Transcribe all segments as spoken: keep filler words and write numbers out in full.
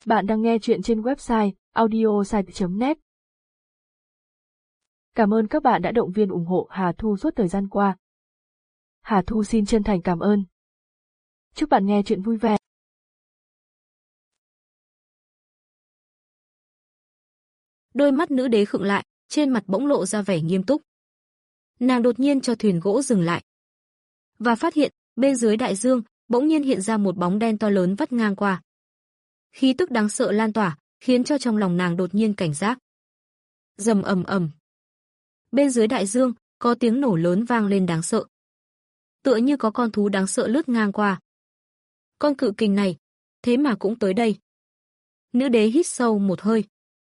Bạn đang nghe chuyện trên website audiosite chấm net. Cảm ơn các bạn đã động viên ủng hộ Hà Thu suốt thời gian qua. Hà Thu xin chân thành cảm ơn. Chúc bạn nghe chuyện vui vẻ. Đôi mắt nữ đế khựng lại, trên mặt bỗng lộ ra vẻ nghiêm túc. Nàng đột nhiên cho thuyền gỗ dừng lại. Và phát hiện, bên dưới đại dương, bỗng nhiên hiện ra một bóng đen to lớn vắt ngang qua. Khí tức đáng sợ lan tỏa, khiến cho trong lòng nàng đột nhiên cảnh giác. Rầm ầm ầm. Bên dưới đại dương, có tiếng nổ lớn vang lên đáng sợ. Tựa như có con thú đáng sợ lướt ngang qua. Con cự kình này, thế mà cũng tới đây. Nữ đế hít sâu một hơi.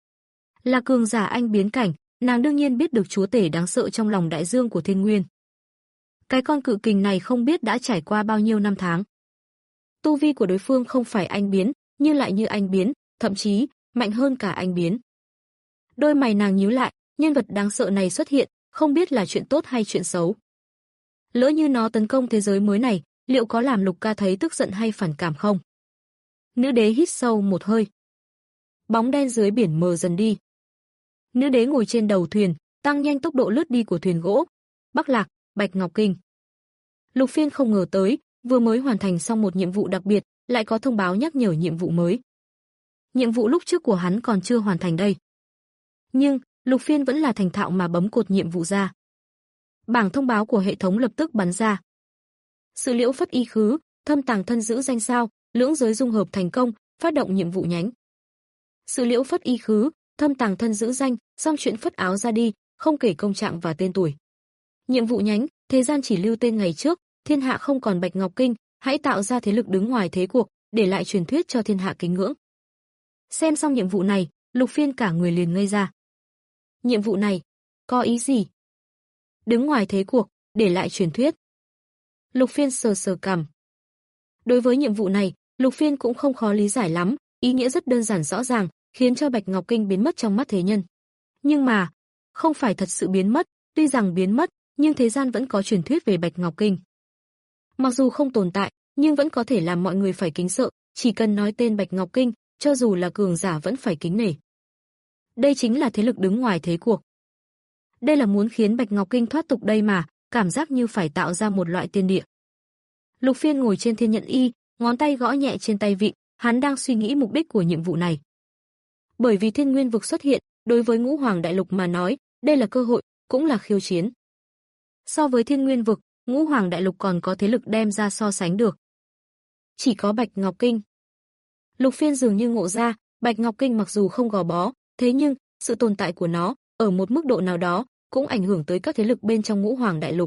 Là cường giả anh biến cảnh, nàng đương nhiên biết được chúa tể đáng sợ trong lòng đại dương của thiên nguyên. Cái con cự kình này không biết đã trải qua bao nhiêu năm tháng. Tu vi của đối phương không phải anh biến, nhưng lại như anh biến, thậm chí mạnh hơn cả anh biến. Đôi mày nàng nhíu lại, nhân vật đáng sợ này xuất hiện, không biết là chuyện tốt hay chuyện xấu. Lỡ như nó tấn công thế giới mới này, liệu có làm Lục Ca thấy tức giận hay phản cảm không? Nữ đế hít sâu một hơi. Bóng đen dưới biển mờ dần đi. Nữ đế ngồi trên đầu thuyền, tăng nhanh tốc độ lướt đi của thuyền gỗ. Bắc Lạc, Bạch Ngọc Kinh. Lục Phiên không ngờ tới, vừa mới hoàn thành xong một nhiệm vụ đặc biệt, lại có thông báo nhắc nhở nhiệm vụ mới. Nhiệm vụ lúc trước của hắn còn chưa hoàn thành đây. Nhưng, Lục Phiên vẫn là thành thạo mà bấm cột nhiệm vụ ra. Bảng thông báo của hệ thống lập tức bắn ra. Sự liễu phất y khứ, thâm tàng thân giữ danh sao, lưỡng giới dung hợp thành công, phát động nhiệm vụ nhánh. Sự liễu phất y khứ, thâm tàng thân giữ danh, xong chuyện phất áo ra đi, không kể công trạng và tên tuổi. Nhiệm vụ nhánh, thế gian chỉ lưu tên ngày trước, thiên hạ không còn Bạch Ngọc Kinh, hãy tạo ra thế lực đứng ngoài thế cuộc, để lại truyền thuyết cho thiên hạ kính ngưỡng. Xem xong nhiệm vụ này, Lục Phiên cả người liền ngây ra. Nhiệm vụ này, có ý gì? Đứng ngoài thế cuộc, để lại truyền thuyết. Lục Phiên sờ sờ cằm. Đối với nhiệm vụ này, Lục Phiên cũng không khó lý giải lắm, ý nghĩa rất đơn giản rõ ràng, khiến cho Bạch Ngọc Kinh biến mất trong mắt thế nhân. Nhưng mà, không phải thật sự biến mất, tuy rằng biến mất, nhưng thế gian vẫn có truyền thuyết về Bạch Ngọc Kinh. Mặc dù không tồn tại, nhưng vẫn có thể làm mọi người phải kính sợ, chỉ cần nói tên Bạch Ngọc Kinh, cho dù là cường giả vẫn phải kính nể. Đây chính là thế lực đứng ngoài thế cuộc. Đây là muốn khiến Bạch Ngọc Kinh thoát tục đây mà, cảm giác như phải tạo ra một loại tiên địa. Lục Phiên ngồi trên thiên nhận y, ngón tay gõ nhẹ trên tay vịn, hắn đang suy nghĩ mục đích của nhiệm vụ này. Bởi vì Thiên Nguyên vực xuất hiện, đối với Ngũ Hoàng Đại Lục mà nói, đây là cơ hội, cũng là khiêu chiến. So với Thiên Nguyên vực, Ngũ Hoàng Đại Lục còn có thế lực đem ra so sánh được. Chỉ có Bạch Ngọc Kinh. Lục Phiên dường như ngộ ra, Bạch Ngọc Kinh mặc dù không gò bó, thế nhưng, sự tồn tại của nó, ở một mức độ nào đó, cũng ảnh hưởng tới các thế lực bên trong Ngũ Hoàng Đại Lục.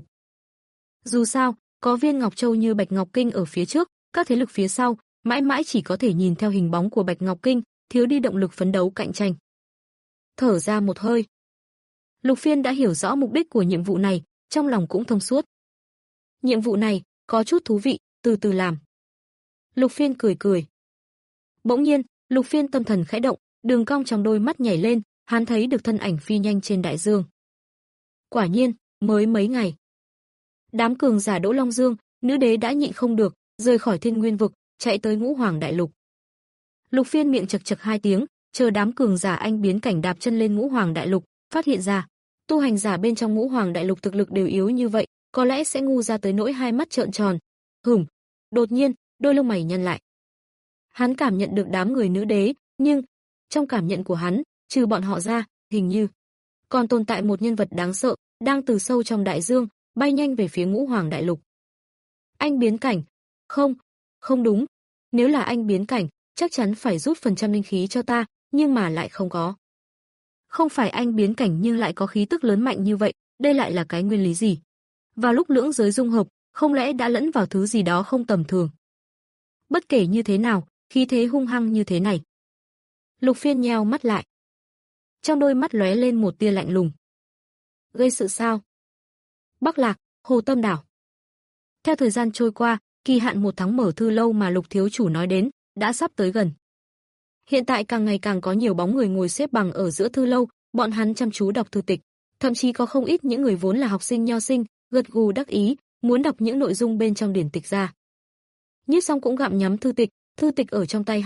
Dù sao, có viên Ngọc Châu như Bạch Ngọc Kinh ở phía trước, các thế lực phía sau, mãi mãi chỉ có thể nhìn theo hình bóng của Bạch Ngọc Kinh, thiếu đi động lực phấn đấu cạnh tranh. Thở ra một hơi. Lục Phiên đã hiểu rõ mục đích của nhiệm vụ này, trong lòng cũng thông suốt. Nhiệm vụ này, có chút thú vị, từ từ làm. Lục Phiên cười cười. Bỗng nhiên, Lục Phiên tâm thần khẽ động, đường cong trong đôi mắt nhảy lên, hắn thấy được thân ảnh phi nhanh trên đại dương. Quả nhiên, mới mấy ngày. Đám cường giả Đỗ Long Dương, nữ đế đã nhịn không được, rời khỏi Thiên Nguyên vực, chạy tới Ngũ Hoàng Đại Lục. Lục Phiên miệng chật chật hai tiếng, chờ đám cường giả anh biến cảnh đạp chân lên Ngũ Hoàng Đại Lục, phát hiện ra, tu hành giả bên trong Ngũ Hoàng Đại Lục thực lực đều yếu như vậy, có lẽ sẽ ngu ra tới nỗi hai mắt trợn tròn. Hửm, đột nhiên, đôi lông mày nhăn lại. Hắn cảm nhận được đám người nữ đế, nhưng trong cảm nhận của hắn, trừ bọn họ ra, hình như còn tồn tại một nhân vật đáng sợ, đang từ sâu trong đại dương bay nhanh về phía Ngũ Hoàng Đại Lục. Anh biến cảnh? Không, không đúng. Nếu là anh biến cảnh, chắc chắn phải rút phần trăm linh khí cho ta, nhưng mà lại không có. Không phải anh biến cảnh nhưng lại có khí tức lớn mạnh như vậy, đây lại là cái nguyên lý gì? Vào lúc lưỡng giới dung hợp, không lẽ đã lẫn vào thứ gì đó không tầm thường? Bất kể như thế nào, khí thế hung hăng như thế này. Lục Phiên nheo mắt lại. Trong đôi mắt lóe lên một tia lạnh lùng. Gây sự sao? Bắc Lạc, Hồ Tâm Đảo. Theo thời gian trôi qua, kỳ hạn một tháng mở thư lâu mà Lục thiếu chủ nói đến, đã sắp tới gần. Hiện tại càng ngày càng có nhiều bóng người ngồi xếp bằng ở giữa thư lâu, bọn hắn chăm chú đọc thư tịch, thậm chí có không ít những người vốn là học sinh nho sinh, gật gù đắc ý, muốn đọc những nội dung bên trong điển tịch ra. Nhiếp Song cũng gặm nhấm thư tịch, thư tịch ở trong tay hắn,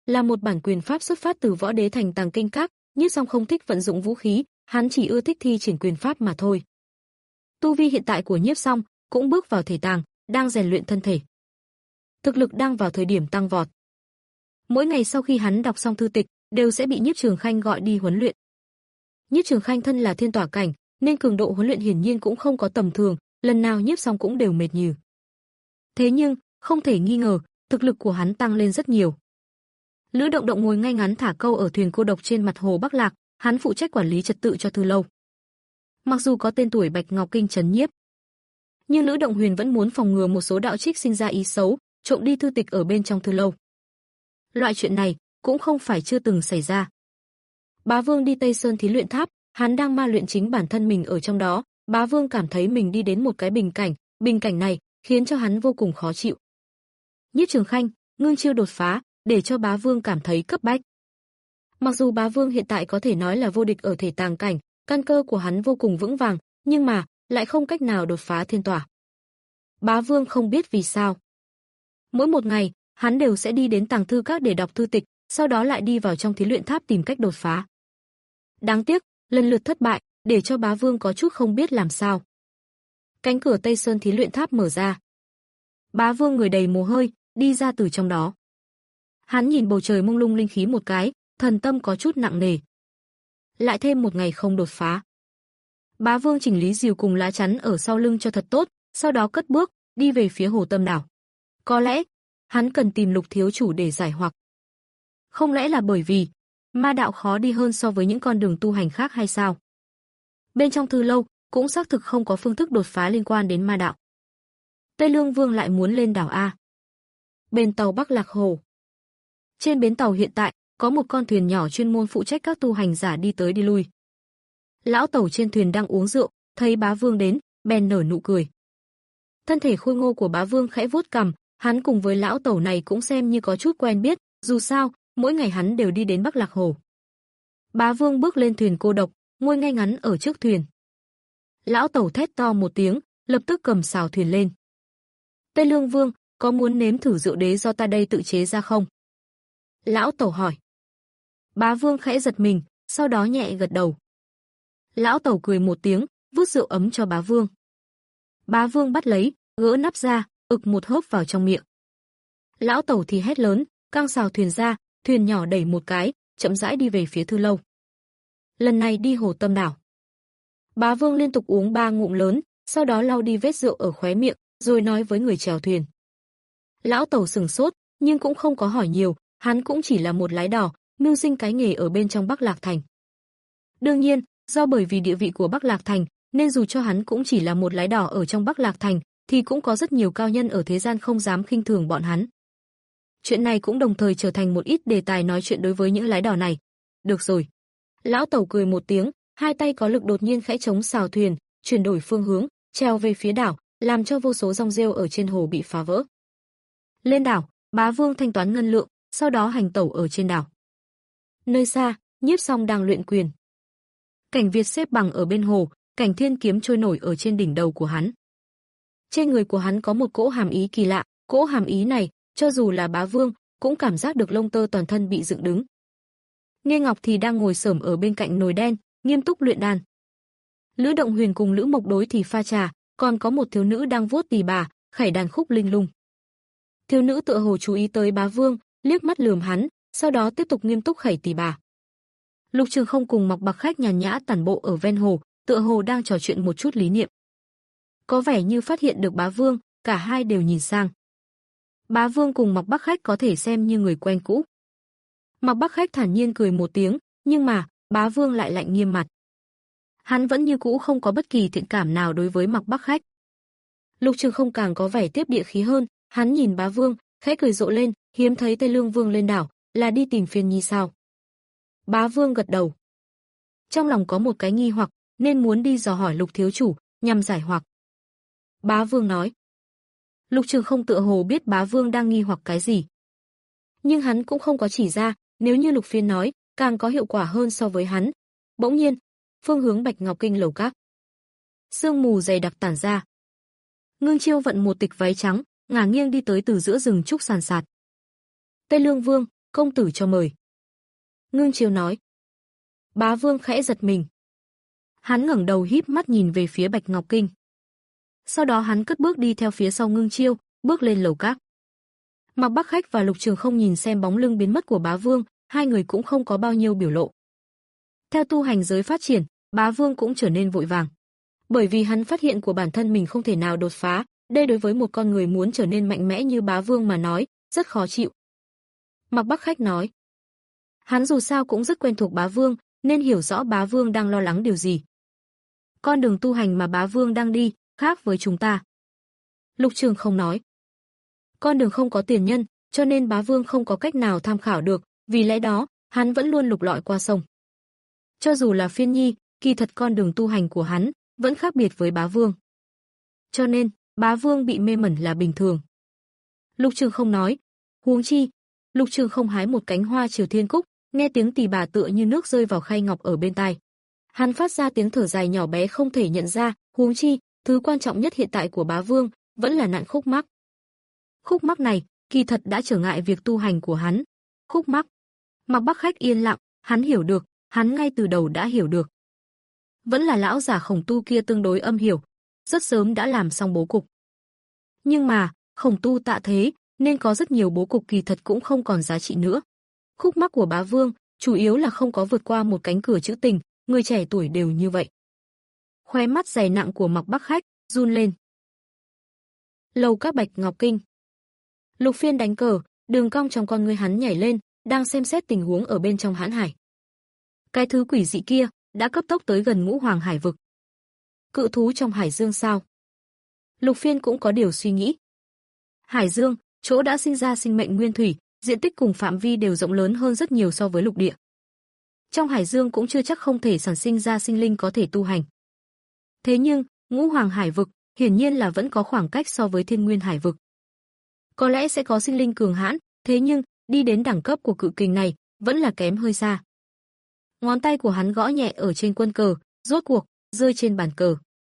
là một bản quyền pháp xuất phát từ Võ Đế Thành Tàng Kinh Các, Nhiếp Song không thích vận dụng vũ khí, hắn chỉ ưa thích thi triển quyền pháp mà thôi. Tu vi hiện tại của Nhiếp Song cũng bước vào thể tàng, đang rèn luyện thân thể. Thực lực đang vào thời điểm tăng vọt. Mỗi ngày sau khi hắn đọc xong thư tịch, đều sẽ bị Nhiếp Trường Khanh gọi đi huấn luyện. Nhiếp Trường Khanh thân là thiên tỏa cảnh, nên cường độ huấn luyện hiển nhiên cũng không có tầm thường, lần nào Nhiếp Song cũng đều mệt nhừ. Thế nhưng, không thể nghi ngờ, thực lực của hắn tăng lên rất nhiều. Lữ Động Động ngồi ngay ngắn thả câu ở thuyền cô độc trên mặt hồ Bắc Lạc, hắn phụ trách quản lý trật tự cho thư lâu. Mặc dù có tên tuổi Bạch Ngọc Kinh trấn nhiếp, nhưng Lữ Động Huyền vẫn muốn phòng ngừa một số đạo trích sinh ra ý xấu, trộm đi thư tịch ở bên trong thư lâu. Loại chuyện này cũng không phải chưa từng xảy ra. Bá Vương đi Tây Sơn Thí Luyện Tháp, hắn đang ma luyện chính bản thân mình ở trong đó, Bá Vương cảm thấy mình đi đến một cái bình cảnh, bình cảnh này khiến cho hắn vô cùng khó chịu. Nhiếp Trường Khanh, ngưng chiêu đột phá, để cho Bá Vương cảm thấy cấp bách. Mặc dù Bá Vương hiện tại có thể nói là vô địch ở thể tàng cảnh, căn cơ của hắn vô cùng vững vàng, nhưng mà lại không cách nào đột phá thiên tỏa. Bá Vương không biết vì sao. Mỗi một ngày, hắn đều sẽ đi đến tàng thư các để đọc thư tịch, sau đó lại đi vào trong thí luyện tháp tìm cách đột phá. Đáng tiếc, lần lượt thất bại, để cho Bá Vương có chút không biết làm sao. Cánh cửa Tây Sơn Thí Luyện Tháp mở ra. Bá Vương người đầy mồ hôi, đi ra từ trong đó. Hắn nhìn bầu trời mông lung linh khí một cái, thần tâm có chút nặng nề. Lại thêm một ngày không đột phá. Bá Vương chỉnh lý rìu cùng lá chắn ở sau lưng cho thật tốt, sau đó cất bước, đi về phía Hồ Tâm Đảo. Có lẽ, hắn cần tìm Lục thiếu chủ để giải hoặc. Không lẽ là bởi vì ma đạo khó đi hơn so với những con đường tu hành khác hay sao? Bên trong thư lâu, cũng xác thực không có phương thức đột phá liên quan đến ma đạo. Tây Lương Vương lại muốn lên đảo A. Bên tàu Bắc Lạc Hồ. Trên bến tàu hiện tại, có một con thuyền nhỏ chuyên môn phụ trách các tu hành giả đi tới đi lui. Lão tẩu trên thuyền đang uống rượu, thấy Bá Vương đến, bèn nở nụ cười. Thân thể khôi ngô của Bá Vương khẽ vuốt cằm, hắn cùng với lão tẩu này cũng xem như có chút quen biết, dù sao, mỗi ngày hắn đều đi đến Bắc Lạc Hồ. Bá Vương bước lên thuyền cô độc, ngồi ngay ngắn ở trước thuyền. Lão tẩu thét to một tiếng, lập tức cầm sào thuyền lên. Tây Lương Vương, có muốn nếm thử rượu đế do ta đây tự chế ra không? Lão tẩu hỏi. Bá Vương khẽ giật mình, sau đó nhẹ gật đầu. Lão tẩu cười một tiếng, vứt rượu ấm cho Bá Vương. Bá Vương bắt lấy, gỡ nắp ra, ực một hớp vào trong miệng. Lão tẩu thì hét lớn, căng sào thuyền ra, thuyền nhỏ đẩy một cái, chậm rãi đi về phía thư lâu. Lần này đi Hồ Tâm Đảo. Bá Vương liên tục uống ba ngụm lớn, sau đó lau đi vết rượu ở khóe miệng, rồi nói với người chèo thuyền. Lão tẩu sừng sốt, nhưng cũng không có hỏi nhiều, hắn cũng chỉ là một lái đò, mưu sinh cái nghề ở bên trong Bắc Lạc Thành. Đương nhiên, do bởi vì địa vị của Bắc Lạc Thành, nên dù cho hắn cũng chỉ là một lái đò ở trong Bắc Lạc Thành, thì cũng có rất nhiều cao nhân ở thế gian không dám khinh thường bọn hắn. Chuyện này cũng đồng thời trở thành một ít đề tài nói chuyện đối với những lái đò này. Được rồi. Lão tẩu cười một tiếng, hai tay có lực đột nhiên khẽ chống sào thuyền, chuyển đổi phương hướng, treo về phía đảo, làm cho vô số rong rêu ở trên hồ bị phá vỡ. Lên đảo, Bá Vương thanh toán ngân lượng, sau đó hành tẩu ở trên đảo. Nơi xa, Nhiếp Song đang luyện quyền. Cảnh Việt xếp bằng ở bên hồ, cảnh thiên kiếm trôi nổi ở trên đỉnh đầu của hắn. Trên người của hắn có một cỗ hàm ý kỳ lạ, cỗ hàm ý này, cho dù là Bá Vương, cũng cảm giác được lông tơ toàn thân bị dựng đứng. Nghe Ngọc thì đang ngồi xổm ở bên cạnh nồi đen, nghiêm túc luyện đan. Lữ Động Huyền cùng Lữ Mộc Đối thì pha trà, còn có một thiếu nữ đang vuốt tỳ bà, khẩy đàn khúc linh lung. Thiếu nữ tựa hồ chú ý tới Bá Vương, liếc mắt lườm hắn, sau đó tiếp tục nghiêm túc khẩy tỳ bà. Lục Trường Không cùng Mộc Bạc Khách nhàn nhã tản bộ ở ven hồ, tựa hồ đang trò chuyện một chút lý niệm. Có vẻ như phát hiện được Bá Vương, cả hai đều nhìn sang. Bá Vương cùng Mộc Bạc Khách có thể xem như người quen cũ. Mộc Bạc Khách thản nhiên cười một tiếng, nhưng mà Bá Vương lại lạnh nghiêm mặt. Hắn vẫn như cũ không có bất kỳ thiện cảm nào đối với Mộc Bạc Khách. Lục Trường Không càng có vẻ tiếp địa khí hơn, hắn nhìn Bá Vương, khẽ cười rộ lên, hiếm thấy Tây Lương Vương lên đảo, là đi tìm Phiên Nhi sao? Bá Vương gật đầu. Trong lòng có một cái nghi hoặc, nên muốn đi dò hỏi Lục thiếu chủ, nhằm giải hoặc. Bá Vương nói. Lục Trường Không tựa hồ biết Bá Vương đang nghi hoặc cái gì. Nhưng hắn cũng không có chỉ ra, nếu như Lục Phiên nói, càng có hiệu quả hơn so với hắn. Bỗng nhiên, phương hướng Bạch Ngọc Kinh lầu các. Sương mù dày đặc tản ra. Ngưng Chiêu vận một tịch váy trắng, ngả nghiêng đi tới từ giữa rừng trúc sàn sạt. Tây Lương Vương, công tử cho mời. Ngưng Chiêu nói. Bá Vương khẽ giật mình. Hắn ngẩng đầu híp mắt nhìn về phía Bạch Ngọc Kinh. Sau đó hắn cất bước đi theo phía sau Ngưng Chiêu, bước lên lầu các. Mạc Bắc Khách và Lục Trường Không nhìn xem bóng lưng biến mất của Bá Vương, hai người cũng không có bao nhiêu biểu lộ. Theo tu hành giới phát triển, Bá Vương cũng trở nên vội vàng. Bởi vì hắn phát hiện của bản thân mình không thể nào đột phá, đây đối với một con người muốn trở nên mạnh mẽ như Bá Vương mà nói, rất khó chịu. Mạc Bắc Khách nói. Hắn dù sao cũng rất quen thuộc Bá Vương, nên hiểu rõ Bá Vương đang lo lắng điều gì. Con đường tu hành mà Bá Vương đang đi, khác với chúng ta. Lục Trường Không nói. Con đường không có tiền nhân, cho nên Bá Vương không có cách nào tham khảo được, vì lẽ đó, hắn vẫn luôn lục lọi qua sông. Cho dù là Phiên Nhi, kỳ thật con đường tu hành của hắn vẫn khác biệt với Bá Vương. Cho nên, Bá Vương bị mê mẩn là bình thường. Lục Trường Không nói. Huống chi, Lục Trường Không hái một cánh hoa Triều Thiên Cúc, nghe tiếng tỳ bà tựa như nước rơi vào khay ngọc ở bên tai. Hắn phát ra tiếng thở dài nhỏ bé không thể nhận ra, huống chi, thứ quan trọng nhất hiện tại của Bá Vương vẫn là nạn khúc mắc. Khúc mắc này, kỳ thật đã trở ngại việc tu hành của hắn. Khúc mắc. Mạc Bắc Khách yên lặng, hắn hiểu được, hắn ngay từ đầu đã hiểu được. Vẫn là lão giả Khổng Tu kia tương đối âm hiểu, rất sớm đã làm xong bố cục. Nhưng mà, Khổng Tu tạ thế, nên có rất nhiều bố cục kỳ thật cũng không còn giá trị nữa. Khúc mắc của Bá Vương, chủ yếu là không có vượt qua một cánh cửa trữ tình, người trẻ tuổi đều như vậy. Khóe mắt dày nặng của Mạc Bắc Khách run lên. Lầu các Bạch Ngọc Kinh. Lục Phiên đánh cờ, đường cong trong con ngươi hắn nhảy lên, đang xem xét tình huống ở bên trong hãn hải. Cái thứ quỷ dị kia đã cấp tốc tới gần Ngũ Hoàng Hải vực. Cự thú trong hải dương sao? Lục Phiên cũng có điều suy nghĩ. Hải dương, chỗ đã sinh ra sinh mệnh nguyên thủy, diện tích cùng phạm vi đều rộng lớn hơn rất nhiều so với lục địa. Trong hải dương cũng chưa chắc không thể sản sinh ra sinh linh có thể tu hành. Thế nhưng, Ngũ Hoàng Hải vực hiển nhiên là vẫn có khoảng cách so với Thiên Nguyên Hải vực. Có lẽ sẽ có sinh linh cường hãn, thế nhưng đi đến đẳng cấp của cự kình này vẫn là kém hơi xa. Ngón tay của hắn gõ nhẹ ở trên quân cờ, rốt cuộc rơi trên bàn cờ.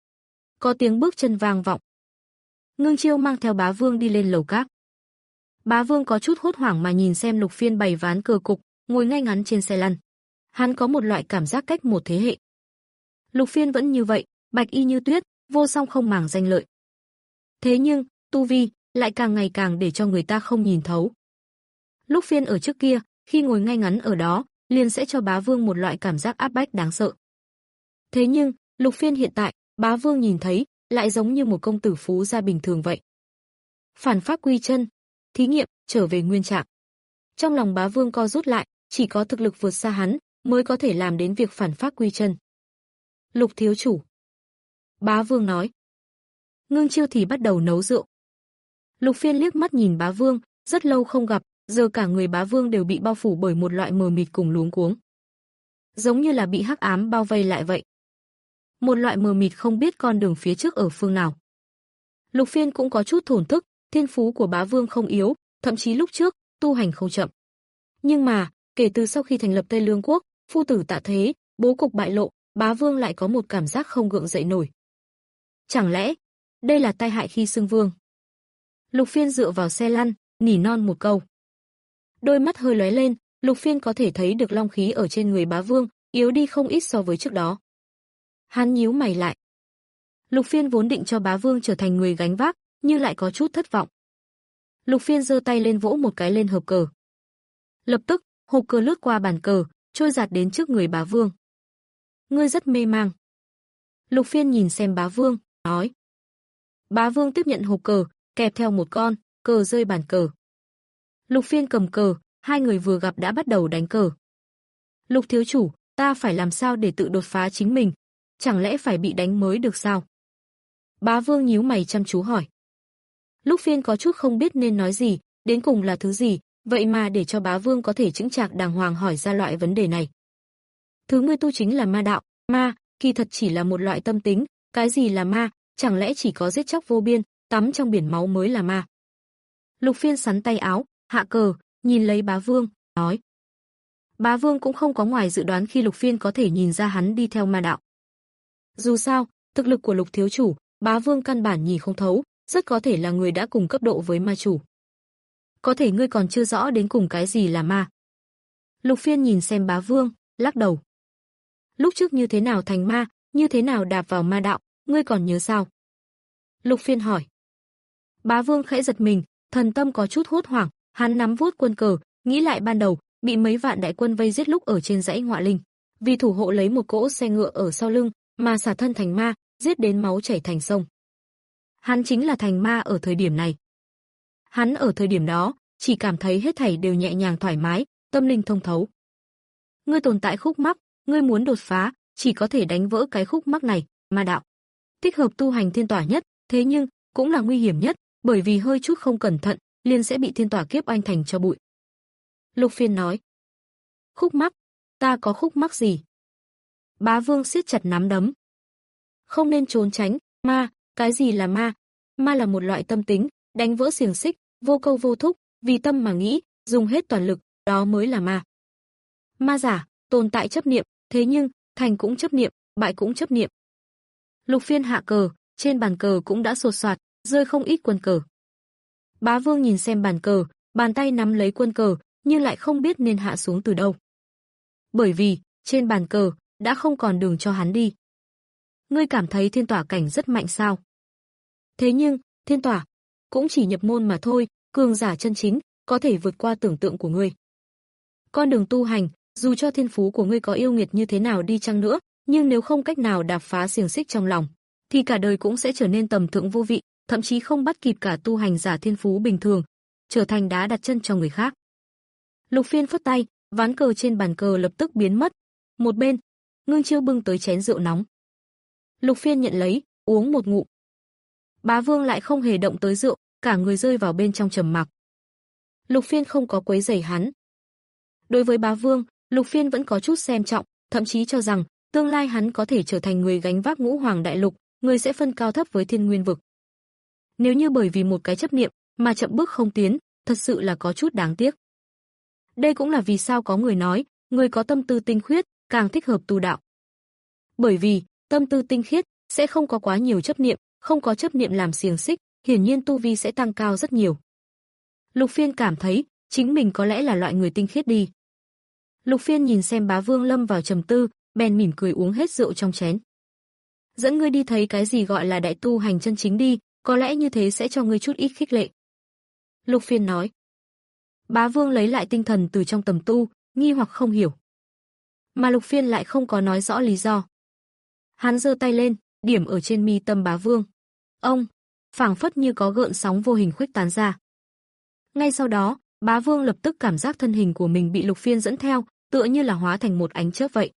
Có tiếng bước chân vang vọng. Ngưng Chiêu mang theo Bá Vương đi lên lầu các. Bá Vương có chút hốt hoảng mà nhìn xem Lục Phiên bày ván cờ cục, ngồi ngay ngắn trên xe lăn. Hắn có một loại cảm giác cách một thế hệ. Lục Phiên vẫn như vậy, bạch y như tuyết, vô song không màng danh lợi. Thế nhưng, tu vi lại càng ngày càng để cho người ta không nhìn thấu. Lục Phiên ở trước kia, khi ngồi ngay ngắn ở đó, liền sẽ cho Bá Vương một loại cảm giác áp bách đáng sợ. Thế nhưng, Lục Phiên hiện tại, Bá Vương nhìn thấy, lại giống như một công tử phú gia bình thường vậy. Phản pháp quy chân, thí nghiệm, trở về nguyên trạng. Trong lòng Bá Vương co rút lại, chỉ có thực lực vượt xa hắn, mới có thể làm đến việc phản pháp quy chân. Lục thiếu chủ. Bá Vương nói. Ngưng Chiêu thì bắt đầu nấu rượu. Lục Phiên liếc mắt nhìn Bá Vương, rất lâu không gặp, giờ cả người Bá Vương đều bị bao phủ bởi một loại mờ mịt cùng luống cuống. Giống như là bị hắc ám bao vây lại vậy. Một loại mờ mịt không biết con đường phía trước ở phương nào. Lục Phiên cũng có chút thổn thức, thiên phú của Bá Vương không yếu, thậm chí lúc trước, tu hành không chậm. Nhưng mà, kể từ sau khi thành lập Tây Lương quốc, phu tử tạ thế, bố cục bại lộ, Bá Vương lại có một cảm giác không gượng dậy nổi. Chẳng lẽ, đây là tai hại khi xưng vương? Lục Phiên dựa vào xe lăn, nỉ non một câu. Đôi mắt hơi lóe lên, Lục Phiên có thể thấy được long khí ở trên người Bá Vương, yếu đi không ít so với trước đó. Hắn nhíu mày lại. Lục Phiên vốn định cho Bá Vương trở thành người gánh vác, nhưng lại có chút thất vọng. Lục Phiên giơ tay lên vỗ một cái lên hộp cờ. Lập tức, hộp cờ lướt qua bàn cờ, trôi giạt đến trước người Bá Vương. Ngươi rất mê mang. Lục Phiên nhìn xem Bá Vương, nói. Bá Vương tiếp nhận hộp cờ, kẹp theo một con, cờ rơi bàn cờ. Lục Phiên cầm cờ, hai người vừa gặp đã bắt đầu đánh cờ. Lục thiếu chủ, ta phải làm sao để tự đột phá chính mình? Chẳng lẽ phải bị đánh mới được sao? Bá Vương nhíu mày chăm chú hỏi. Lục Phiên có chút không biết nên nói gì, đến cùng là thứ gì, vậy mà để cho Bá Vương có thể chững chạc đàng hoàng hỏi ra loại vấn đề này. Thứ ngươi tu chính là ma đạo, ma, kỳ thật chỉ là một loại tâm tính, cái gì là ma, chẳng lẽ chỉ có giết chóc vô biên, tắm trong biển máu mới là ma? Lục Phiên sắn tay áo, hạ cờ, nhìn lấy Bá Vương, nói. Bá Vương cũng không có ngoài dự đoán khi Lục Phiên có thể nhìn ra hắn đi theo ma đạo. Dù sao, thực lực của Lục thiếu chủ, Bá Vương căn bản nhìn không thấu, rất có thể là người đã cùng cấp độ với ma chủ. có thể ngươi còn chưa rõ đến cùng cái gì là ma. Lục Phiên nhìn xem Bá Vương, lắc đầu. Lúc trước như thế nào thành ma, như thế nào đạp vào ma đạo, ngươi còn nhớ sao? Lục Phiên hỏi. Bá Vương khẽ giật mình, thần tâm có chút hốt hoảng, hắn nắm vuốt quân cờ, nghĩ lại ban đầu, bị mấy vạn đại quân vây giết lúc ở trên dãy Ngọa Linh, vì thủ hộ lấy một cỗ xe ngựa ở sau lưng, mà xả thân thành ma, giết đến máu chảy thành sông. Hắn chính là thành ma ở thời điểm này. Hắn ở thời điểm đó, chỉ cảm thấy hết thảy đều nhẹ nhàng thoải mái, tâm linh thông thấu. Ngươi tồn tại khúc mắc, ngươi muốn đột phá, chỉ có thể đánh vỡ cái khúc mắc này, ma đạo. Thích hợp tu hành thiên tỏa nhất, thế nhưng cũng là nguy hiểm nhất, bởi vì hơi chút không cẩn thận, liền sẽ bị thiên tỏa kiếp anh thành cho bụi. Lục Phiên nói. Khúc mắc, ta có khúc mắc gì? Bá Vương siết chặt nắm đấm. Không nên trốn tránh, ma, cái gì là ma? Ma là một loại tâm tính, đánh vỡ xiềng xích, vô câu vô thúc, vì tâm mà nghĩ, dùng hết toàn lực, đó mới là ma. Ma giả, tồn tại chấp niệm, thế nhưng, thành cũng chấp niệm, bại cũng chấp niệm. Lục Phiên hạ cờ, trên bàn cờ cũng đã sột soạt, rơi không ít quân cờ. Bá Vương nhìn xem bàn cờ, bàn tay nắm lấy quân cờ, nhưng lại không biết nên hạ xuống từ đâu. Bởi vì, trên bàn cờ, đã không còn đường cho hắn đi. Ngươi cảm thấy thiên tỏa cảnh rất mạnh sao? Thế nhưng, thiên tỏa, cũng chỉ nhập môn mà thôi, cường giả chân chính, có thể vượt qua tưởng tượng của ngươi. Con đường tu hành, dù cho thiên phú của ngươi có yêu nghiệt như thế nào đi chăng nữa, nhưng nếu không cách nào đạp phá xiềng xích trong lòng, thì cả đời cũng sẽ trở nên tầm thường vô vị, thậm chí không bắt kịp cả tu hành giả thiên phú bình thường, trở thành đá đặt chân cho người khác. Lục Phiên phất tay, ván cờ trên bàn cờ lập tức biến mất. Một bên, Ngưng Chiêu bưng tới chén rượu nóng. Lục Phiên nhận lấy, uống một ngụm. Bá Vương lại không hề động tới rượu, cả người rơi vào bên trong trầm mặc. Lục Phiên không có quấy rầy hắn. Đối với Bá Vương, Lục Phiên vẫn có chút xem trọng, thậm chí cho rằng tương lai hắn có thể trở thành người gánh vác Ngũ Hoàng đại lục, người sẽ phân cao thấp với Thiên Nguyên vực. Nếu như bởi vì một cái chấp niệm mà chậm bước không tiến, thật sự là có chút đáng tiếc. Đây cũng là vì sao có người nói, người có tâm tư tinh khiết càng thích hợp tu đạo. Bởi vì, tâm tư tinh khiết sẽ không có quá nhiều chấp niệm, không có chấp niệm làm xiềng xích, hiển nhiên tu vi sẽ tăng cao rất nhiều. Lục Phiên cảm thấy, chính mình có lẽ là loại người tinh khiết đi. Lục Phiên nhìn xem Bá Vương lâm vào trầm tư, bèn mỉm cười uống hết rượu trong chén. Dẫn ngươi đi thấy cái gì gọi là đại tu hành chân chính đi, có lẽ như thế sẽ cho ngươi chút ít khích lệ. Lục Phiên nói. Bá Vương lấy lại tinh thần từ trong tầm tu, nghi hoặc không hiểu. Mà Lục Phiên lại không có nói rõ lý do. Hắn giơ tay lên, điểm ở trên mi tâm Bá Vương. Ông, phảng phất như có gợn sóng vô hình khuếch tán ra. Ngay sau đó, Bá Vương lập tức cảm giác thân hình của mình bị Lục Phiên dẫn theo, tựa như là hóa thành một ánh chớp vậy.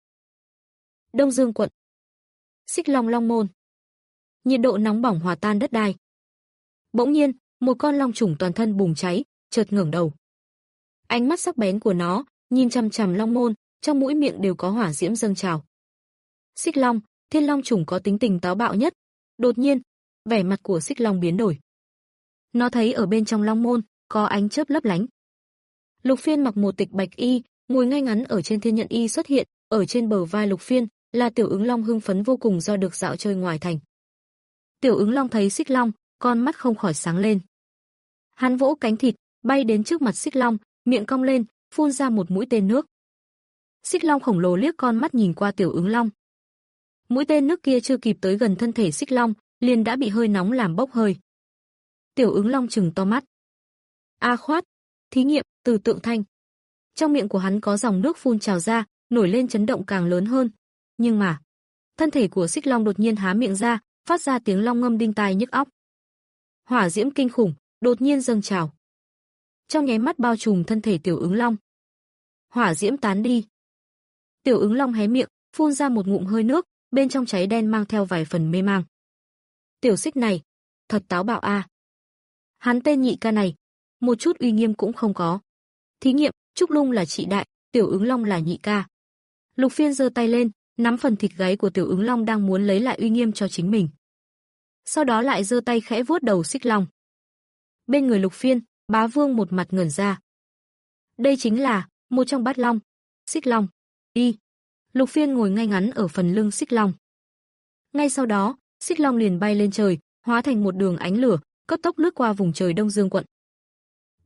Đông Dương quận. Xích Long Long môn. Nhiệt độ nóng bỏng hòa tan đất đai. Bỗng nhiên, một con long trùng toàn thân bùng cháy, chợt ngẩng đầu. Ánh mắt sắc bén của nó nhìn chằm chằm Long môn, trong mũi miệng đều có hỏa diễm dâng trào. Xích Long, thiên long trùng có tính tình táo bạo nhất. Đột nhiên, vẻ mặt của Xích Long biến đổi. Nó thấy ở bên trong Long môn có ánh chớp lấp lánh. Lục Phiên mặc một tịch bạch y, ngồi ngay ngắn ở trên thiên nhận y xuất hiện, ở trên bờ vai Lục Phiên là Tiểu Ứng Long hưng phấn vô cùng do được dạo chơi ngoài thành. Tiểu Ứng Long thấy Xích Long, con mắt không khỏi sáng lên. Hắn vỗ cánh thịt, bay đến trước mặt Xích Long, miệng cong lên, phun ra một mũi tên nước. Xích Long khổng lồ liếc con mắt nhìn qua Tiểu Ứng Long. Mũi tên nước kia chưa kịp tới gần thân thể Xích Long, liền đã bị hơi nóng làm bốc hơi. Tiểu Ứng Long trừng to mắt. A khoát, thí nghiệm, từ tượng thanh. Trong miệng của hắn có dòng nước phun trào ra, nổi lên chấn động càng lớn hơn. Nhưng mà, thân thể của Xích Long đột nhiên há miệng ra, phát ra tiếng long ngâm đinh tai nhức óc. Hỏa diễm kinh khủng đột nhiên dâng trào, trong nháy mắt bao trùm thân thể Tiểu Ứng Long. Hỏa diễm tán đi. Tiểu Ứng Long hé miệng, phun ra một ngụm hơi nước, bên trong cháy đen mang theo vài phần mê mang. Tiểu Xích này, thật táo bạo a. À. Hắn tên nhị ca này, một chút uy nghiêm cũng không có. Thí nghiệm, Trúc Lung là chị đại, Tiểu Ứng Long là nhị ca. Lục Phiên giơ tay lên, nắm phần thịt gáy của Tiểu Ứng Long đang muốn lấy lại uy nghiêm cho chính mình. Sau đó lại giơ tay khẽ vuốt đầu Xích Long. Bên người Lục Phiên, Bá Vương một mặt ngẩn ra. Đây chính là một trong bát long, Xích Long. Đi. Lục Phiên ngồi ngay ngắn ở phần lưng Xích Long. Ngay sau đó, Xích Long liền bay lên trời, hóa thành một đường ánh lửa, cấp tốc lướt qua vùng trời Đông Dương quận.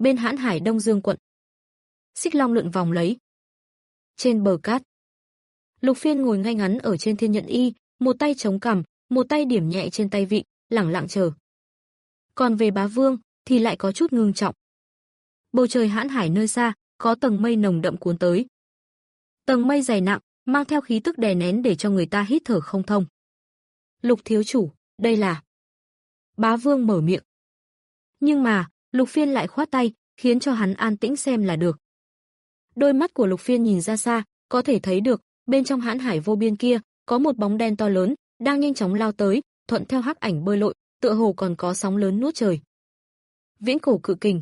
bên hãn hải Đông Dương quận. Xích Long lượn vòng lấy. Trên bờ cát, Lục Phiên ngồi ngay ngắn ở trên thiên nhận y, một tay chống cằm, một tay điểm nhẹ trên tay vịn, lẳng lặng chờ. Còn về Bá Vương thì lại có chút ngưng trọng. Bầu trời hãn hải nơi xa, có tầng mây nồng đậm cuốn tới. Tầng mây dày nặng, mang theo khí tức đè nén để cho người ta hít thở không thông. Lục thiếu chủ, đây là... Bá Vương mở miệng. Nhưng mà, Lục Phiên lại khoát tay, khiến cho hắn an tĩnh xem là được. Đôi mắt của Lục Phiên nhìn ra xa, có thể thấy được, bên trong hãn hải vô biên kia, có một bóng đen to lớn, đang nhanh chóng lao tới, thuận theo hắc ảnh bơi lội, tựa hồ còn có sóng lớn nuốt trời. Viễn cổ cự kình.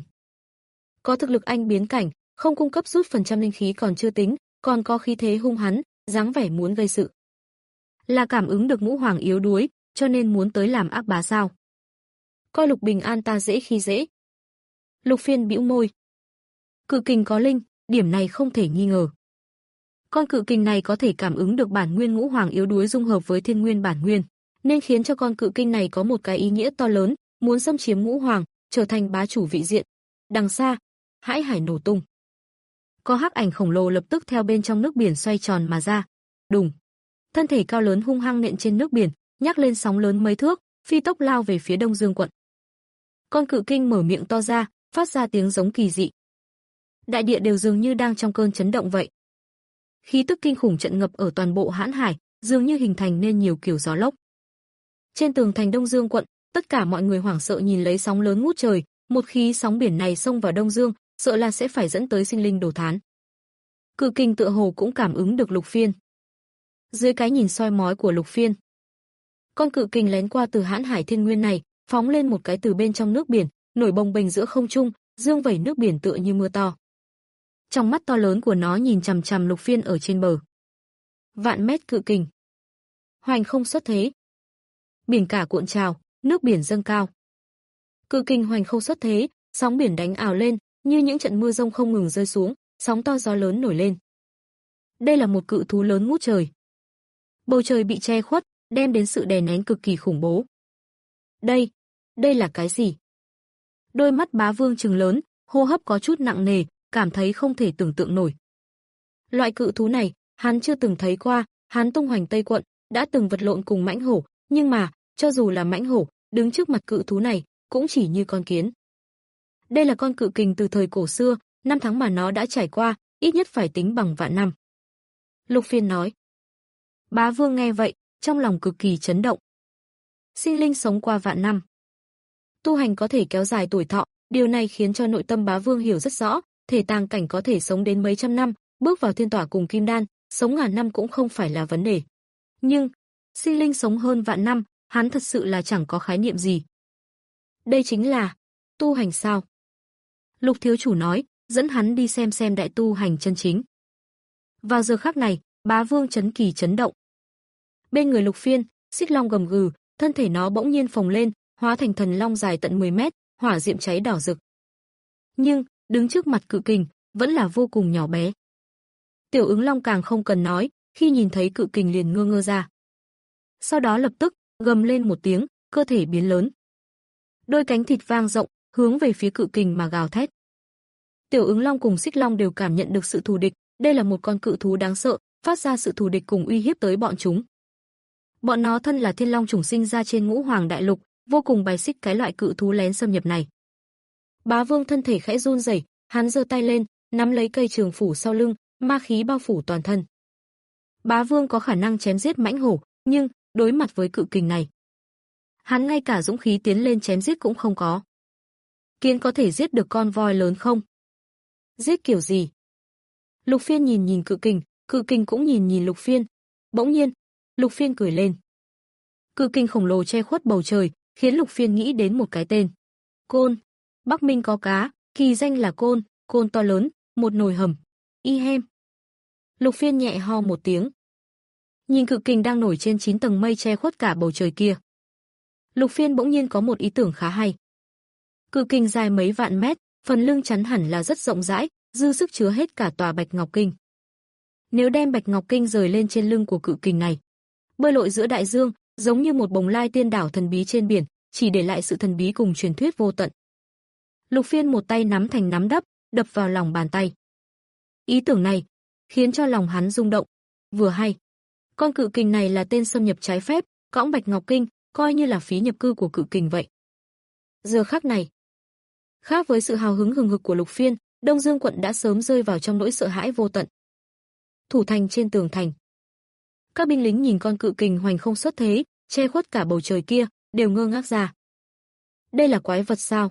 Có thực lực anh biến cảnh, không cung cấp rút phần trăm linh khí còn chưa tính, còn có khí thế hung hắn, dáng vẻ muốn gây sự. Là cảm ứng được ngũ hoàng yếu đuối, cho nên muốn tới làm ác bá sao? Coi Lục Bình An ta dễ khi dễ. Lục Phiên bĩu môi. Cự kình có linh, điểm này không thể nghi ngờ. Con cự kình này có thể cảm ứng được bản nguyên ngũ hoàng yếu đuối dung hợp với thiên nguyên bản nguyên, nên khiến cho con cự kình này có một cái ý nghĩa to lớn, muốn xâm chiếm ngũ hoàng, trở thành bá chủ vị diện. Đằng xa, hãi hải nổ tung. Có hắc ảnh khổng lồ lập tức theo bên trong nước biển xoay tròn mà ra. Đùng. Thân thể cao lớn hung hăng nện trên nước biển, nhắc lên sóng lớn mấy thước, phi tốc lao về phía Đông Dương quận. Con cự kinh mở miệng to ra, phát ra tiếng giống kỳ dị. Đại địa đều dường như đang trong cơn chấn động vậy. Khí tức kinh khủng trận ngập ở toàn bộ hãn hải, dường như hình thành nên nhiều kiểu gió lốc. Trên tường thành Đông Dương quận, tất cả mọi người hoảng sợ nhìn lấy sóng lớn ngút trời, một khi sóng biển này xông vào Đông Dương, sợ là sẽ phải dẫn tới sinh linh đồ thán. Cự kình tựa hồ cũng cảm ứng được Lục Phiên. Dưới cái nhìn soi mói của Lục Phiên, con cự kình lén qua từ hãn hải thiên nguyên này, phóng lên một cái từ bên trong nước biển, nổi bồng bềnh giữa không trung, dương vẩy nước biển tựa như mưa to. Trong mắt to lớn của nó nhìn chằm chằm Lục Phiên ở trên bờ. Vạn mét cự kình, hoành không xuất thế. Biển cả cuộn trào, nước biển dâng cao. Cự kình hoành không xuất thế, sóng biển đánh ào lên, như những trận mưa rông không ngừng rơi xuống, sóng to gió lớn nổi lên. Đây là một cự thú lớn ngút trời. Bầu trời bị che khuất, đem đến sự đè nén cực kỳ khủng bố. Đây, đây là cái gì? Đôi mắt Bá Vương trừng lớn, hô hấp có chút nặng nề, cảm thấy không thể tưởng tượng nổi. Loại cự thú này, hắn chưa từng thấy qua, hắn tung hoành Tây quận, đã từng vật lộn cùng mãnh hổ, nhưng mà, cho dù là mãnh hổ, đứng trước mặt cự thú này, cũng chỉ như con kiến. Đây là con cự kình từ thời cổ xưa, năm tháng mà nó đã trải qua, ít nhất phải tính bằng vạn năm. Lục Phiên nói. Bá Vương nghe vậy, trong lòng cực kỳ chấn động. Sinh linh sống qua vạn năm, tu hành có thể kéo dài tuổi thọ, điều này khiến cho nội tâm Bá Vương hiểu rất rõ, thể tàng cảnh có thể sống đến mấy trăm năm, bước vào thiên tỏa cùng kim đan, sống ngàn năm cũng không phải là vấn đề. Nhưng, sinh linh sống hơn vạn năm, hắn thật sự là chẳng có khái niệm gì. Đây chính là tu hành sao? Lục thiếu chủ nói, dẫn hắn đi xem xem đại tu hành chân chính. Vào giờ khắc này, Bá Vương chấn kỳ chấn động. Bên người Lục Phiên, Xích Long gầm gừ, thân thể nó bỗng nhiên phồng lên, hóa thành thần long dài tận mười mét, hỏa diệm cháy đỏ rực. Nhưng, đứng trước mặt cự kình, vẫn là vô cùng nhỏ bé. Tiểu Ứng Long càng không cần nói, khi nhìn thấy cự kình liền ngơ ngơ ra. Sau đó lập tức, gầm lên một tiếng, cơ thể biến lớn. Đôi cánh thịt vang rộng, hướng về phía cự kình mà gào thét. Tiểu Ứng Long cùng Xích Long đều cảm nhận được sự thù địch, đây là một con cự thú đáng sợ, phát ra sự thù địch cùng uy hiếp tới bọn chúng. Bọn nó thân là thiên long chủng sinh ra trên Ngũ Hoàng Đại Lục, vô cùng bài xích cái loại cự thú lén xâm nhập này. Bá Vương thân thể khẽ run rẩy, hắn giơ tay lên, nắm lấy cây trường phủ sau lưng, ma khí bao phủ toàn thân. Bá Vương có khả năng chém giết mãnh hổ, nhưng đối mặt với cự kình này, hắn ngay cả dũng khí tiến lên chém giết cũng không có. Kiến có thể giết được con voi lớn không? Giết kiểu gì? Lục Phiên nhìn nhìn cự kình, cự kình cũng nhìn nhìn Lục Phiên. Bỗng nhiên, Lục Phiên cười lên. Cự kình khổng lồ che khuất bầu trời, khiến Lục Phiên nghĩ đến một cái tên. Côn. Bắc Minh có cá, kỳ danh là Côn, côn to lớn, một nồi hầm. Y hem. Lục Phiên nhẹ ho một tiếng. Nhìn cự kình đang nổi trên chín tầng mây che khuất cả bầu trời kia. Lục Phiên bỗng nhiên có một ý tưởng khá hay. Cự kình dài mấy vạn mét, phần lưng chắn hẳn là rất rộng rãi, dư sức chứa hết cả tòa Bạch Ngọc Kinh. Nếu đem Bạch Ngọc Kinh rời lên trên lưng của cự kình này, bơi lội giữa đại dương, giống như một bồng lai tiên đảo thần bí trên biển, chỉ để lại sự thần bí cùng truyền thuyết vô tận. Lục Phiên một tay nắm thành nắm đấm, đập vào lòng bàn tay. Ý tưởng này khiến cho lòng hắn rung động. Vừa hay, con cự kình này là tên xâm nhập trái phép, cõng Bạch Ngọc Kinh, coi như là phí nhập cư của cự kình vậy. Giờ khắc này, khác với sự hào hứng hừng hực của Lục Phiên, Đông Dương quận đã sớm rơi vào trong nỗi sợ hãi vô tận. Thủ thành trên tường thành, các binh lính nhìn con cự kình hoành không xuất thế, che khuất cả bầu trời kia, đều ngơ ngác ra. Đây là quái vật sao?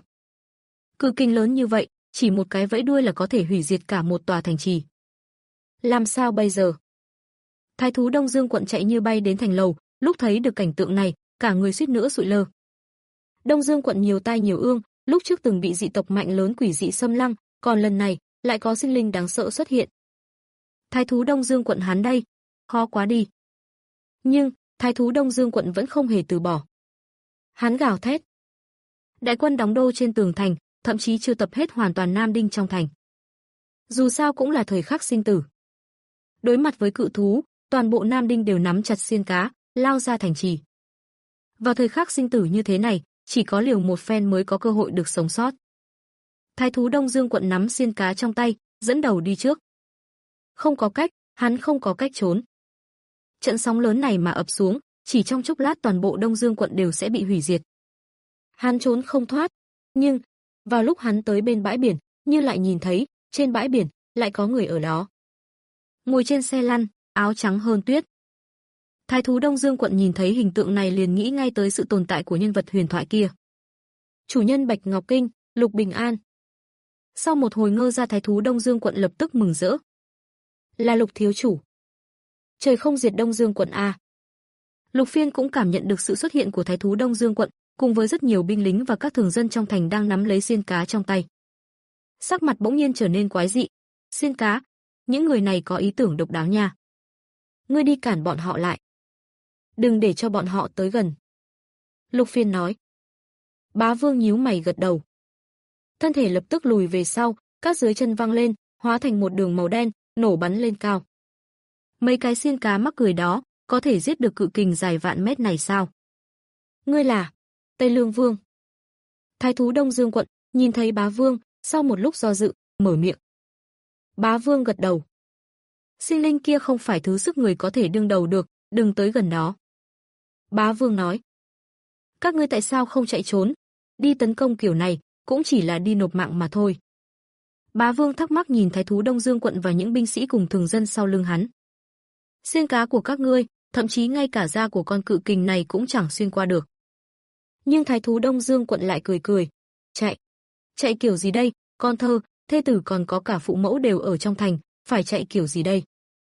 Cự kình lớn như vậy, chỉ một cái vẫy đuôi là có thể hủy diệt cả một tòa thành trì. Làm sao bây giờ? Thái thú Đông Dương quận chạy như bay đến thành lầu, lúc thấy được cảnh tượng này, cả người suýt nữa sụi lơ. Đông Dương quận nhiều tai nhiều ương, lúc trước từng bị dị tộc mạnh lớn quỷ dị xâm lăng, còn lần này lại có sinh linh đáng sợ xuất hiện. Thái thú Đông Dương quận hắn đây, khó quá đi. Nhưng Thái thú Đông Dương quận vẫn không hề từ bỏ. Hắn gào thét. Đại quân đóng đô trên tường thành, thậm chí chưa tập hết hoàn toàn Nam Đinh trong thành. Dù sao cũng là thời khắc sinh tử. Đối mặt với cự thú, toàn bộ Nam Đinh đều nắm chặt xiên cá, lao ra thành trì. Vào thời khắc sinh tử như thế này, chỉ có liều một phen mới có cơ hội được sống sót. Thái thú Đông Dương quận nắm xiên cá trong tay, dẫn đầu đi trước. Không có cách, hắn không có cách trốn. Trận sóng lớn này mà ập xuống, chỉ trong chốc lát toàn bộ Đông Dương quận đều sẽ bị hủy diệt. Hắn trốn không thoát, nhưng vào lúc hắn tới bên bãi biển, như lại nhìn thấy, trên bãi biển lại có người ở đó. Ngồi trên xe lăn, áo trắng hơn tuyết. Thái thú Đông Dương quận nhìn thấy hình tượng này liền nghĩ ngay tới sự tồn tại của nhân vật huyền thoại kia. Chủ nhân Bạch Ngọc Kinh, Lục Bình An. Sau một hồi ngơ ra, thái thú Đông Dương quận lập tức mừng rỡ. Là Lục thiếu chủ. Trời không diệt Đông Dương quận a. Lục Phiên cũng cảm nhận được sự xuất hiện của thái thú Đông Dương quận, cùng với rất nhiều binh lính và các thường dân trong thành đang nắm lấy xiên cá trong tay. Sắc mặt bỗng nhiên trở nên quái dị. Xiên cá, những người này có ý tưởng độc đáo nha. Ngươi đi cản bọn họ lại. Đừng để cho bọn họ tới gần. Lục Phiên nói. Bá Vương nhíu mày gật đầu. Thân thể lập tức lùi về sau, các dưới chân văng lên, hóa thành một đường màu đen, nổ bắn lên cao. Mấy cái xiên cá mắc cười đó, có thể giết được cự kình dài vạn mét này sao? Ngươi là Tây Lương Vương. Thái thú Đông Dương quận nhìn thấy Bá Vương, sau một lúc do dự, mở miệng. Bá Vương gật đầu. Sinh linh kia không phải thứ sức người có thể đương đầu được, đừng tới gần nó. Bá Vương nói. Các ngươi tại sao không chạy trốn? Đi tấn công kiểu này, cũng chỉ là đi nộp mạng mà thôi. Bá Vương thắc mắc nhìn thái thú Đông Dương quận và những binh sĩ cùng thường dân sau lưng hắn. Xiên cá của các ngươi, thậm chí ngay cả da của con cự kình này cũng chẳng xuyên qua được. Nhưng thái thú Đông Dương quận lại cười cười. Chạy. Chạy kiểu gì đây, con thơ, thê tử còn có cả phụ mẫu đều ở trong thành, phải chạy kiểu gì đây?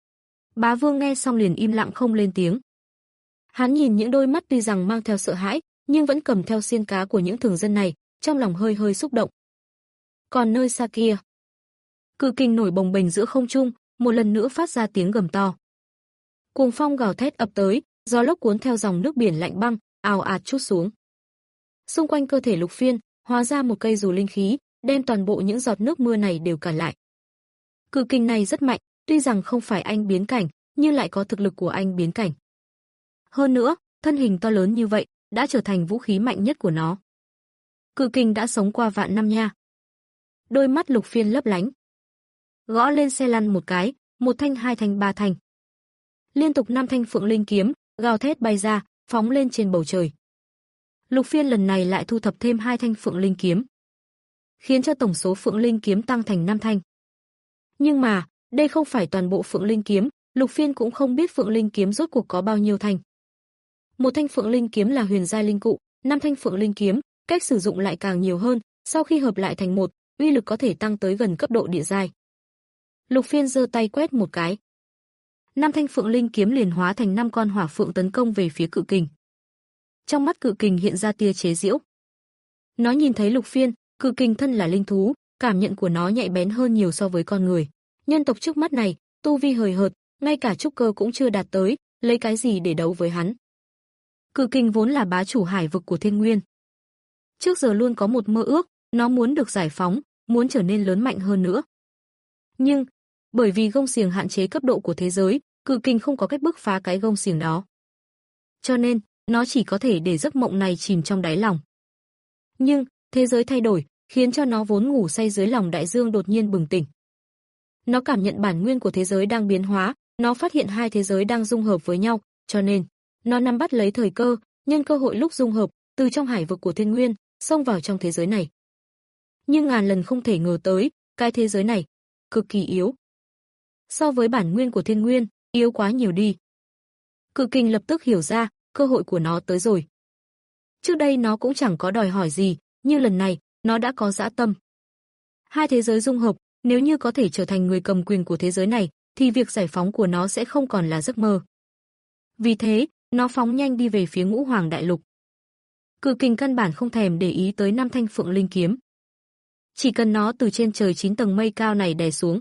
Bá Vương nghe xong liền im lặng không lên tiếng. Hắn nhìn những đôi mắt tuy rằng mang theo sợ hãi, nhưng vẫn cầm theo xiên cá của những thường dân này, trong lòng hơi hơi xúc động. Còn nơi xa kia, cự kình nổi bồng bềnh giữa không trung, một lần nữa phát ra tiếng gầm to. Cuồng phong gào thét ập tới, gió lốc cuốn theo dòng nước biển lạnh băng, ào ạt trút xuống. Xung quanh cơ thể Lục Phiên, hóa ra một cây dù linh khí, đem toàn bộ những giọt nước mưa này đều cản lại. Cự kình này rất mạnh, tuy rằng không phải anh biến cảnh, nhưng lại có thực lực của anh biến cảnh. Hơn nữa, thân hình to lớn như vậy, đã trở thành vũ khí mạnh nhất của nó. Cự kình đã sống qua vạn năm nha. Đôi mắt Lục Phiên lấp lánh. Gõ lên xe lăn một cái, một thanh, hai thanh, ba thanh. Liên tục năm thanh phượng linh kiếm, gào thét bay ra, phóng lên trên bầu trời. Lục Phiên lần này lại thu thập thêm hai thanh phượng linh kiếm, khiến cho tổng số phượng linh kiếm tăng thành năm thanh. Nhưng mà, đây không phải toàn bộ phượng linh kiếm, Lục Phiên cũng không biết phượng linh kiếm rốt cuộc có bao nhiêu thanh. Một thanh phượng linh kiếm là huyền giai linh cụ, năm thanh phượng linh kiếm, cách sử dụng lại càng nhiều hơn, sau khi hợp lại thành một, uy lực có thể tăng tới gần cấp độ địa giai. Lục Phiên giơ tay quét một cái. Năm thanh phượng linh kiếm liền hóa thành năm con hỏa phượng tấn công về phía cự kình. Trong mắt cự kình hiện ra tia chế giễu. Nó nhìn thấy Lục Phiên, cự kình thân là linh thú, cảm nhận của nó nhạy bén hơn nhiều so với con người. Nhân tộc trước mắt này, tu vi hời hợt, ngay cả trúc cơ cũng chưa đạt tới, lấy cái gì để đấu với hắn. Cự kình vốn là bá chủ hải vực của Thiên Nguyên. Trước giờ luôn có một mơ ước, nó muốn được giải phóng, muốn trở nên lớn mạnh hơn nữa. Nhưng, bởi vì gông xiềng hạn chế cấp độ của thế giới, cự kình không có cách bứt phá cái gông xiềng đó. Cho nên, nó chỉ có thể để giấc mộng này chìm trong đáy lòng. Nhưng, thế giới thay đổi, khiến cho nó vốn ngủ say dưới lòng đại dương đột nhiên bừng tỉnh. Nó cảm nhận bản nguyên của thế giới đang biến hóa, nó phát hiện hai thế giới đang dung hợp với nhau, cho nên nó nắm bắt lấy thời cơ, nhân cơ hội lúc dung hợp, từ trong hải vực của thiên nguyên, xông vào trong thế giới này. Nhưng ngàn lần không thể ngờ tới, cái thế giới này cực kỳ yếu. So với bản nguyên của thiên nguyên, yếu quá nhiều đi. Cự kình lập tức hiểu ra, cơ hội của nó tới rồi. Trước đây nó cũng chẳng có đòi hỏi gì, nhưng lần này, nó đã có dã tâm. Hai thế giới dung hợp, nếu như có thể trở thành người cầm quyền của thế giới này, thì việc giải phóng của nó sẽ không còn là giấc mơ. Vì thế, nó phóng nhanh đi về phía Ngũ Hoàng Đại Lục. Cự kình căn bản không thèm để ý tới năm thanh phượng linh kiếm. Chỉ cần nó từ trên trời chín tầng mây cao này đè xuống.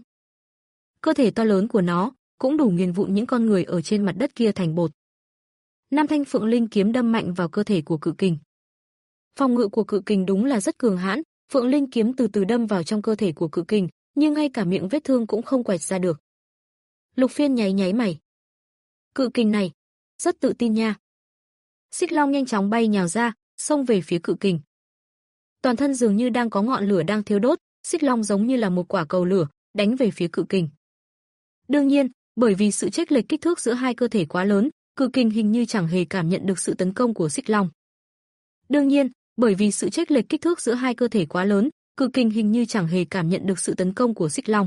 Cơ thể to lớn của nó cũng đủ nghiền vụn những con người ở trên mặt đất kia thành bột. Năm thanh phượng linh kiếm đâm mạnh vào cơ thể của cự kình. Phòng ngự của cự kình đúng là rất cường hãn, phượng linh kiếm từ từ đâm vào trong cơ thể của cự kình, nhưng ngay cả miệng vết thương cũng không quẹt ra được. Lục Phiên nháy nháy mày. Cự kình này, rất tự tin nha. Xích Long nhanh chóng bay nhào ra, xông về phía cự kình. Toàn thân dường như đang có ngọn lửa đang thiêu đốt, Xích Long giống như là một quả cầu lửa, đánh về phía cự kình. Đương nhiên, bởi vì sự chênh lệch kích thước giữa hai cơ thể quá lớn, cự kình hình như chẳng hề cảm nhận được sự tấn công của Xích Long. Đương nhiên, bởi vì sự chênh lệch kích thước giữa hai cơ thể quá lớn, cự kình hình như chẳng hề cảm nhận được sự tấn công của Xích Long.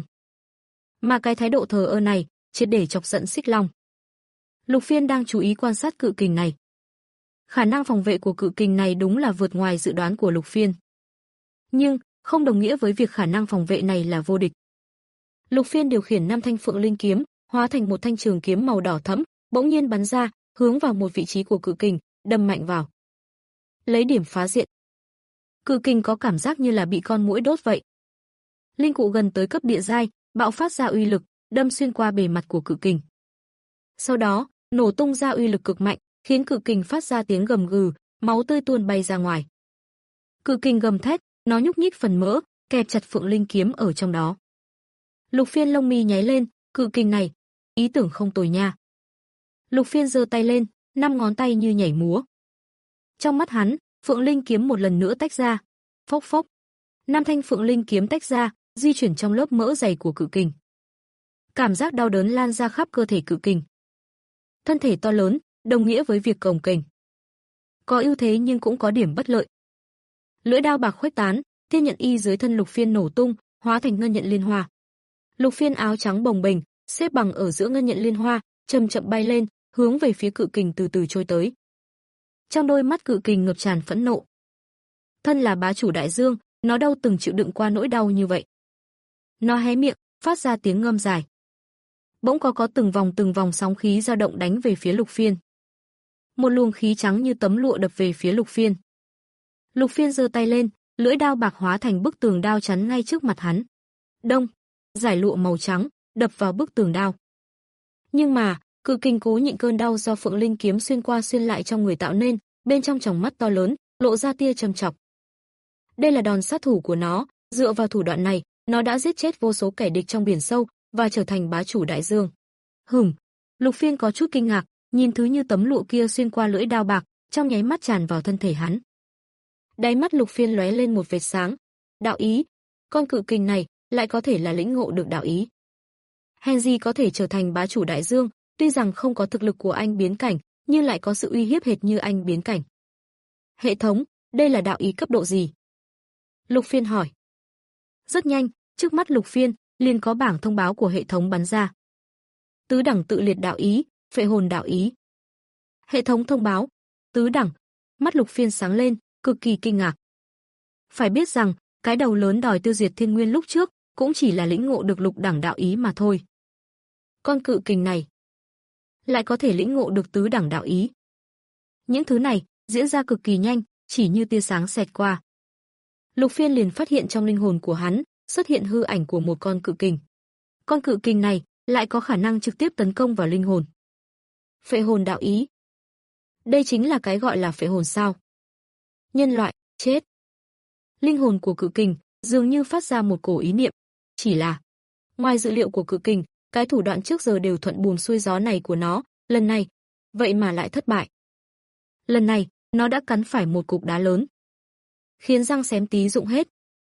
Mà cái thái độ thờ ơ này, triệt để chọc giận Xích Long. Lục Phiên đang chú ý quan sát cự kình này. Khả năng phòng vệ của cự kình này đúng là vượt ngoài dự đoán của Lục Phiên. Nhưng, không đồng nghĩa với việc khả năng phòng vệ này là vô địch. Lục Phiên điều khiển năm thanh phượng linh kiếm, hóa thành một thanh trường kiếm màu đỏ thẫm, bỗng nhiên bắn ra, hướng vào một vị trí của cự kình, đâm mạnh vào. Lấy điểm phá diện. Cự kình có cảm giác như là bị con muỗi đốt vậy. Linh cụ gần tới cấp địa giai, bạo phát ra uy lực, đâm xuyên qua bề mặt của cự kình. Sau đó, nổ tung ra uy lực cực mạnh, khiến cự kình phát ra tiếng gầm gừ, máu tươi tuôn bay ra ngoài. Cự kình gầm thét, nó nhúc nhích phần mỡ, kẹp chặt phượng linh kiếm ở trong đó. Lục Phiên lông mi nháy lên, cự kình này, ý tưởng không tồi nha. Lục Phiên giơ tay lên, năm ngón tay như nhảy múa. Trong mắt hắn, phượng linh kiếm một lần nữa tách ra, phốc phốc. Năm thanh phượng linh kiếm tách ra, di chuyển trong lớp mỡ dày của cự kình. Cảm giác đau đớn lan ra khắp cơ thể cự kình. Thân thể to lớn, đồng nghĩa với việc cồng kềnh. Có ưu thế nhưng cũng có điểm bất lợi. Lưỡi đao bạc khuếch tán, thiên nhận y dưới thân Lục Phiên nổ tung, hóa thành ngân nhận liên hoa. Lục Phiên áo trắng bồng bềnh, xếp bằng ở giữa ngân nhận liên hoa, chậm chậm bay lên, hướng về phía cự kình từ từ trôi tới. Trong đôi mắt cự kình ngập tràn phẫn nộ. Thân là bá chủ đại dương, nó đâu từng chịu đựng qua nỗi đau như vậy. Nó hé miệng, phát ra tiếng ngâm dài. Bỗng có có từng vòng từng vòng sóng khí dao động đánh về phía Lục Phiên. Một luồng khí trắng như tấm lụa đập về phía Lục Phiên. Lục Phiên giơ tay lên, lưỡi đao bạc hóa thành bức tường đao chắn ngay trước mặt hắn. Đông, giải lụa màu trắng đập vào bức tường đao. Nhưng mà, cự kình cố nhịn cơn đau do phượng linh kiếm xuyên qua xuyên lại trong người tạo nên, bên trong tròng mắt to lớn lộ ra tia châm chọc. Đây là đòn sát thủ của nó, dựa vào thủ đoạn này, nó đã giết chết vô số kẻ địch trong biển sâu và trở thành bá chủ đại dương. Hừm, Lục Phiên có chút kinh ngạc, nhìn thứ như tấm lụa kia xuyên qua lưỡi đao bạc, trong nháy mắt tràn vào thân thể hắn. Đáy mắt Lục Phiên lóe lên một vệt sáng. Đạo ý, con cự kình này lại có thể là lĩnh ngộ được đạo ý. Hèn gì có thể trở thành bá chủ đại dương, tuy rằng không có thực lực của anh biến cảnh, nhưng lại có sự uy hiếp hệt như anh biến cảnh. Hệ thống, đây là đạo ý cấp độ gì? Lục Phiên hỏi. Rất nhanh, trước mắt Lục Phiên liền có bảng thông báo của hệ thống bắn ra. Tứ đẳng tự liệt đạo ý, phệ hồn đạo ý. Hệ thống thông báo, tứ đẳng. Mắt Lục Phiên sáng lên, cực kỳ kinh ngạc. Phải biết rằng, cái đầu lớn đòi tiêu diệt thiên nguyên lúc trước cũng chỉ là lĩnh ngộ được lục đẳng đạo ý mà thôi. Con cự kình này lại có thể lĩnh ngộ được tứ đẳng đạo ý. Những thứ này diễn ra cực kỳ nhanh, chỉ như tia sáng xẹt qua. Lục Phiên liền phát hiện trong linh hồn của hắn xuất hiện hư ảnh của một con cự kình. Con cự kình này lại có khả năng trực tiếp tấn công vào linh hồn. Phệ hồn đạo ý. Đây chính là cái gọi là phệ hồn sao? Nhân loại, chết. Linh hồn của cự kình dường như phát ra một cổ ý niệm, chỉ là ngoài dự liệu của cự kình, cái thủ đoạn trước giờ đều thuận buồm xuôi gió này của nó, lần này vậy mà lại thất bại. Lần này, nó đã cắn phải một cục đá lớn, khiến răng xém tí rụng hết.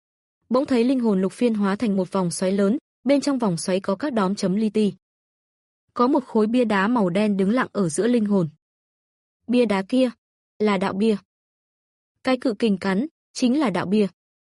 Bỗng thấy linh hồn Lục Phiên hóa thành một vòng xoáy lớn, bên trong vòng xoáy có các đóm chấm li ti. Có một khối bia đá màu đen đứng lặng ở giữa linh hồn. Bia đá kia là đạo bia. Cái cự kình cắn chính là đạo bia.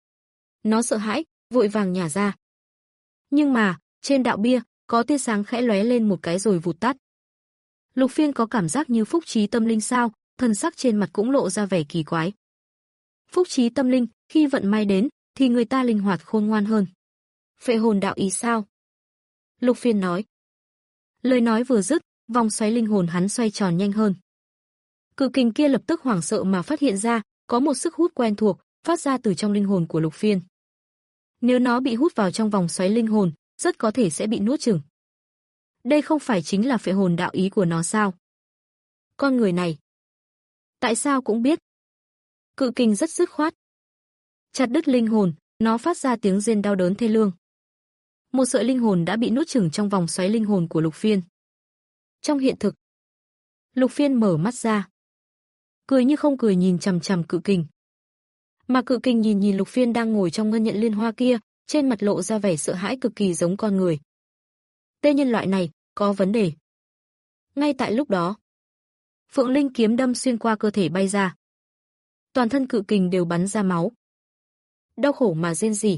Nó sợ hãi, vội vàng nhả ra. Nhưng mà, trên đạo bia có tia sáng khẽ lóe lên một cái rồi vụt tắt. Lục Phiên có cảm giác như phúc trí tâm linh sao, thần sắc trên mặt cũng lộ ra vẻ kỳ quái. Phúc trí tâm linh, khi vận may đến thì người ta linh hoạt khôn ngoan hơn. Phệ hồn đạo ý sao? Lục Phiên nói. Lời nói vừa dứt, vòng xoáy linh hồn hắn xoay tròn nhanh hơn. Cự kình kia lập tức hoảng sợ mà phát hiện ra, có một sức hút quen thuộc phát ra từ trong linh hồn của Lục Phiên. Nếu nó bị hút vào trong vòng xoáy linh hồn, rất có thể sẽ bị nuốt chửng. Đây không phải chính là phệ hồn đạo ý của nó sao? Con người này, tại sao cũng biết? Cự kình rất dứt khoát. Chặt đứt linh hồn, nó phát ra tiếng rên đau đớn thê lương. Một sợi linh hồn đã bị nuốt chửng trong vòng xoáy linh hồn của Lục Phiên. Trong hiện thực, Lục Phiên mở mắt ra, cười như không cười nhìn chằm chằm cự kình. Mà cự kình nhìn nhìn Lục Phiên đang ngồi trong ngân nhận liên hoa kia, trên mặt lộ ra vẻ sợ hãi cực kỳ giống con người. Tên nhân loại này có vấn đề. Ngay tại lúc đó, Phượng Linh kiếm đâm xuyên qua cơ thể bay ra. Toàn thân cự kình đều bắn ra máu. Đau khổ mà rên rỉ.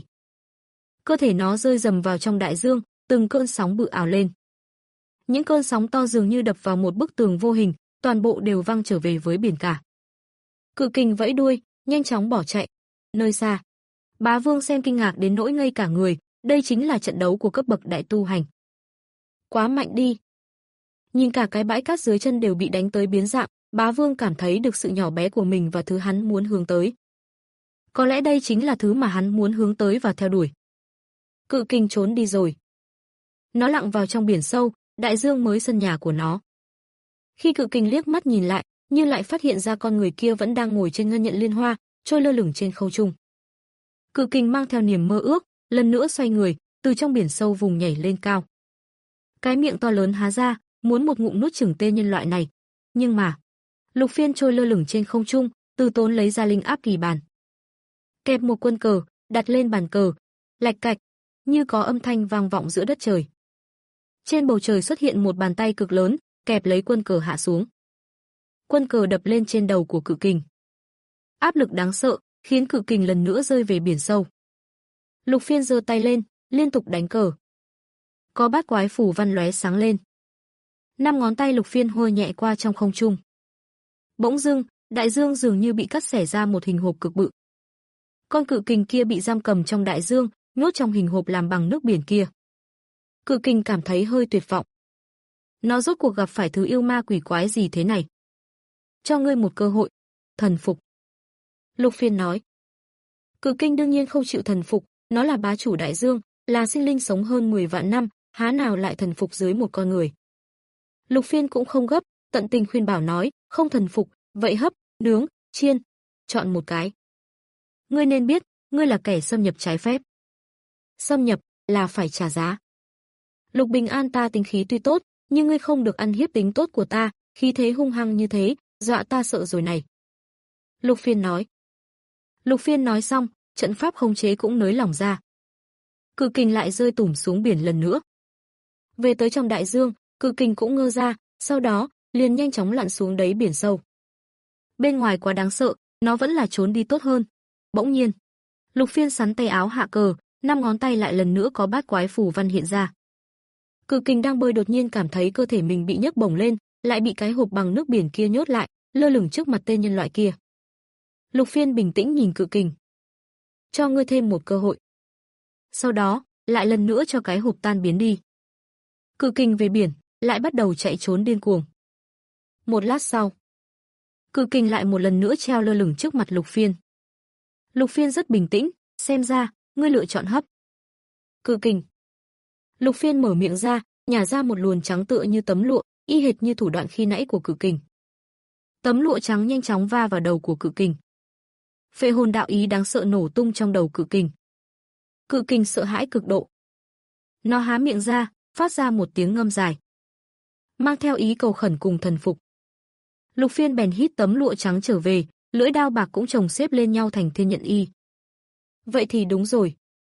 Cơ thể nó rơi rầm vào trong đại dương, từng cơn sóng bự ảo lên. Những cơn sóng to dường như đập vào một bức tường vô hình, toàn bộ đều văng trở về với biển cả. Cự kình vẫy đuôi, nhanh chóng bỏ chạy. Nơi xa, Bá Vương xem kinh ngạc đến nỗi ngây cả người, đây chính là trận đấu của cấp bậc đại tu hành. Quá mạnh đi. Nhìn cả cái bãi cát dưới chân đều bị đánh tới biến dạng, Bá Vương cảm thấy được sự nhỏ bé của mình và thứ hắn muốn hướng tới. Có lẽ đây chính là thứ mà hắn muốn hướng tới và theo đuổi. Cự kình trốn đi rồi. Nó lặn vào trong biển sâu, đại dương mới sân nhà của nó. Khi cự kình liếc mắt nhìn lại, nhưng lại phát hiện ra con người kia vẫn đang ngồi trên ngân nhận liên hoa, trôi lơ lửng trên không trung. Cự kình mang theo niềm mơ ước, lần nữa xoay người, từ trong biển sâu vùng nhảy lên cao. Cái miệng to lớn há ra, muốn một ngụm nuốt chửng tên nhân loại này. Nhưng mà, Lục Phiên trôi lơ lửng trên không trung, từ tốn lấy ra linh áp kỳ bàn. Kẹp một quân cờ, đặt lên bàn cờ, lạch cạch, như có âm thanh vang vọng giữa đất trời. Trên bầu trời xuất hiện một bàn tay cực lớn, kẹp lấy quân cờ hạ xuống. Quân cờ đập lên trên đầu của cự kình. Áp lực đáng sợ, khiến cự kình lần nữa rơi về biển sâu. Lục Phiên giơ tay lên, liên tục đánh cờ. Có bát quái phù văn lóe sáng lên. Năm ngón tay Lục Phiên hôi nhẹ qua trong không trung. Bỗng dưng, đại dương dường như bị cắt xẻ ra một hình hộp cực bự. Con cự kình kia bị giam cầm trong đại dương, nhốt trong hình hộp làm bằng nước biển kia. Cự kình cảm thấy hơi tuyệt vọng. Nó rốt cuộc gặp phải thứ yêu ma quỷ quái gì thế này? Cho ngươi một cơ hội, thần phục. Lục Phiên nói. Cự kình đương nhiên không chịu thần phục, nó là bá chủ đại dương, là sinh linh sống hơn mười vạn năm, há nào lại thần phục dưới một con người. Lục Phiên cũng không gấp, tận tình khuyên bảo nói, không thần phục, vậy hấp, nướng, chiên, chọn một cái. Ngươi nên biết, ngươi là kẻ xâm nhập trái phép. Xâm nhập là phải trả giá. Lục Bình An ta tính khí tuy tốt, nhưng ngươi không được ăn hiếp tính tốt của ta, khí thế hung hăng như thế, dọa ta sợ rồi này. Lục Phiên nói. Lục Phiên nói xong, trận pháp khống chế cũng nới lỏng ra. Cự kình lại rơi tủm xuống biển lần nữa. Về tới trong đại dương, cự kình cũng ngơ ra, sau đó, liền nhanh chóng lặn xuống đáy biển sâu. Bên ngoài quá đáng sợ, nó vẫn là trốn đi tốt hơn. Bỗng nhiên, Lục Phiên sắn tay áo hạ cờ, năm ngón tay lại lần nữa có bát quái phù văn hiện ra. Cự kình đang bơi đột nhiên cảm thấy cơ thể mình bị nhấc bổng lên, lại bị cái hộp bằng nước biển kia nhốt lại, lơ lửng trước mặt tên nhân loại kia. Lục Phiên bình tĩnh nhìn cự kình. Cho ngươi thêm một cơ hội. Sau đó, lại lần nữa cho cái hộp tan biến đi. Cự kình về biển, lại bắt đầu chạy trốn điên cuồng. Một lát sau, cự kình lại một lần nữa treo lơ lửng trước mặt Lục Phiên. Lục Phiên rất bình tĩnh, xem ra, ngươi lựa chọn hấp. Cự kình. Lục Phiên mở miệng ra, nhả ra một luồn trắng tựa như tấm lụa, y hệt như thủ đoạn khi nãy của cự kình. Tấm lụa trắng nhanh chóng va vào đầu của cự kình. Phệ hồn đạo ý đáng sợ nổ tung trong đầu cự kình. Cự kình sợ hãi cực độ. Nó há miệng ra, phát ra một tiếng ngâm dài, mang theo ý cầu khẩn cùng thần phục. Lục Phiên bèn hít tấm lụa trắng trở về, lưỡi đao bạc cũng chồng xếp lên nhau thành thiên nhận y. Vậy thì đúng rồi,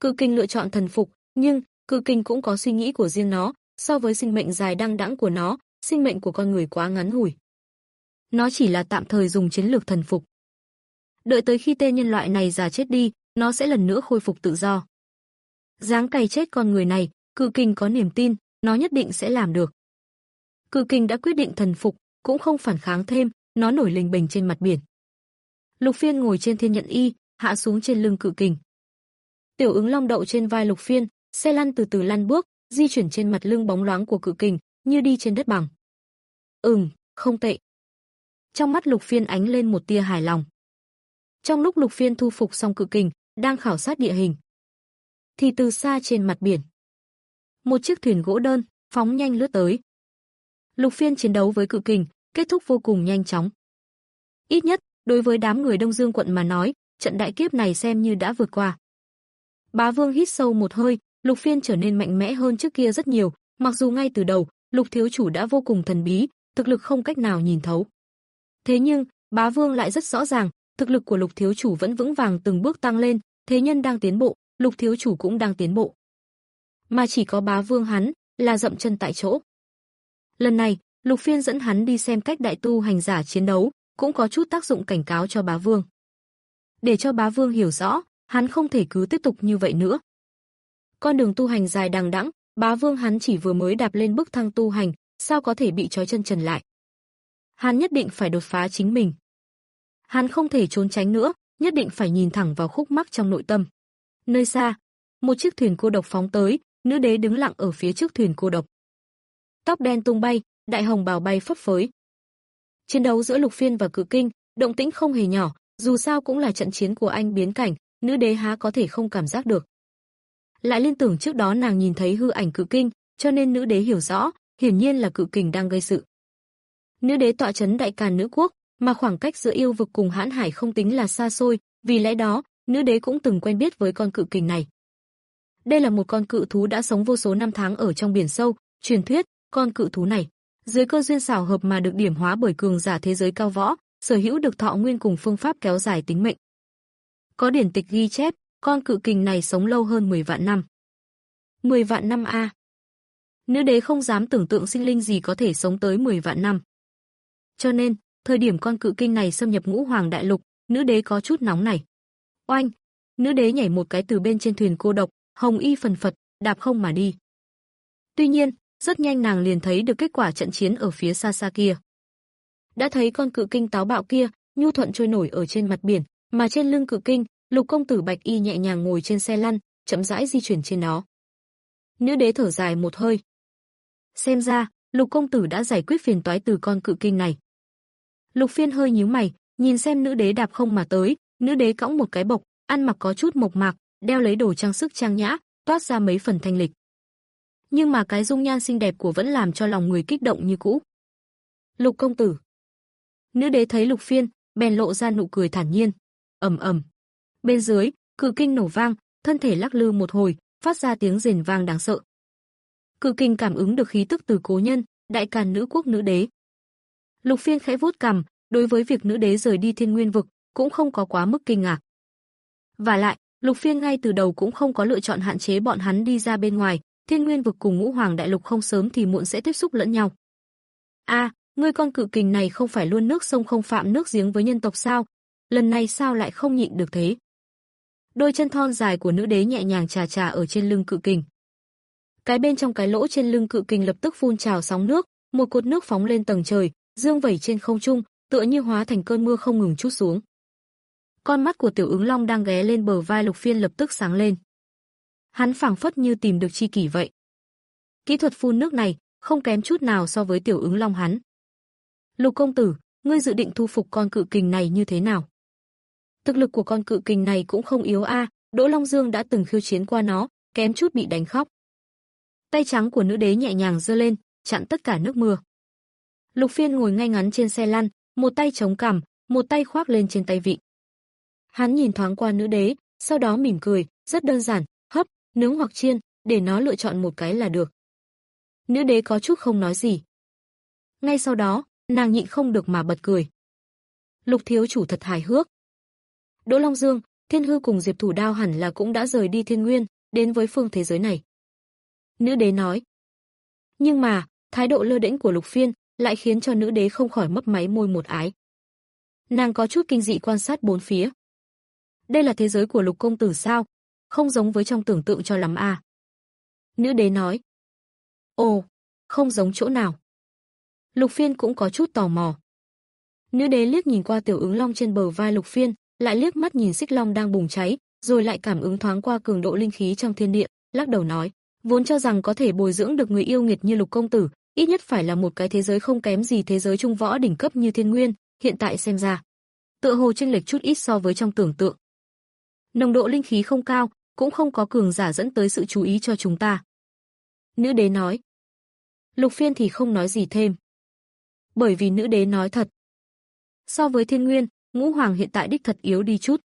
Cự kình lựa chọn thần phục, nhưng cự kình cũng có suy nghĩ của riêng nó, so với sinh mệnh dài đăng đẵng của nó, sinh mệnh của con người quá ngắn ngủi. Nó chỉ là tạm thời dùng chiến lược thần phục. Đợi tới khi tên nhân loại này già chết đi, nó sẽ lần nữa khôi phục tự do. Dáng cày chết con người này, cự kình có niềm tin, nó nhất định sẽ làm được. Cự kình đã quyết định thần phục, cũng không phản kháng thêm, nó nổi lềnh bềnh trên mặt biển. Lục Phiên ngồi trên thiên nhận y, hạ xuống trên lưng cự kình. Tiểu Ứng Long đậu trên vai Lục Phiên, xe lăn từ từ lăn bước, di chuyển trên mặt lưng bóng loáng của cự kình, như đi trên đất bằng. Ừm, không tệ. Trong mắt Lục Phiên ánh lên một tia hài lòng. Trong lúc Lục Phiên thu phục xong cự kình, đang khảo sát địa hình, thì từ xa trên mặt biển, một chiếc thuyền gỗ đơn phóng nhanh lướt tới. Lục Phiên chiến đấu với cự kình, kết thúc vô cùng nhanh chóng. Ít nhất, đối với đám người Đông Dương quận mà nói, trận đại kiếp này xem như đã vượt qua. Bá Vương hít sâu một hơi, Lục Phiên trở nên mạnh mẽ hơn trước kia rất nhiều, mặc dù ngay từ đầu, Lục thiếu chủ đã vô cùng thần bí, thực lực không cách nào nhìn thấu. Thế nhưng, Bá Vương lại rất rõ ràng, thực lực của Lục thiếu chủ vẫn vững vàng từng bước tăng lên, thế nhân đang tiến bộ, Lục thiếu chủ cũng đang tiến bộ. Mà chỉ có Bá Vương hắn là dậm chân tại chỗ. Lần này, Lục Phiên dẫn hắn đi xem cách đại tu hành giả chiến đấu, cũng có chút tác dụng cảnh cáo cho Bá Vương. Để cho Bá Vương hiểu rõ, hắn không thể cứ tiếp tục như vậy nữa. Con đường tu hành dài đằng đẵng, Bá Vương hắn chỉ vừa mới đạp lên bức thang tu hành, sao có thể bị trói chân trần lại. Hắn nhất định phải đột phá chính mình. Hắn không thể trốn tránh nữa, nhất định phải nhìn thẳng vào khúc mắc trong nội tâm. Nơi xa, một chiếc thuyền cô độc phóng tới, nữ đế đứng lặng ở phía trước thuyền cô độc. Tóc đen tung bay, đại hồng bào bay phấp phới. Chiến đấu giữa Lục Phiên và cự kinh, động tĩnh không hề nhỏ, dù sao cũng là trận chiến của anh biến cảnh, nữ đế há có thể không cảm giác được. Lại liên tưởng trước đó nàng nhìn thấy hư ảnh cự kinh, cho nên nữ đế hiểu rõ, hiển nhiên là cự kình đang gây sự. Nữ đế tọa trấn Đại Càn nữ quốc, mà khoảng cách giữa yêu vực cùng Hãn Hải không tính là xa xôi, vì lẽ đó, nữ đế cũng từng quen biết với con cự kình này. Đây là một con cự thú đã sống vô số năm tháng ở trong biển sâu, truyền thuyết, con cự thú này, dưới cơ duyên xảo hợp mà được điểm hóa bởi cường giả thế giới cao võ, sở hữu được thọ nguyên cùng phương pháp kéo dài tính mệnh. Có điển tịch ghi chép, con cự kình này sống lâu hơn mười vạn năm. mười vạn năm a. Nữ đế không dám tưởng tượng sinh linh gì có thể sống tới mười vạn năm. Cho nên, thời điểm con cự kinh này xâm nhập Ngũ Hoàng đại lục, nữ đế có chút nóng này. Oanh, nữ đế nhảy một cái từ bên trên thuyền cô độc, hồng y phần phật, đạp không mà đi. Tuy nhiên, rất nhanh nàng liền thấy được kết quả trận chiến ở phía xa xa kia. Đã thấy con cự kinh táo bạo kia, nhu thuận trôi nổi ở trên mặt biển, mà trên lưng cự kinh, Lục công tử Bạch Y nhẹ nhàng ngồi trên xe lăn, chậm rãi di chuyển trên nó. Nữ đế thở dài một hơi. Xem ra, Lục công tử đã giải quyết phiền toái từ con cự kinh này. Lục Phiên hơi nhíu mày, nhìn xem nữ đế đạp không mà tới, nữ đế cõng một cái bọc, ăn mặc có chút mộc mạc, đeo lấy đồ trang sức trang nhã, toát ra mấy phần thanh lịch. Nhưng mà cái dung nhan xinh đẹp của vẫn làm cho lòng người kích động như cũ. Lục công tử. Nữ đế thấy Lục Phiên, bèn lộ ra nụ cười thản nhiên. Ầm ầm. Bên dưới, cự kinh nổ vang, thân thể lắc lư một hồi, phát ra tiếng rền vang đáng sợ. Cự kinh cảm ứng được khí tức từ cố nhân, Đại Càn nữ quốc nữ đế. Lục Phiên khẽ vuốt cằm, đối với việc nữ đế rời đi Thiên Nguyên vực, cũng không có quá mức kinh ngạc. Và lại, Lục Phiên ngay từ đầu cũng không có lựa chọn hạn chế bọn hắn đi ra bên ngoài, Thiên Nguyên vực cùng Ngũ Hoàng đại lục không sớm thì muộn sẽ tiếp xúc lẫn nhau. A, à, ngươi con cự kình này không phải luôn nước sông không phạm nước giếng với nhân tộc sao? Lần này sao lại không nhịn được thế? Đôi chân thon dài của nữ đế nhẹ nhàng chà chà ở trên lưng cự kình. Cái bên trong cái lỗ trên lưng cự kình lập tức phun trào sóng nước, một cột nước phóng lên tầng trời, dương vẩy trên không trung, tựa như hóa thành cơn mưa không ngừng trút xuống. Con mắt của Tiểu Ứng Long đang ghé lên bờ vai Lục Phiên lập tức sáng lên. Hắn phảng phất như tìm được tri kỷ vậy. Kỹ thuật phun nước này không kém chút nào so với Tiểu Ứng Long hắn. Lục công tử, ngươi dự định thu phục con cự kình này như thế nào? Thực lực của con cự kình này cũng không yếu a, à, Đỗ Long Dương đã từng khiêu chiến qua nó, kém chút bị đánh khóc. Tay trắng của nữ đế nhẹ nhàng giơ lên, chặn tất cả nước mưa. Lục Phiên ngồi ngay ngắn trên xe lăn, một tay chống cằm, một tay khoác lên trên tay vịn. Hắn nhìn thoáng qua nữ đế, sau đó mỉm cười, rất đơn giản, hấp, nướng hoặc chiên, để nó lựa chọn một cái là được. Nữ đế có chút không nói gì. Ngay sau đó, nàng nhịn không được mà bật cười. Lục thiếu chủ thật hài hước. Đỗ Long Dương, Thiên Hư cùng Diệp Thủ Đao hẳn là cũng đã rời đi Thiên Nguyên, đến với phương thế giới này. Nữ đế nói. Nhưng mà, thái độ lơ đễnh của Lục Phiên lại khiến cho nữ đế không khỏi mấp máy môi một ái. Nàng có chút kinh dị quan sát bốn phía. Đây là thế giới của Lục công tử sao? Không giống với trong tưởng tượng cho lắm à. Nữ đế nói. Ồ, không giống chỗ nào. Lục Phiên cũng có chút tò mò. Nữ đế liếc nhìn qua tiểu ứng long trên bờ vai Lục Phiên, lại liếc mắt nhìn xích long đang bùng cháy, rồi lại cảm ứng thoáng qua cường độ linh khí trong thiên địa, lắc đầu nói, vốn cho rằng có thể bồi dưỡng được người yêu nghiệt như Lục công tử, ít nhất phải là một cái thế giới không kém gì thế giới trung võ đỉnh cấp như Thiên Nguyên, hiện tại xem ra, tựa hồ chênh lệch chút ít so với trong tưởng tượng. Nồng độ linh khí không cao, cũng không có cường giả dẫn tới sự chú ý cho chúng ta. Nữ đế nói. Lục Phiên thì không nói gì thêm. Bởi vì nữ đế nói thật. So với Thiên Nguyên, Ngũ Hoàng hiện tại đích thật yếu đi chút.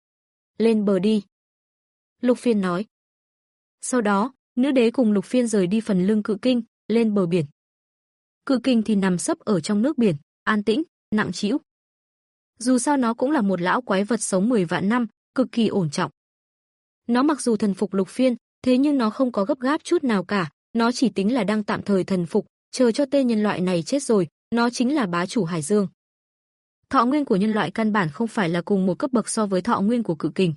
Lên bờ đi. Lục Phiên nói. Sau đó, nữ đế cùng Lục Phiên rời đi phần lưng cự kinh, lên bờ biển. Cự kinh thì nằm sấp ở trong nước biển, an tĩnh, nặng trĩu. Dù sao nó cũng là một lão quái vật sống mười vạn năm, cực kỳ ổn trọng. Nó mặc dù thần phục Lục Phiên, thế nhưng nó không có gấp gáp chút nào cả, nó chỉ tính là đang tạm thời thần phục, chờ cho tên nhân loại này chết rồi, nó chính là bá chủ Hải Dương. Thọ nguyên của nhân loại căn bản không phải là cùng một cấp bậc so với thọ nguyên của cự kình.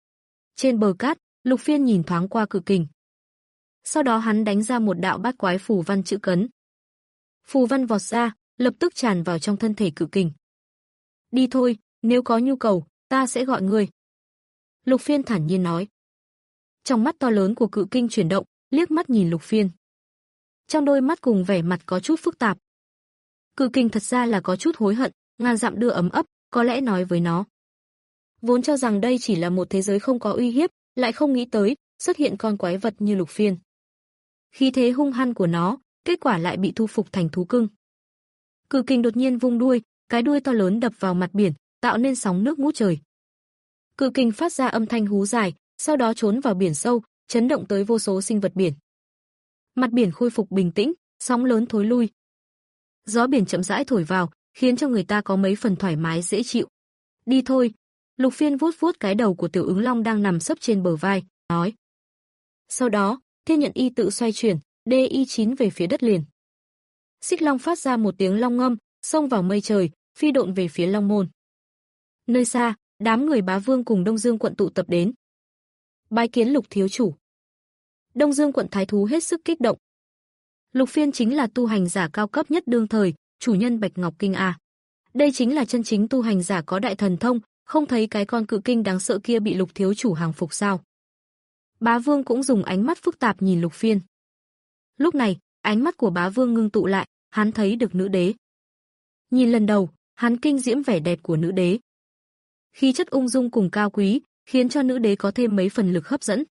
Trên bờ cát, Lục Phiên nhìn thoáng qua cự kình. Sau đó hắn đánh ra một đạo bát quái phù văn chữ cấn. Phù văn vọt ra, lập tức tràn vào trong thân thể cự kình. Đi thôi, nếu có nhu cầu, ta sẽ gọi ngươi. Lục Phiên thản nhiên nói. Trong mắt to lớn của cự kinh chuyển động, liếc mắt nhìn Lục Phiên. Trong đôi mắt cùng vẻ mặt có chút phức tạp. Cự kinh thật ra là có chút hối hận, ngàn dặm đưa ấm ấp, có lẽ nói với nó. Vốn cho rằng đây chỉ là một thế giới không có uy hiếp, lại không nghĩ tới, xuất hiện con quái vật như Lục Phiên. Khí thế hung hăng của nó, kết quả lại bị thu phục thành thú cưng. Cự kinh đột nhiên vung đuôi, cái đuôi to lớn đập vào mặt biển, tạo nên sóng nước ngút trời. Cự kinh phát ra âm thanh hú dài, sau đó trốn vào biển sâu, chấn động tới vô số sinh vật biển. Mặt biển khôi phục bình tĩnh, sóng lớn thối lui. Gió biển chậm rãi thổi vào, khiến cho người ta có mấy phần thoải mái dễ chịu. Đi thôi. Lục Phiên vuốt vuốt cái đầu của tiểu ứng long đang nằm sấp trên bờ vai, nói. Sau đó, thiên nhận y tự xoay chuyển, đê y chín về phía đất liền. Xích long phát ra một tiếng long ngâm, xông vào mây trời, phi độn về phía Long Môn. Nơi xa, đám người Bá Vương cùng Đông Dương quận tụ tập đến. Bái kiến Lục thiếu chủ. Đông Dương quận thái thú hết sức kích động. Lục Phiên chính là tu hành giả cao cấp nhất đương thời, chủ nhân Bạch Ngọc Kinh a. Đây chính là chân chính tu hành giả có đại thần thông, không thấy cái con cự kinh đáng sợ kia bị Lục thiếu chủ hàng phục sao? Bá Vương cũng dùng ánh mắt phức tạp nhìn Lục Phiên. Lúc này, ánh mắt của Bá Vương ngưng tụ lại, hắn thấy được nữ đế. Nhìn lần đầu, hắn kinh diễm vẻ đẹp của nữ đế. Khí chất ung dung cùng cao quý, khiến cho nữ đế có thêm mấy phần lực hấp dẫn.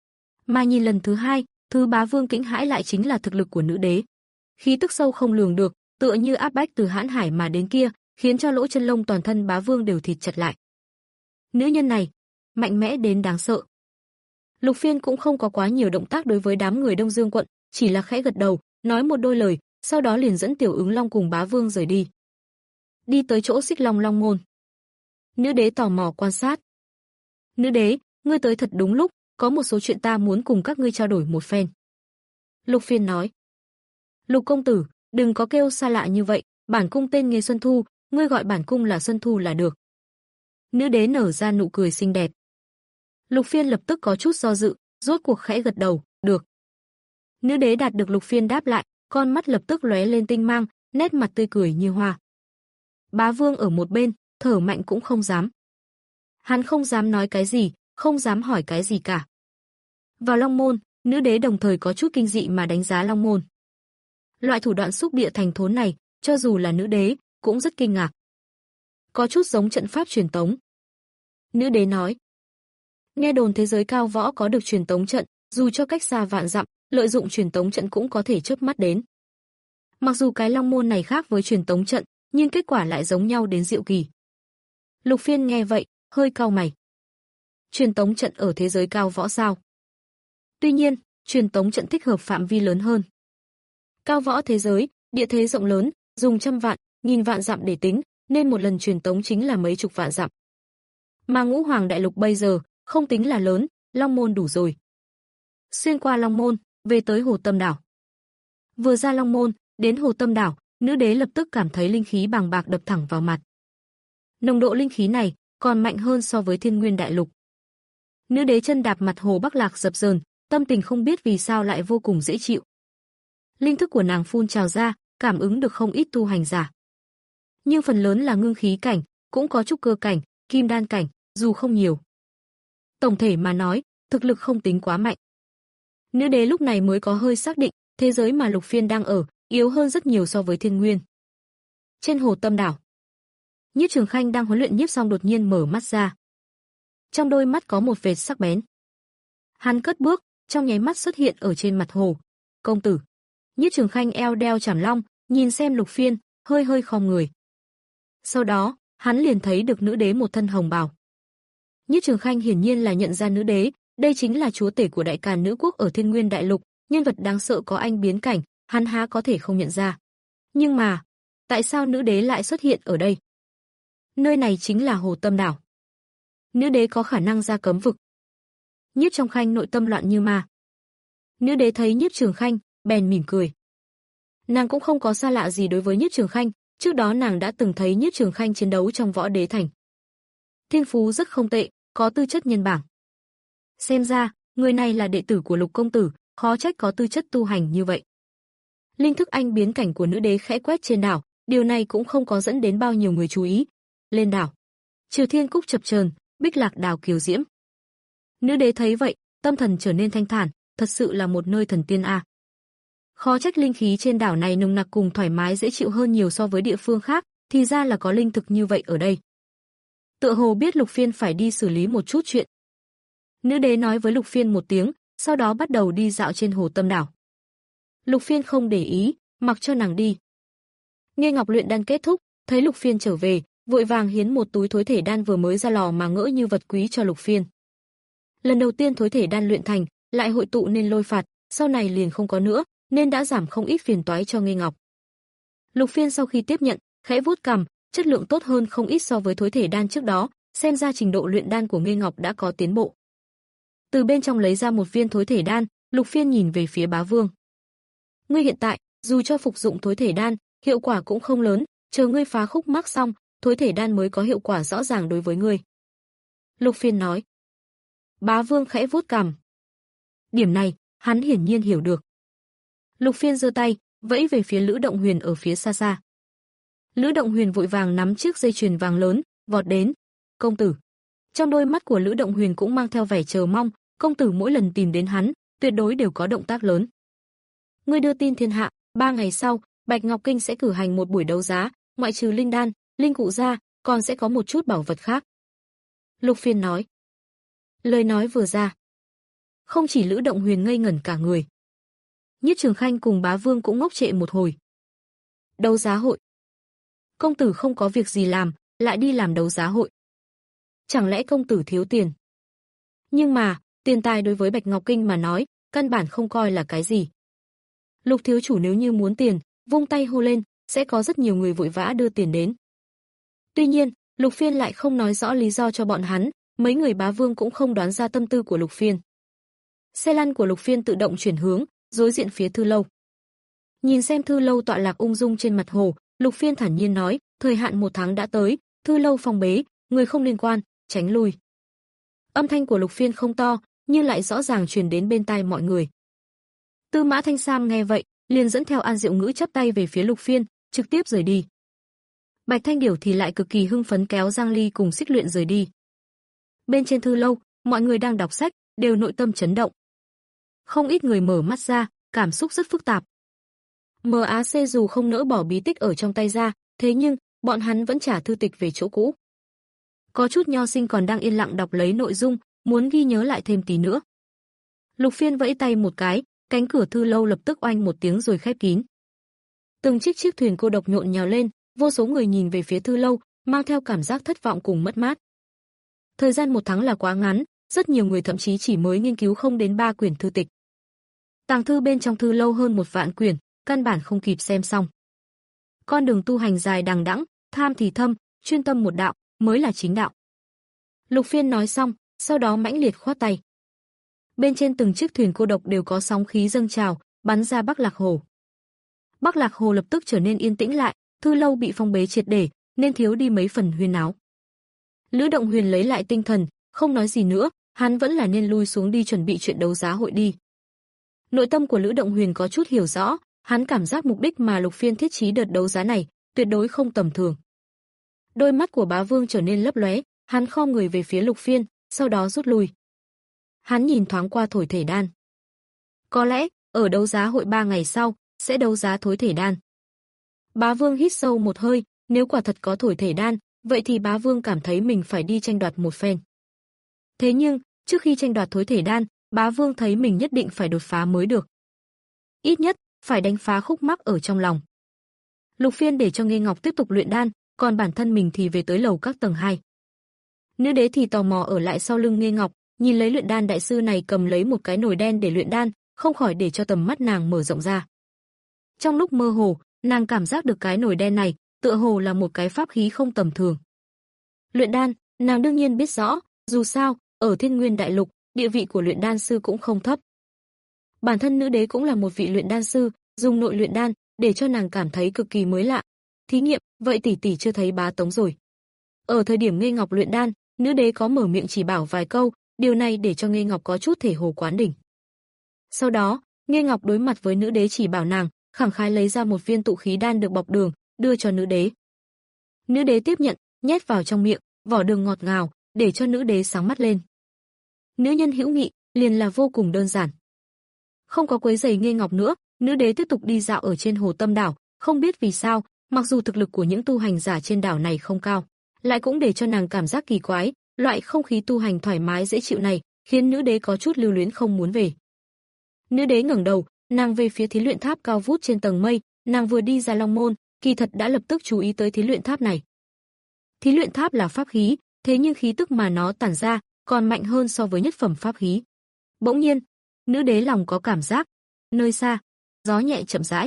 Mà nhìn lần thứ hai, thứ Bá Vương kinh hãi lại chính là thực lực của nữ đế. Khí tức sâu không lường được, tựa như áp bách từ hãn hải mà đến kia, khiến cho lỗ chân lông toàn thân Bá Vương đều thịt chặt lại. Nữ nhân này, mạnh mẽ đến đáng sợ. Lục Phiên cũng không có quá nhiều động tác đối với đám người Đông Dương quận, chỉ là khẽ gật đầu, nói một đôi lời, sau đó liền dẫn tiểu ứng long cùng Bá Vương rời đi. Đi tới chỗ Xích Long Long Môn. Nữ đế tò mò quan sát. Nữ đế, ngươi tới thật đúng lúc, có một số chuyện ta muốn cùng các ngươi trao đổi một phen. Lục Phiên nói. Lục công tử, đừng có kêu xa lạ như vậy, bản cung tên Nghê Xuân Thu, ngươi gọi bản cung là Xuân Thu là được. Nữ đế nở ra nụ cười xinh đẹp. Lục Phiên lập tức có chút do dự, rốt cuộc khẽ gật đầu, được. Nữ đế đạt được Lục Phiên đáp lại, con mắt lập tức lóe lên tinh mang, nét mặt tươi cười như hoa. Bá Vương ở một bên, thở mạnh cũng không dám. Hắn không dám nói cái gì, không dám hỏi cái gì cả. Vào Long Môn, nữ đế đồng thời có chút kinh dị mà đánh giá Long Môn. Loại thủ đoạn xúc địa thành thốn này, cho dù là nữ đế, cũng rất kinh ngạc. Có chút giống trận pháp truyền tống. Nữ đế nói. Nghe đồn thế giới cao võ có được truyền tống trận, dù cho cách xa vạn dặm, lợi dụng truyền tống trận cũng có thể chớp mắt đến. Mặc dù cái Long Môn này khác với truyền tống trận, nhưng kết quả lại giống nhau đến diệu kỳ. Lục Phiên nghe vậy, hơi cau mày. Truyền tống trận ở thế giới cao võ sao? Tuy nhiên, truyền tống trận thích hợp phạm vi lớn hơn. Cao võ thế giới, địa thế rộng lớn, dùng trăm vạn, nghìn vạn dặm để tính, nên một lần truyền tống chính là mấy chục vạn dặm. Mà Ngũ Hoàng đại lục bây giờ, không tính là lớn, Long Môn đủ rồi. xuyên qua Long Môn, về tới Hồ Tâm Đảo. Vừa ra Long Môn, đến Hồ Tâm Đảo, nữ đế lập tức cảm thấy linh khí bàng bạc đập thẳng vào mặt. Nồng độ linh khí này còn mạnh hơn so với Thiên Nguyên Đại Lục. Nữ đế chân đạp mặt hồ Bắc Lạc dập dờn, tâm tình không biết vì sao lại vô cùng dễ chịu. Linh thức của nàng phun trào ra, cảm ứng được không ít tu hành giả. Nhưng phần lớn là ngưng khí cảnh, cũng có trúc cơ cảnh, kim đan cảnh, dù không nhiều. Tổng thể mà nói, thực lực không tính quá mạnh. Nữ đế lúc này mới có hơi xác định, thế giới mà Lục Phiên đang ở, yếu hơn rất nhiều so với Thiên Nguyên. Trên Hồ Tâm Đảo, Nhiếp Trường Khanh đang huấn luyện nhiếp xong đột nhiên mở mắt ra. Trong đôi mắt có một vệt sắc bén. Hắn cất bước, trong nháy mắt xuất hiện ở trên mặt hồ. Công tử. Nhiếp Trường Khanh eo đeo chảm long, nhìn xem Lục Phiên, hơi hơi khom người. Sau đó, hắn liền thấy được nữ đế một thân hồng bào. Nhiếp Trường Khanh hiển nhiên là nhận ra nữ đế, đây chính là chúa tể của Đại Càn nữ quốc ở Thiên Nguyên Đại Lục, nhân vật đáng sợ có anh biến cảnh, hắn há có thể không nhận ra. Nhưng mà, tại sao nữ đế lại xuất hiện ở đây? Nơi này chính là Hồ Tâm Đảo. Nữ đế có khả năng ra cấm vực. Nhiếp Trường Khanh nội tâm loạn như ma. Nữ đế thấy Nhiếp Trường Khanh, bèn mỉm cười. Nàng cũng không có xa lạ gì đối với Nhiếp Trường Khanh, trước đó nàng đã từng thấy Nhiếp Trường Khanh chiến đấu trong Võ Đế Thành. Thiên phú rất không tệ, có tư chất nhân bảng. Xem ra, người này là đệ tử của Lục công tử, khó trách có tư chất tu hành như vậy. Linh thức anh biến cảnh của nữ đế khẽ quét trên đảo, điều này cũng không có dẫn đến bao nhiêu người chú ý. Lên đảo, Triều Thiên Cúc chập chờn, Bích Lạc Đào kiều diễm. Nữ đế thấy vậy, tâm thần trở nên thanh thản, thật sự là một nơi thần tiên a. Khó trách linh khí trên đảo này nồng nặc cùng thoải mái dễ chịu hơn nhiều so với địa phương khác, thì ra là có linh thực như vậy ở đây. Tựa hồ biết Lục Phiên phải đi xử lý một chút chuyện. Nữ đế nói với Lục Phiên một tiếng, sau đó bắt đầu đi dạo trên Hồ Tâm Đảo. Lục Phiên không để ý, mặc cho nàng đi. Nghe Ngọc luyện đan kết thúc, thấy Lục Phiên trở về, vội vàng hiến một túi thối thể đan vừa mới ra lò mà ngỡ như vật quý cho Lục Phiên. Lần đầu tiên thối thể đan luyện thành, lại hội tụ nên lôi phạt, sau này liền không có nữa, nên đã giảm không ít phiền toái cho Nghe Ngọc. Lục Phiên sau khi tiếp nhận, khẽ vuốt cằm, chất lượng tốt hơn không ít so với thối thể đan trước đó, xem ra trình độ luyện đan của Nghe Ngọc đã có tiến bộ. Từ bên trong lấy ra một viên thối thể đan, Lục Phiên nhìn về phía Bá Vương. Ngươi hiện tại, dù cho phục dụng thối thể đan, hiệu quả cũng không lớn, chờ ngươi phá khúc mắc xong, thối thể đan mới có hiệu quả rõ ràng đối với ngươi. Lục Phiên nói. Bá Vương khẽ vuốt cằm. Điểm này, hắn hiển nhiên hiểu được. Lục Phiên giơ tay, vẫy về phía Lữ Động Huyền ở phía xa xa. Lữ Động Huyền vội vàng nắm chiếc dây chuyền vàng lớn, vọt đến. Công tử. Trong đôi mắt của Lữ Động Huyền cũng mang theo vẻ chờ mong, công tử mỗi lần tìm đến hắn, tuyệt đối đều có động tác lớn. Ngươi đưa tin thiên hạ, ba ngày sau, Bạch Ngọc Kinh sẽ cử hành một buổi đấu giá, ngoại trừ linh đan, linh cụ ra, còn sẽ có một chút bảo vật khác. Lục Phiên nói. Lời nói vừa ra, không chỉ Lữ Động Huyền ngây ngẩn cả người. Nhiếp Trường Khanh cùng Bá Vương cũng ngốc trệ một hồi. Đấu giá hội. Công tử không có việc gì làm, lại đi làm đấu giá hội. Chẳng lẽ công tử thiếu tiền? Nhưng mà, tiền tài đối với Bạch Ngọc Kinh mà nói, căn bản không coi là cái gì. Lục thiếu chủ nếu như muốn tiền, vung tay hô lên, sẽ có rất nhiều người vội vã đưa tiền đến. Tuy nhiên, Lục Phiên lại không nói rõ lý do cho bọn hắn, mấy người Bá Vương cũng không đoán ra tâm tư của Lục Phiên. Xe lăn của Lục Phiên tự động chuyển hướng, đối diện phía Thư Lâu. Nhìn xem Thư Lâu tọa lạc ung dung trên mặt hồ, Lục Phiên thản nhiên nói, thời hạn một tháng đã tới, Thư Lâu phong bế, người không liên quan, tránh lui. Âm thanh của Lục Phiên không to, nhưng lại rõ ràng truyền đến bên tai mọi người. Tư Mã Thanh Sam nghe vậy, liền dẫn theo An Diệu Ngữ chắp tay về phía Lục Phiên, trực tiếp rời đi. Bạch Thanh Điểu thì lại cực kỳ hưng phấn kéo Giang Ly cùng Xích Luyện rời đi. Bên trên Thư Lâu, mọi người đang đọc sách, đều nội tâm chấn động. Không ít người mở mắt ra, cảm xúc rất phức tạp. em a xê dù không nỡ bỏ bí tích ở trong tay ra, thế nhưng, bọn hắn vẫn trả thư tịch về chỗ cũ. Có chút nho sinh còn đang yên lặng đọc lấy nội dung, muốn ghi nhớ lại thêm tí nữa. Lục Phiên vẫy tay một cái, cánh cửa Thư Lâu lập tức oanh một tiếng rồi khép kín. Từng chiếc chiếc thuyền cô độc nhộn nhào lên, vô số người nhìn về phía Thư Lâu, mang theo cảm giác thất vọng cùng mất mát. Thời gian một tháng là quá ngắn, rất nhiều người thậm chí chỉ mới nghiên cứu không đến ba quyển thư tịch. Tàng thư bên trong Thư Lâu hơn một vạn quyển, căn bản không kịp xem xong. Con đường tu hành dài đằng đẵng, tham thì thâm, chuyên tâm một đạo, mới là chính đạo. Lục Phiên nói xong, sau đó mãnh liệt khoát tay. Bên trên từng chiếc thuyền cô độc đều có sóng khí dâng trào, bắn ra Bắc Lạc Hồ. Bắc Lạc Hồ lập tức trở nên yên tĩnh lại, Thư Lâu bị phong bế triệt để, nên thiếu đi mấy phần huyên náo. Lữ Động Huyền lấy lại tinh thần, không nói gì nữa, hắn vẫn là nên lui xuống đi chuẩn bị chuyện đấu giá hội đi. Nội tâm của Lữ Động Huyền có chút hiểu rõ, hắn cảm giác mục đích mà Lục Phiên thiết trí đợt đấu giá này tuyệt đối không tầm thường. Đôi mắt của Bá Vương trở nên lấp lóe, hắn khom người về phía Lục Phiên, sau đó rút lui. Hắn nhìn thoáng qua thổi thể đan. Có lẽ, ở đấu giá hội ba ngày sau, sẽ đấu giá thối thể đan. Bá Vương hít sâu một hơi, nếu quả thật có thổi thể đan, vậy thì Bá Vương cảm thấy mình phải đi tranh đoạt một phen. Thế nhưng, trước khi tranh đoạt thối thể đan, Bá Vương thấy mình nhất định phải đột phá mới được. Ít nhất, phải đánh phá khúc mắc ở trong lòng. Lục Phiên để cho Nghê Ngọc tiếp tục luyện đan, còn bản thân mình thì về tới lầu các tầng hai. Nữ đế thì tò mò ở lại sau lưng Nghê Ngọc, nhìn lấy luyện đan đại sư này cầm lấy một cái nồi đen để luyện đan, không khỏi để cho tầm mắt nàng mở rộng ra. Trong lúc mơ hồ, nàng cảm giác được cái nồi đen này, tựa hồ là một cái pháp khí không tầm thường. Luyện đan, nàng đương nhiên biết rõ, dù sao, ở Thiên Nguyên Đại Lục, địa vị của luyện đan sư cũng không thấp. Bản thân nữ đế cũng là một vị luyện đan sư, dùng nội luyện đan, để cho nàng cảm thấy cực kỳ mới lạ. Thí nghiệm, vậy tỷ tỷ chưa thấy Bá Tống rồi. Ở thời điểm Nghê Ngọc luyện đan, nữ đế có mở miệng chỉ bảo vài câu, điều này để cho Nghê Ngọc có chút thể hồ quán đỉnh. Sau đó, Nghê Ngọc đối mặt với nữ đế chỉ bảo nàng, khẳng khái lấy ra một viên tụ khí đan được bọc đường, đưa cho nữ đế. Nữ đế tiếp nhận, nhét vào trong miệng, vỏ đường ngọt ngào, để cho nữ đế sáng mắt lên. Nữ nhân hữu nghị, liền là vô cùng đơn giản. Không có quấy rầy Nghê Ngọc nữa, nữ đế tiếp tục đi dạo ở trên Hồ Tâm đảo, không biết vì sao, mặc dù thực lực của những tu hành giả trên đảo này không cao, lại cũng để cho nàng cảm giác kỳ quái, loại không khí tu hành thoải mái dễ chịu này, khiến nữ đế có chút lưu luyến không muốn về. Nữ đế ngẩng đầu, nàng về phía thí luyện tháp cao vút trên tầng mây, nàng vừa đi ra Long Môn, kỳ thật đã lập tức chú ý tới thí luyện tháp này. Thí luyện tháp là pháp khí, thế nhưng khí tức mà nó tản ra còn mạnh hơn so với nhất phẩm pháp khí. Bỗng nhiên, nữ đế lòng có cảm giác, nơi xa, gió nhẹ chậm rãi.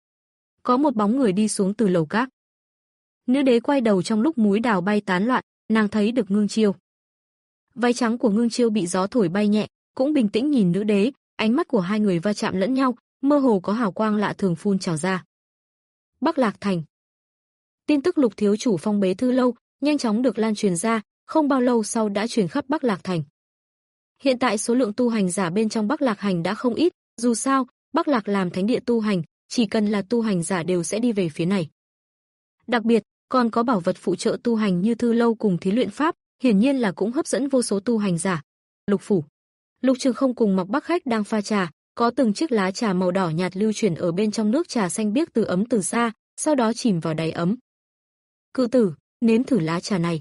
Có một bóng người đi xuống từ lầu các. Nữ đế quay đầu trong lúc múi đào bay tán loạn, nàng thấy được Ngưng Chiêu. Váy trắng của Ngưng Chiêu bị gió thổi bay nhẹ, cũng bình tĩnh nhìn nữ đế, ánh mắt của hai người va chạm lẫn nhau, mơ hồ có hào quang lạ thường phun trào ra. Bắc Lạc Thành. Tin tức Lục thiếu chủ phong bế Thư Lâu nhanh chóng được lan truyền ra, không bao lâu sau đã truyền khắp Bắc Lạc Thành. Hiện tại số lượng tu hành giả bên trong Bắc Lạc Hành đã không ít, dù sao, Bắc Lạc làm thánh địa tu hành, chỉ cần là tu hành giả đều sẽ đi về phía này. Đặc biệt, còn có bảo vật phụ trợ tu hành như Thư Lâu cùng thí luyện pháp, hiển nhiên là cũng hấp dẫn vô số tu hành giả. Lục phủ. Lục Trường Không cùng Mặc Bắc Khách đang pha trà, có từng chiếc lá trà màu đỏ nhạt lưu chuyển ở bên trong nước trà xanh biếc từ ấm từ xa, sau đó chìm vào đáy ấm. Cự tử, nếm thử lá trà này.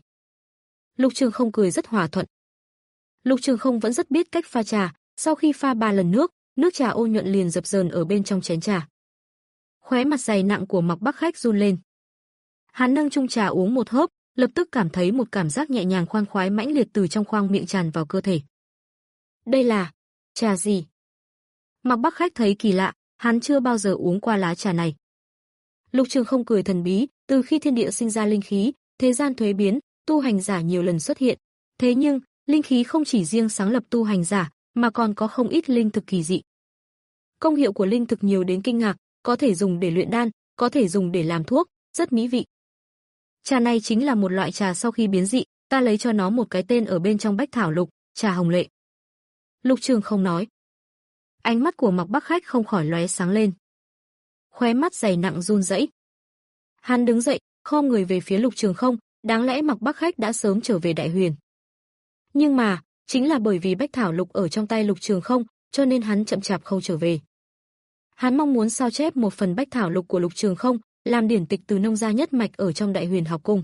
Lục Trường Không cười rất hòa thuận. Lục Trường Không vẫn rất biết cách pha trà, sau khi pha ba lần nước, nước trà ô nhuận liền dập dờn ở bên trong chén trà. Khóe mặt dày nặng của Mặc Bắc Khách run lên. Hắn nâng chung trà uống một hớp, lập tức cảm thấy một cảm giác nhẹ nhàng khoan khoái mãnh liệt từ trong khoang miệng tràn vào cơ thể. Đây là trà gì? Mặc Bắc Khách thấy kỳ lạ, hắn chưa bao giờ uống qua lá trà này. Lục Trường Không cười thần bí, từ khi thiên địa sinh ra linh khí, thế gian thuế biến, tu hành giả nhiều lần xuất hiện. Thế nhưng, linh khí không chỉ riêng sáng lập tu hành giả, mà còn có không ít linh thực kỳ dị. Công hiệu của linh thực nhiều đến kinh ngạc, có thể dùng để luyện đan, có thể dùng để làm thuốc, rất mỹ vị. Trà này chính là một loại trà sau khi biến dị, ta lấy cho nó một cái tên ở bên trong Bách Thảo Lục, trà hồng lệ. Lục Trường Không nói. Ánh mắt của Mặc Bắc Khách không khỏi lóe sáng lên. Khóe mắt dày nặng run rẩy. Hắn đứng dậy, khom người về phía Lục Trường Không, đáng lẽ Mặc Bắc Khách đã sớm trở về Đại Huyền. Nhưng mà, chính là bởi vì Bách Thảo Lục ở trong tay Lục Trường Không, cho nên hắn chậm chạp không trở về. Hắn mong muốn sao chép một phần Bách Thảo Lục của Lục Trường Không, làm điển tịch từ nông gia nhất mạch ở trong Đại Huyền học cung.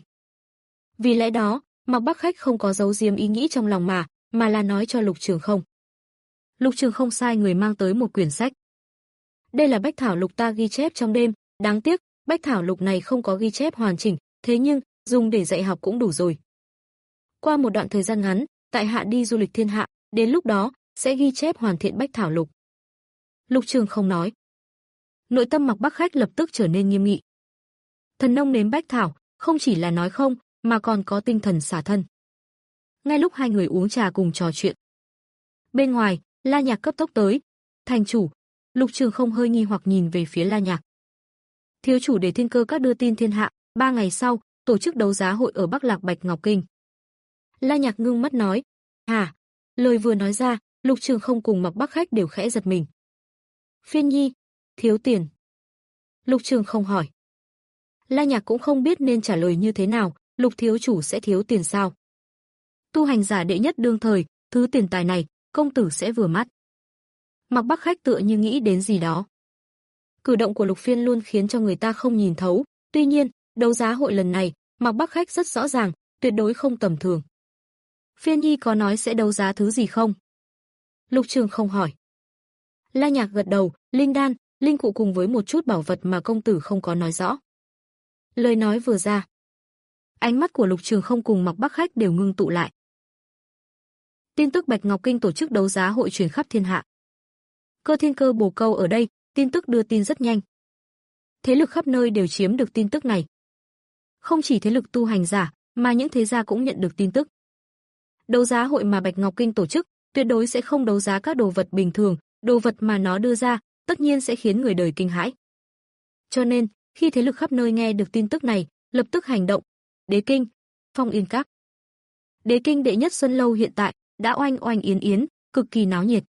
Vì lẽ đó, Mặc Bắc Khách không có giấu giếm ý nghĩ trong lòng mà, mà là nói cho Lục Trường Không. Lục Trường Không sai người mang tới một quyển sách. Đây là Bách Thảo Lục ta ghi chép trong đêm, đáng tiếc, Bách Thảo Lục này không có ghi chép hoàn chỉnh, thế nhưng, dùng để dạy học cũng đủ rồi. Qua một đoạn thời gian ngắn, tại hạ đi du lịch thiên hạ, đến lúc đó, sẽ ghi chép hoàn thiện Bách Thảo Lục. Lục Trường Không nói. Nội tâm Mặc Bắc Khách lập tức trở nên nghiêm nghị. Thần nông nếm Bách Thảo, không chỉ là nói không, mà còn có tinh thần xả thân. Ngay lúc hai người uống trà cùng trò chuyện, bên ngoài, La Nhạc cấp tốc tới. Thành chủ. Lục Trường Không hơi nghi hoặc nhìn về phía La Nhạc. Thiếu chủ để Thiên Cơ Các đưa tin thiên hạ, ba ngày sau, tổ chức đấu giá hội ở Bắc Lạc Bạch Ngọc Kinh. La Nhạc ngưng mắt nói. Hả? Lời vừa nói ra, Lục Trường Không cùng Mặc Bắc Khách đều khẽ giật mình. Phiên Nhi, thiếu tiền. Lục Trường Không hỏi. La Nhạc cũng không biết nên trả lời như thế nào, Lục thiếu chủ sẽ thiếu tiền sao? Tu hành giả đệ nhất đương thời, thứ tiền tài này, công tử sẽ vừa mắt. Mặc Bắc Khách tựa như nghĩ đến gì đó. Cử động của Lục Phiên luôn khiến cho người ta không nhìn thấu, tuy nhiên, đấu giá hội lần này, Mặc Bắc Khách rất rõ ràng, tuyệt đối không tầm thường. Phiên Nhi có nói sẽ đấu giá thứ gì không? Lục Trường Không hỏi. La Nhạc gật đầu, linh đan, linh cụ cùng với một chút bảo vật mà công tử không có nói rõ. Lời nói vừa ra, ánh mắt của Lục Trường Không cùng Mặc Bắc Khách đều ngưng tụ lại. Tin tức Bạch Ngọc Kinh tổ chức đấu giá hội truyền khắp thiên hạ. Cơ Thiên Cơ Bồ Câu ở đây, tin tức đưa tin rất nhanh. Thế lực khắp nơi đều chiếm được tin tức này. Không chỉ thế lực tu hành giả, mà những thế gia cũng nhận được tin tức. Đấu giá hội mà Bạch Ngọc Kinh tổ chức, tuyệt đối sẽ không đấu giá các đồ vật bình thường, đồ vật mà nó đưa ra, tất nhiên sẽ khiến người đời kinh hãi. Cho nên, khi thế lực khắp nơi nghe được tin tức này, lập tức hành động. Đế Kinh, Phong Yên Các. Đế Kinh đệ nhất Xuân Lâu hiện tại đã oanh oanh yến yến, cực kỳ náo nhiệt.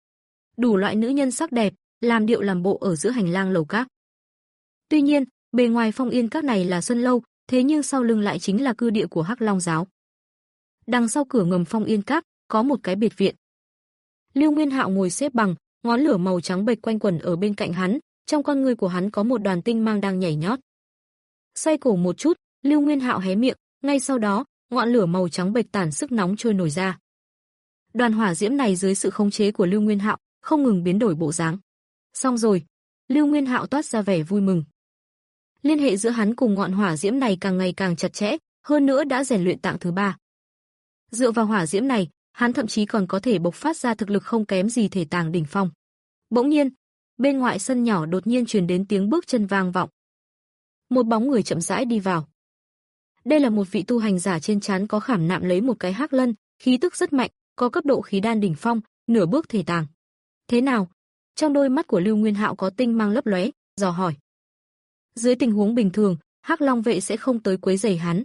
Đủ loại nữ nhân sắc đẹp, làm điệu làm bộ ở giữa hành lang lầu các. Tuy nhiên, bề ngoài Phong Yên Các này là Xuân Lâu, thế nhưng sau lưng lại chính là cư địa của Hắc Long giáo. Đằng sau cửa ngầm Phong Yên Các có một cái biệt viện. Lưu Nguyên Hạo ngồi xếp bằng, ngón lửa màu trắng bệch quanh quẩn ở bên cạnh hắn, trong con ngươi của hắn có một đoàn tinh mang đang nhảy nhót. Xoay cổ một chút, Lưu Nguyên Hạo hé miệng, ngay sau đó, ngọn lửa màu trắng bệch tản sức nóng trôi nổi ra. Đoàn hỏa diễm này dưới sự khống chế của Lưu Nguyên Hạo, không ngừng biến đổi bộ dáng. Xong rồi, Lưu Nguyên Hạo toát ra vẻ vui mừng. Liên hệ giữa hắn cùng ngọn hỏa diễm này càng ngày càng chặt chẽ, hơn nữa đã rèn luyện tạng thứ ba. Dựa vào hỏa diễm này, hắn thậm chí còn có thể bộc phát ra thực lực không kém gì thể tàng đỉnh phong. Bỗng nhiên, bên ngoài sân nhỏ đột nhiên truyền đến tiếng bước chân vang vọng. Một bóng người chậm rãi đi vào. Đây là một vị tu hành giả trên trán có khảm nạm lấy một cái hắc lân, khí tức rất mạnh, có cấp độ khí đan đỉnh phong, nửa bước thể tàng. Thế nào? Trong đôi mắt của Lưu Nguyên Hạo có tinh mang lấp lóe, dò hỏi. Dưới tình huống bình thường, Hắc Long vệ sẽ không tới quấy rầy hắn.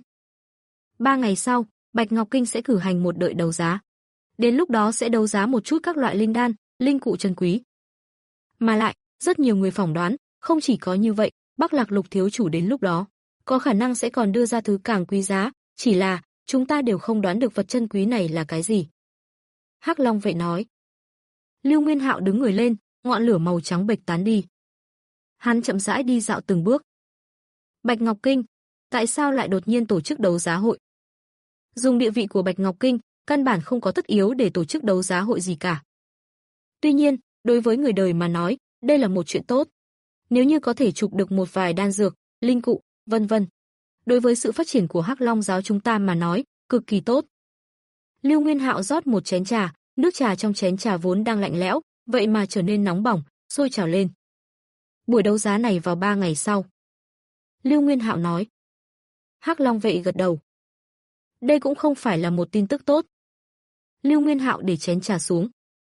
Ba ngày sau, Bạch Ngọc Kinh sẽ cử hành một đợi đấu giá. Đến lúc đó sẽ đấu giá một chút các loại linh đan, linh cụ chân quý. Mà lại, rất nhiều người phỏng đoán, không chỉ có như vậy, Bắc Lạc Lục thiếu chủ đến lúc đó, có khả năng sẽ còn đưa ra thứ càng quý giá, chỉ là, chúng ta đều không đoán được vật chân quý này là cái gì. Hắc Long vệ nói. Lưu Nguyên Hạo đứng người lên, ngọn lửa màu trắng bệch tán đi. Hắn chậm rãi đi dạo từng bước. Bạch Ngọc Kinh, tại sao lại đột nhiên tổ chức đấu giá hội? Dùng địa vị của Bạch Ngọc Kinh, căn bản không có tất yếu để tổ chức đấu giá hội gì cả. Tuy nhiên, đối với người đời mà nói, đây là một chuyện tốt. Nếu như có thể chụp được một vài đan dược, linh cụ, vân vân. Đối với sự phát triển của Hắc Long giáo chúng ta mà nói, cực kỳ tốt. Lưu Nguyên Hạo rót một chén trà, nước trà trong chén trà vốn đang lạnh lẽo, vậy mà trở nên nóng bỏng, sôi trào lên. Buổi đấu giá này vào ba ngày sau. Lưu Nguyên Hạo nói. Hắc Long vệ gật đầu. Đây cũng không phải là một tin tức tốt. Lưu Nguyên Hạo để chén trà xuống.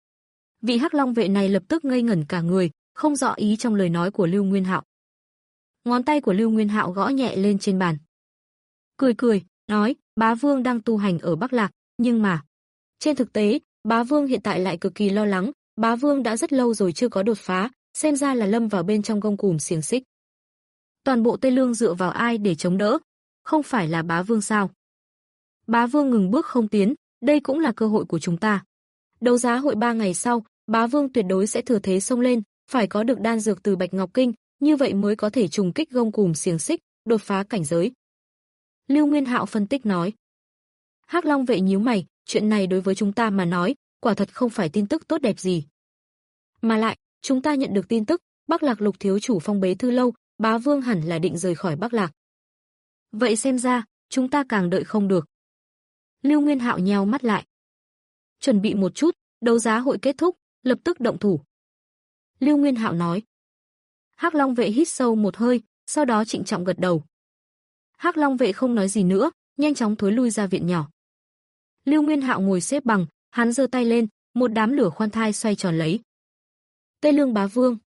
Vị Hắc Long vệ này lập tức ngây ngẩn cả người, không rõ ý trong lời nói của Lưu Nguyên Hạo. Ngón tay của Lưu Nguyên Hạo gõ nhẹ lên trên bàn. Cười cười, nói, Bá Vương đang tu hành ở Bắc Lạc, nhưng mà... Trên thực tế, Bá Vương hiện tại lại cực kỳ lo lắng, Bá Vương đã rất lâu rồi chưa có đột phá, xem ra là lâm vào bên trong gông cùm xiềng xích. Toàn bộ Tây Lương dựa vào ai để chống đỡ? Không phải là Bá Vương sao? Bá Vương ngừng bước không tiến, đây cũng là cơ hội của chúng ta. Đấu giá hội ba ngày sau, Bá Vương tuyệt đối sẽ thừa thế xông lên, phải có được đan dược từ Bạch Ngọc Kinh, như vậy mới có thể trùng kích gông cùm xiềng xích, đột phá cảnh giới. Lưu Nguyên Hạo phân tích nói. Hắc Long vệ nhíu mày, chuyện này đối với chúng ta mà nói, quả thật không phải tin tức tốt đẹp gì. Mà lại, chúng ta nhận được tin tức, Bắc Lạc Lục thiếu chủ phong bế thư lâu, Bá Vương hẳn là định rời khỏi Bắc Lạc. Vậy xem ra, chúng ta càng đợi không được. Lưu Nguyên Hạo nheo mắt lại. Chuẩn bị một chút, đấu giá hội kết thúc, lập tức động thủ. Lưu Nguyên Hạo nói. Hắc Long vệ hít sâu một hơi, sau đó trịnh trọng gật đầu. Hắc Long vệ không nói gì nữa, nhanh chóng thối lui ra viện nhỏ. Lưu Nguyên Hạo ngồi xếp bằng, hắn giơ tay lên, một đám lửa khoan thai xoay tròn lấy. Tây Lương bá vương.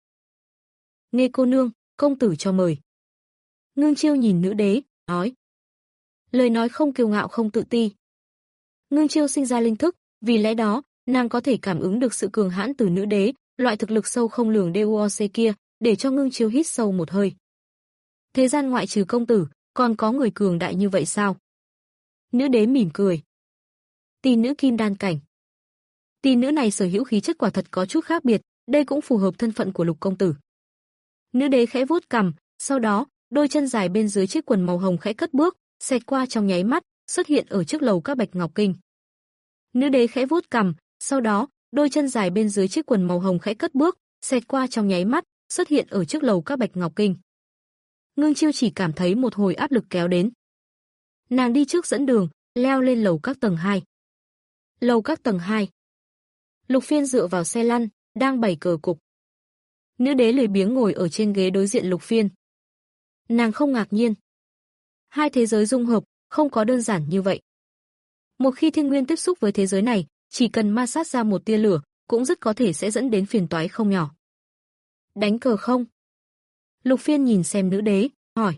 Nghe cô nương, công tử cho mời. Ngưng Chiêu nhìn nữ đế, nói. Lời nói không kiêu ngạo không tự ti. Ngưng Chiêu sinh ra linh thức, vì lẽ đó, nàng có thể cảm ứng được sự cường hãn từ nữ đế, loại thực lực sâu không lường đê u o xê kia, để cho Ngưng Chiêu hít sâu một hơi. Thế gian ngoại trừ công tử, còn có người cường đại như vậy sao? Nữ đế mỉm cười. Tỷ nữ kim đan cảnh. Tỷ nữ này sở hữu khí chất quả thật có chút khác biệt, đây cũng phù hợp thân phận của Lục công tử. Nữ đế khẽ vuốt cằm, sau đó, đôi chân dài bên dưới chiếc quần màu hồng khẽ cất bước, xẹt qua trong nháy mắt, xuất hiện ở trước lầu các Bạch Ngọc Kinh. Nữ đế khẽ vuốt cằm, sau đó, đôi chân dài bên dưới chiếc quần màu hồng khẽ cất bước, xẹt qua trong nháy mắt, xuất hiện ở trước lầu các Bạch Ngọc Kinh. Ngưng Chiêu chỉ cảm thấy một hồi áp lực kéo đến. Nàng đi trước dẫn đường, leo lên lầu các tầng hai. Lầu các tầng hai. Lục Phiên dựa vào xe lăn, đang bày cờ cục. Nữ đế lười biếng ngồi ở trên ghế đối diện Lục Phiên. Nàng không ngạc nhiên. Hai thế giới dung hợp, không có đơn giản như vậy. Một khi thiên nguyên tiếp xúc với thế giới này, chỉ cần ma sát ra một tia lửa, cũng rất có thể sẽ dẫn đến phiền toái không nhỏ. Đánh cờ không? Lục Phiên nhìn xem nữ đế, hỏi.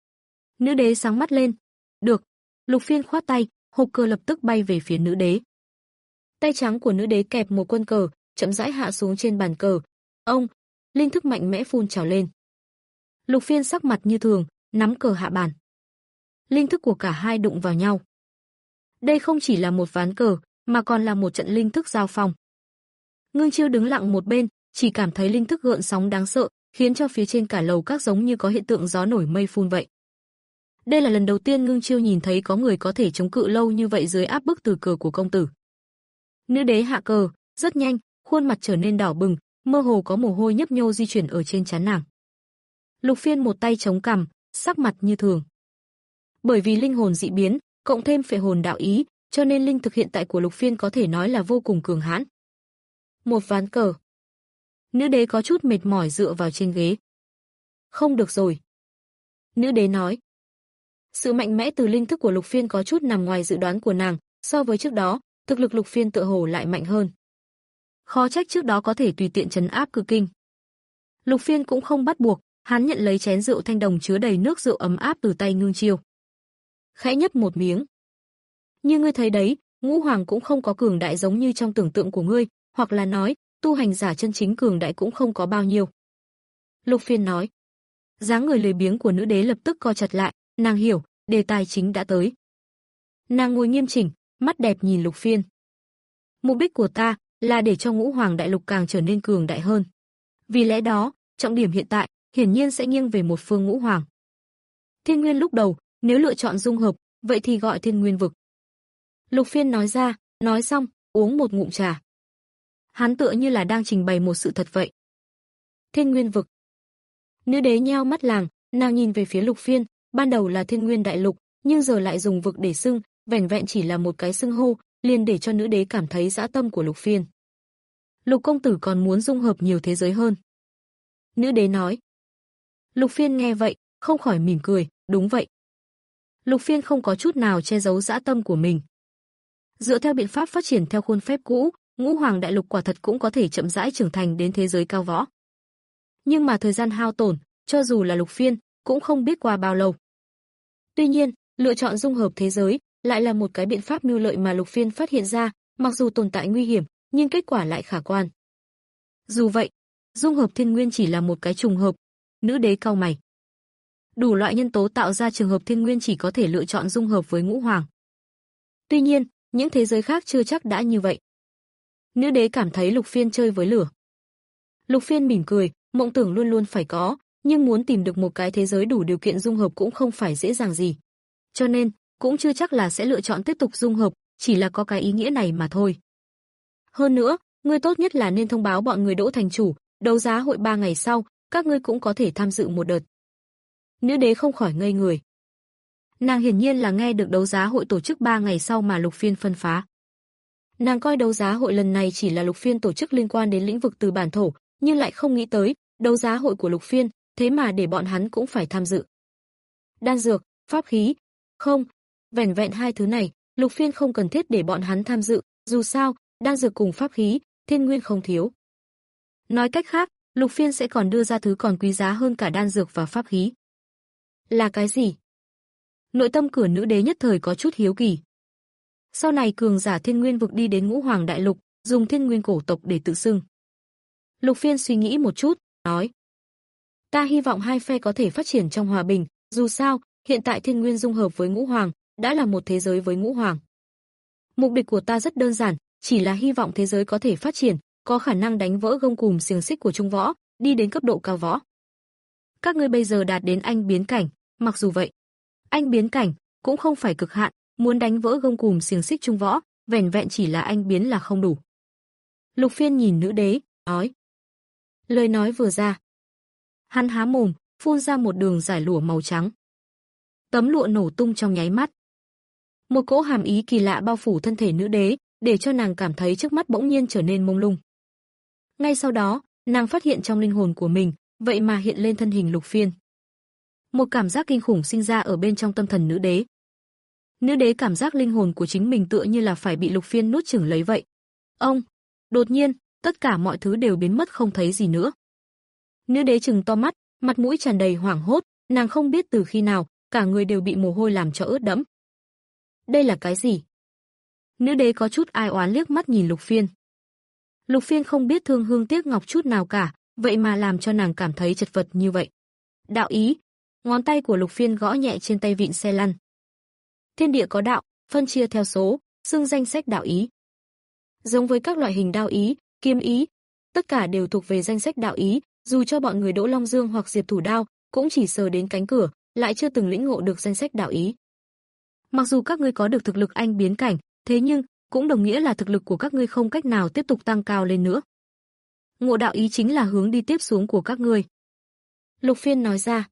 Nữ đế sáng mắt lên. Được. Lục Phiên khoát tay, hộp cờ lập tức bay về phía nữ đế. Tay trắng của nữ đế kẹp một quân cờ, chậm rãi hạ xuống trên bàn cờ. Ông, linh thức mạnh mẽ phun trào lên. Lục Phiên sắc mặt như thường, nắm cờ hạ bàn. Linh thức của cả hai đụng vào nhau. Đây không chỉ là một ván cờ, mà còn là một trận linh thức giao phong. Ngưng Chiêu đứng lặng một bên, chỉ cảm thấy linh thức gợn sóng đáng sợ, khiến cho phía trên cả lầu các giống như có hiện tượng gió nổi mây phun vậy. Đây là lần đầu tiên Ngưng Chiêu nhìn thấy có người có thể chống cự lâu như vậy dưới áp bức từ cờ của công tử. Nữ đế hạ cờ, rất nhanh, khuôn mặt trở nên đỏ bừng, mơ hồ có mồ hôi nhấp nhô di chuyển ở trên trán nàng. Lục Phiên một tay chống cằm, sắc mặt như thường. Bởi vì linh hồn dị biến, cộng thêm phệ hồn đạo ý, cho nên linh thực hiện tại của Lục Phiên có thể nói là vô cùng cường hãn. Một ván cờ. Nữ đế có chút mệt mỏi dựa vào trên ghế. Không được rồi. Nữ đế nói. Sự mạnh mẽ từ linh thức của Lục Phiên có chút nằm ngoài dự đoán của nàng, so với trước đó, thực lực Lục Phiên tựa hồ lại mạnh hơn. Khó trách trước đó có thể tùy tiện trấn áp cự kinh. Lục Phiên cũng không bắt buộc, hắn nhận lấy chén rượu thanh đồng chứa đầy nước rượu ấm áp từ tay Ngưng Chiêu. Khẽ nhấp một miếng. Như ngươi thấy đấy, Ngũ Hoàng cũng không có cường đại giống như trong tưởng tượng của ngươi, hoặc là nói, tu hành giả chân chính cường đại cũng không có bao nhiêu. Lục Phiên nói. Dáng người lười biếng của nữ đế lập tức co chặt lại, nàng hiểu, đề tài chính đã tới. Nàng ngồi nghiêm chỉnh, mắt đẹp nhìn Lục Phiên. Mục đích của ta là để cho Ngũ Hoàng đại lục càng trở nên cường đại hơn. Vì lẽ đó, trọng điểm hiện tại hiển nhiên sẽ nghiêng về một phương Ngũ Hoàng. Thiên Nguyên lúc đầu, nếu lựa chọn dung hợp, vậy thì gọi Thiên Nguyên vực. Lục Phiên nói ra, nói xong, uống một ngụm trà. Hắn tựa như là đang trình bày một sự thật vậy. Thiên Nguyên vực. Nữ đế nheo mắt làng, nàng nhìn về phía Lục Phiên, ban đầu là Thiên Nguyên đại lục, nhưng giờ lại dùng vực để xưng, vẻn vẹn chỉ là một cái xưng hô, liền để cho nữ đế cảm thấy dã tâm của Lục Phiên. Lục công tử còn muốn dung hợp nhiều thế giới hơn. Nữ đế nói. Lục Phiên nghe vậy, không khỏi mỉm cười, đúng vậy. Lục Phiên không có chút nào che giấu dã tâm của mình. Dựa theo biện pháp phát triển theo khuôn phép cũ, Ngũ Hoàng đại lục quả thật cũng có thể chậm rãi trưởng thành đến thế giới cao võ. Nhưng mà thời gian hao tổn, cho dù là Lục Phiên, cũng không biết qua bao lâu. Tuy nhiên, lựa chọn dung hợp thế giới lại là một cái biện pháp mưu lợi mà Lục Phiên phát hiện ra, mặc dù tồn tại nguy hiểm, nhưng kết quả lại khả quan. Dù vậy, dung hợp thiên nguyên chỉ là một cái trùng hợp. Nữ đế cau mày. Đủ loại nhân tố tạo ra trường hợp thiên nguyên chỉ có thể lựa chọn dung hợp với Ngũ Hoàng. Tuy nhiên, những thế giới khác chưa chắc đã như vậy. Nữ đế cảm thấy Lục Phiên chơi với lửa. Lục Phiên mỉm cười, mộng tưởng luôn luôn phải có, nhưng muốn tìm được một cái thế giới đủ điều kiện dung hợp cũng không phải dễ dàng gì. Cho nên, cũng chưa chắc là sẽ lựa chọn tiếp tục dung hợp, chỉ là có cái ý nghĩa này mà thôi. Hơn nữa, ngươi tốt nhất là nên thông báo bọn người Đỗ thành chủ, đấu giá hội ba ngày sau, các ngươi cũng có thể tham dự một đợt. Nữ đế không khỏi ngây người. Nàng hiển nhiên là nghe được đấu giá hội tổ chức ba ngày sau mà Lục Phiên phân phá. Nàng coi đấu giá hội lần này chỉ là Lục Phiên tổ chức liên quan đến lĩnh vực từ bản thổ, nhưng lại không nghĩ tới, đấu giá hội của Lục Phiên, thế mà để bọn hắn cũng phải tham dự. Đan dược, pháp khí, không, vẻn vẹn hai thứ này, Lục Phiên không cần thiết để bọn hắn tham dự, dù sao, đan dược cùng pháp khí, thiên nguyên không thiếu. Nói cách khác, Lục Phiên sẽ còn đưa ra thứ còn quý giá hơn cả đan dược và pháp khí. Là cái gì? Nội tâm cửa nữ đế nhất thời có chút hiếu kỳ. Sau này cường giả thiên nguyên vực đi đến Ngũ Hoàng Đại Lục, dùng thiên nguyên cổ tộc để tự xưng. Lục Phiên suy nghĩ một chút, nói. Ta hy vọng hai phe có thể phát triển trong hòa bình, dù sao, hiện tại thiên nguyên dung hợp với Ngũ Hoàng, đã là một thế giới với Ngũ Hoàng. Mục đích của ta rất đơn giản, chỉ là hy vọng thế giới có thể phát triển, có khả năng đánh vỡ gông cùm xiềng xích của Trung Võ, đi đến cấp độ cao võ. Các ngươi bây giờ đạt đến anh biến cảnh, mặc dù vậy, anh biến cảnh cũng không phải cực hạn, muốn đánh vỡ gông cùm xiềng xích Trung Võ, vẻn vẹn chỉ là anh biến là không đủ. Lục Phiên nhìn nữ đế, nói. Lời nói vừa ra, hắn há mồm, phun ra một đường giải lụa màu trắng. Tấm lụa nổ tung trong nháy mắt. Một cỗ hàm ý kỳ lạ bao phủ thân thể nữ đế, để cho nàng cảm thấy trước mắt bỗng nhiên trở nên mông lung. Ngay sau đó, nàng phát hiện trong linh hồn của mình, vậy mà hiện lên thân hình Lục Phiên. Một cảm giác kinh khủng sinh ra ở bên trong tâm thần nữ đế. Nữ đế cảm giác linh hồn của chính mình tựa như là phải bị Lục Phiên nuốt chửng lấy vậy. Ông, đột nhiên, tất cả mọi thứ đều biến mất không thấy gì nữa. Nữ đế trừng to mắt, mặt mũi tràn đầy hoảng hốt, nàng không biết từ khi nào, cả người đều bị mồ hôi làm cho ướt đẫm. Đây là cái gì? Nữ đế có chút ai oán liếc mắt nhìn Lục Phiên. Lục Phiên không biết thương hương tiếc ngọc chút nào cả, vậy mà làm cho nàng cảm thấy chật vật như vậy. Đạo ý, ngón tay của Lục Phiên gõ nhẹ trên tay vịn xe lăn. Thiên địa có đạo, phân chia theo số, xưng danh sách đạo ý. Giống với các loại hình đạo ý, kiếm ý, tất cả đều thuộc về danh sách đạo ý, dù cho bọn người Đỗ Long Dương hoặc Diệp Thủ Đao cũng chỉ sờ đến cánh cửa, lại chưa từng lĩnh ngộ được danh sách đạo ý. Mặc dù các ngươi có được thực lực anh biến cảnh, thế nhưng cũng đồng nghĩa là thực lực của các ngươi không cách nào tiếp tục tăng cao lên nữa. Ngộ đạo ý chính là hướng đi tiếp xuống của các ngươi. Lục Phiên nói ra.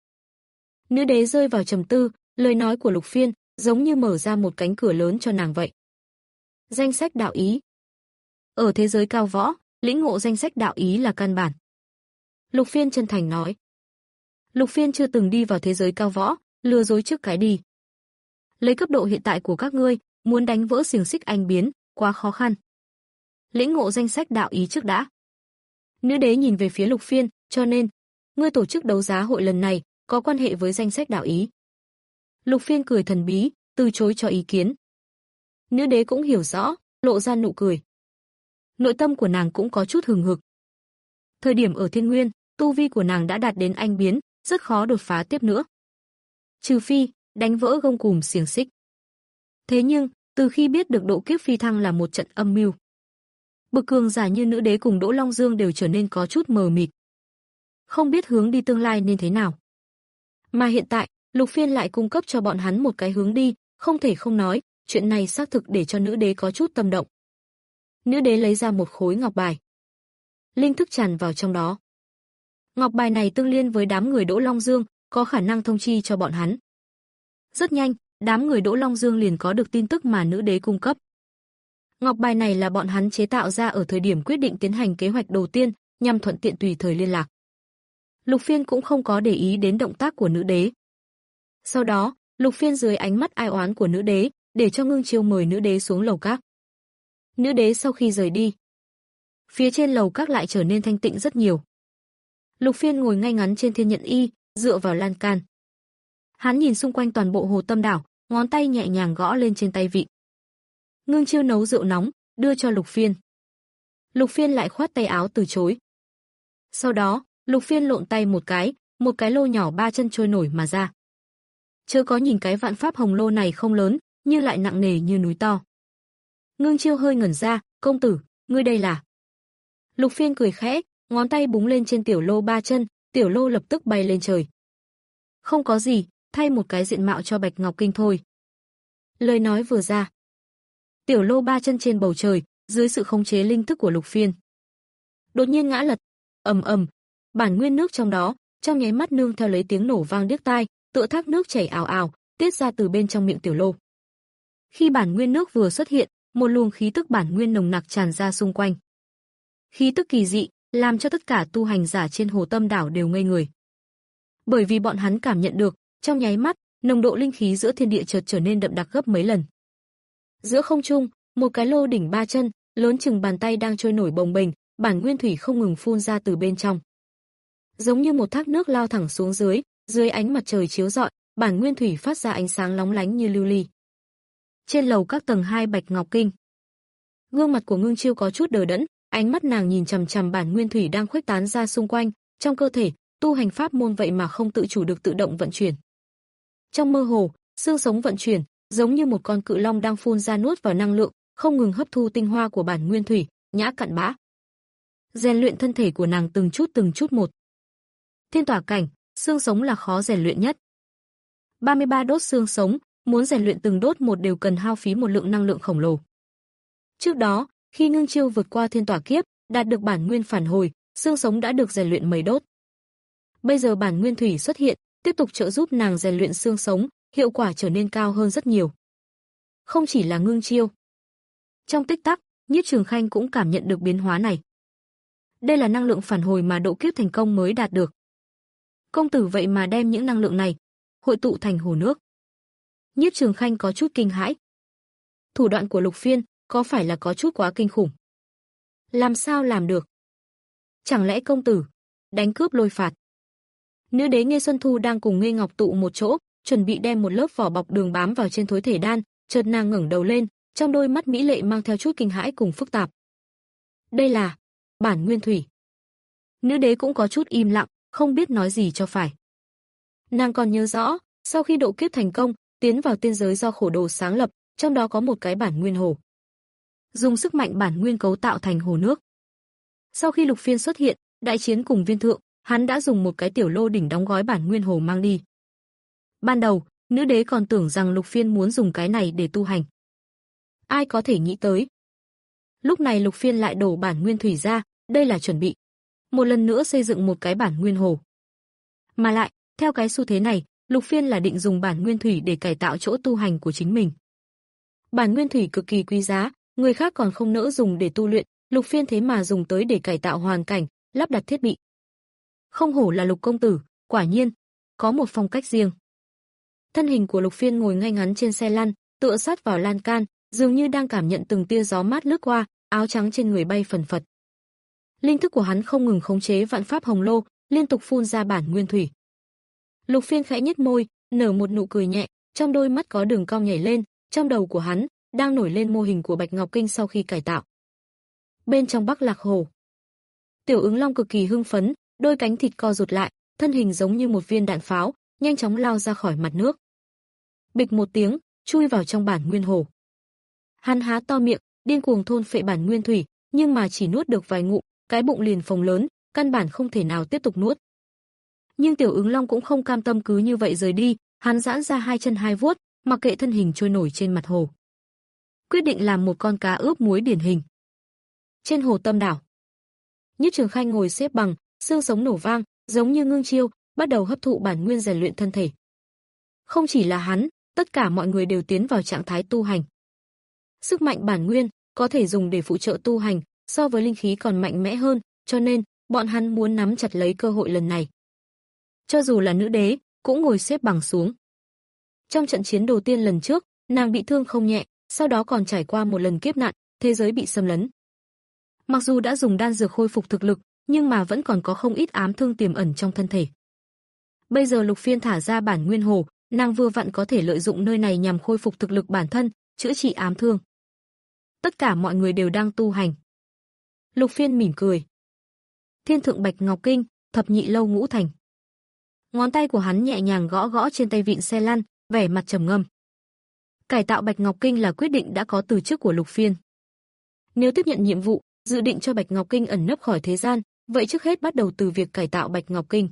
Nữ đế rơi vào trầm tư, lời nói của Lục Phiên giống như mở ra một cánh cửa lớn cho nàng vậy. Danh sách đạo ý. Ở thế giới cao võ, lĩnh ngộ danh sách đạo ý là căn bản. Lục Phiên chân thành nói. Lục Phiên chưa từng đi vào thế giới cao võ, lừa dối trước cái đi. Lấy cấp độ hiện tại của các ngươi, muốn đánh vỡ xiềng xích anh biến, quá khó khăn. Lĩnh ngộ danh sách đạo ý trước đã. Nữ đế nhìn về phía Lục Phiên, cho nên, ngươi tổ chức đấu giá hội lần này, có quan hệ với danh sách đạo ý. Lục Phiên cười thần bí, từ chối cho ý kiến. Nữ đế cũng hiểu rõ, lộ ra nụ cười. Nội tâm của nàng cũng có chút hừng hực. Thời điểm ở Thiên Nguyên, tu vi của nàng đã đạt đến anh biến, rất khó đột phá tiếp nữa. Trừ phi, đánh vỡ gông cùm xiềng xích. Thế nhưng, từ khi biết được độ kiếp phi thăng là một trận âm mưu, bậc cường giả như nữ đế cùng Đỗ Long Dương đều trở nên có chút mờ mịt. Không biết hướng đi tương lai nên thế nào. Mà hiện tại, Lục Phiên lại cung cấp cho bọn hắn một cái hướng đi, không thể không nói, chuyện này xác thực để cho nữ đế có chút tâm động. Nữ đế lấy ra một khối ngọc bài. Linh thức tràn vào trong đó. Ngọc bài này tương liên với đám người Đỗ Long Dương, có khả năng thông chi cho bọn hắn. Rất nhanh, đám người Đỗ Long Dương liền có được tin tức mà nữ đế cung cấp. Ngọc bài này là bọn hắn chế tạo ra ở thời điểm quyết định tiến hành kế hoạch đầu tiên, nhằm thuận tiện tùy thời liên lạc. Lục Phiên cũng không có để ý đến động tác của nữ đế. Sau đó, Lục Phiên dưới ánh mắt ai oán của nữ đế, để cho Ngưng Chiêu mời nữ đế xuống lầu các. Nữ đế sau khi rời đi, phía trên lầu các lại trở nên thanh tịnh rất nhiều. Lục Phiên ngồi ngay ngắn trên thiên nhận y, dựa vào lan can. Hắn nhìn xung quanh toàn bộ hồ tâm đảo, ngón tay nhẹ nhàng gõ lên trên tay vịn. Ngưng Chiêu nấu rượu nóng, đưa cho Lục Phiên. Lục Phiên lại khoát tay áo từ chối. Sau đó, Lục Phiên lộn tay một cái, một cái lô nhỏ ba chân trôi nổi mà ra. Chớ có nhìn cái vạn pháp hồng lô này không lớn, nhưng lại nặng nề như núi to. Ngưng Chiêu hơi ngẩn ra, công tử, ngươi đây là? Lục Phiên cười khẽ, ngón tay búng lên trên tiểu lô ba chân, tiểu lô lập tức bay lên trời. Không có gì, thay một cái diện mạo cho Bạch Ngọc Kinh thôi. Lời nói vừa ra, tiểu lô ba chân trên bầu trời, dưới sự khống chế linh thức của Lục Phiên, đột nhiên ngã lật, ầm ầm, bản nguyên nước trong đó, trong nháy mắt nương theo lấy tiếng nổ vang điếc tai, tựa thác nước chảy ào ào, tiết ra từ bên trong miệng tiểu lô. Khi bản nguyên nước vừa xuất hiện, một luồng khí tức bản nguyên nồng nặc tràn ra xung quanh. Khí tức kỳ dị, làm cho tất cả tu hành giả trên hồ tâm đảo đều ngây người. Bởi vì bọn hắn cảm nhận được, trong nháy mắt, nồng độ linh khí giữa thiên địa chợt trở nên đậm đặc gấp mấy lần. Giữa không trung, một cái lô đỉnh ba chân, lớn chừng bàn tay đang trôi nổi bồng bềnh, bản nguyên thủy không ngừng phun ra từ bên trong. Giống như một thác nước lao thẳng xuống dưới, dưới ánh mặt trời chiếu rọi, bản nguyên thủy phát ra ánh sáng lóng lánh như lưu ly. Trên lầu các tầng hai Bạch Ngọc Kinh, gương mặt của Ngưng Chiêu có chút đờ đẫn, ánh mắt nàng nhìn chằm chằm bản nguyên thủy đang khuếch tán ra xung quanh, trong cơ thể, tu hành pháp môn vậy mà không tự chủ được tự động vận chuyển. Trong mơ hồ, xương sống vận chuyển, giống như một con cự long đang phun ra nuốt vào năng lượng, không ngừng hấp thu tinh hoa của bản nguyên thủy, nhã cặn bã. Rèn luyện thân thể của nàng từng chút từng chút một. Thiên tỏa cảnh, xương sống là khó rèn luyện nhất. ba mươi ba đốt xương sống, muốn rèn luyện từng đốt một đều cần hao phí một lượng năng lượng khổng lồ. Trước đó, khi Ngưng Chiêu vượt qua thiên tỏa kiếp, đạt được bản nguyên phản hồi, xương sống đã được rèn luyện mấy đốt. Bây giờ bản nguyên thủy xuất hiện, tiếp tục trợ giúp nàng rèn luyện xương sống, hiệu quả trở nên cao hơn rất nhiều. Không chỉ là Ngưng Chiêu. Trong tích tắc, Nhiếp Trường Khanh cũng cảm nhận được biến hóa này. Đây là năng lượng phản hồi mà độ kiếp thành công mới đạt được. Công tử vậy mà đem những năng lượng này hội tụ thành hồ nước. Nhiếp Trường Khanh có chút kinh hãi. Thủ đoạn của Lục Phiên có phải là có chút quá kinh khủng? Làm sao làm được? Chẳng lẽ công tử đánh cướp lôi phạt? Nữ đế Nghê Xuân Thu đang cùng Nghê Ngọc tụ một chỗ, chuẩn bị đem một lớp vỏ bọc đường bám vào trên thối thể đan, chợt nàng ngẩng đầu lên, trong đôi mắt mỹ lệ mang theo chút kinh hãi cùng phức tạp. Đây là bản nguyên thủy. Nữ đế cũng có chút im lặng, không biết nói gì cho phải. Nàng còn nhớ rõ, sau khi độ kiếp thành công, tiến vào tiên giới do Khổ Đồ sáng lập, trong đó có một cái bản nguyên hồ. Dùng sức mạnh bản nguyên cấu tạo thành hồ nước. Sau khi Lục Phiên xuất hiện, đại chiến cùng Viên Thượng, hắn đã dùng một cái tiểu lô đỉnh đóng gói bản nguyên hồ mang đi. Ban đầu, nữ đế còn tưởng rằng Lục Phiên muốn dùng cái này để tu hành. Ai có thể nghĩ tới. Lúc này Lục Phiên lại đổ bản nguyên thủy ra, đây là chuẩn bị một lần nữa xây dựng một cái bản nguyên hồ. Mà lại, theo cái xu thế này, Lục Phiên là định dùng bản nguyên thủy để cải tạo chỗ tu hành của chính mình. Bản nguyên thủy cực kỳ quý giá, người khác còn không nỡ dùng để tu luyện, Lục Phiên thế mà dùng tới để cải tạo hoàn cảnh, lắp đặt thiết bị. Không hổ là Lục công tử, quả nhiên có một phong cách riêng. Thân hình của Lục Phiên ngồi ngay ngắn trên xe lăn, tựa sát vào lan can, dường như đang cảm nhận từng tia gió mát lướt qua, áo trắng trên người bay phần phật. Linh thức của hắn không ngừng khống chế vạn pháp hồng lô, liên tục phun ra bản nguyên thủy. Lục Phiên khẽ nhếch môi, nở một nụ cười nhẹ, trong đôi mắt có đường cong nhảy lên, trong đầu của hắn đang nổi lên mô hình của Bạch Ngọc Kinh sau khi cải tạo. Bên trong Bắc Lạc Hồ, Tiểu Ứng Long cực kỳ hưng phấn, đôi cánh thịt co rụt lại, thân hình giống như một viên đạn pháo, nhanh chóng lao ra khỏi mặt nước. Bịch một tiếng, chui vào trong bản nguyên hồ. Hắn há to miệng, điên cuồng thôn phệ bản nguyên thủy, nhưng mà chỉ nuốt được vài ngụm, cái bụng liền phồng lớn, căn bản không thể nào tiếp tục nuốt. Nhưng Tiểu Ứng Long cũng không cam tâm cứ như vậy rời đi, hắn giãn ra hai chân hai vuốt, mặc kệ thân hình trôi nổi trên mặt hồ. Quyết định làm một con cá ướp muối điển hình. Trên hồ Tâm Đảo, Nhiếp Trường Khanh ngồi xếp bằng, xương sống nổ vang, giống như Ngưng Chiêu, bắt đầu hấp thụ bản nguyên rèn luyện thân thể. Không chỉ là hắn, tất cả mọi người đều tiến vào trạng thái tu hành. Sức mạnh bản nguyên có thể dùng để phụ trợ tu hành, so với linh khí còn mạnh mẽ hơn, cho nên bọn hắn muốn nắm chặt lấy cơ hội lần này. Cho dù là nữ đế, cũng ngồi xếp bằng xuống. Trong trận chiến đầu tiên lần trước, nàng bị thương không nhẹ, sau đó còn trải qua một lần kiếp nạn, thế giới bị xâm lấn. Mặc dù đã dùng đan dược khôi phục thực lực, nhưng mà vẫn còn có không ít ám thương tiềm ẩn trong thân thể. Bây giờ Lục Phiên thả ra bản nguyên hồ, nàng vừa vặn có thể lợi dụng nơi này nhằm khôi phục thực lực bản thân, chữa trị ám thương. Tất cả mọi người đều đang tu hành. Lục Phiên mỉm cười. Thiên thượng Bạch Ngọc Kinh, thập nhị lâu ngũ thành. Ngón tay của hắn nhẹ nhàng gõ gõ trên tay vịn xe lăn, vẻ mặt trầm ngâm. Cải tạo Bạch Ngọc Kinh là quyết định đã có từ trước của Lục Phiên. Nếu tiếp nhận nhiệm vụ, dự định cho Bạch Ngọc Kinh ẩn nấp khỏi thế gian, vậy trước hết bắt đầu từ việc cải tạo Bạch Ngọc Kinh.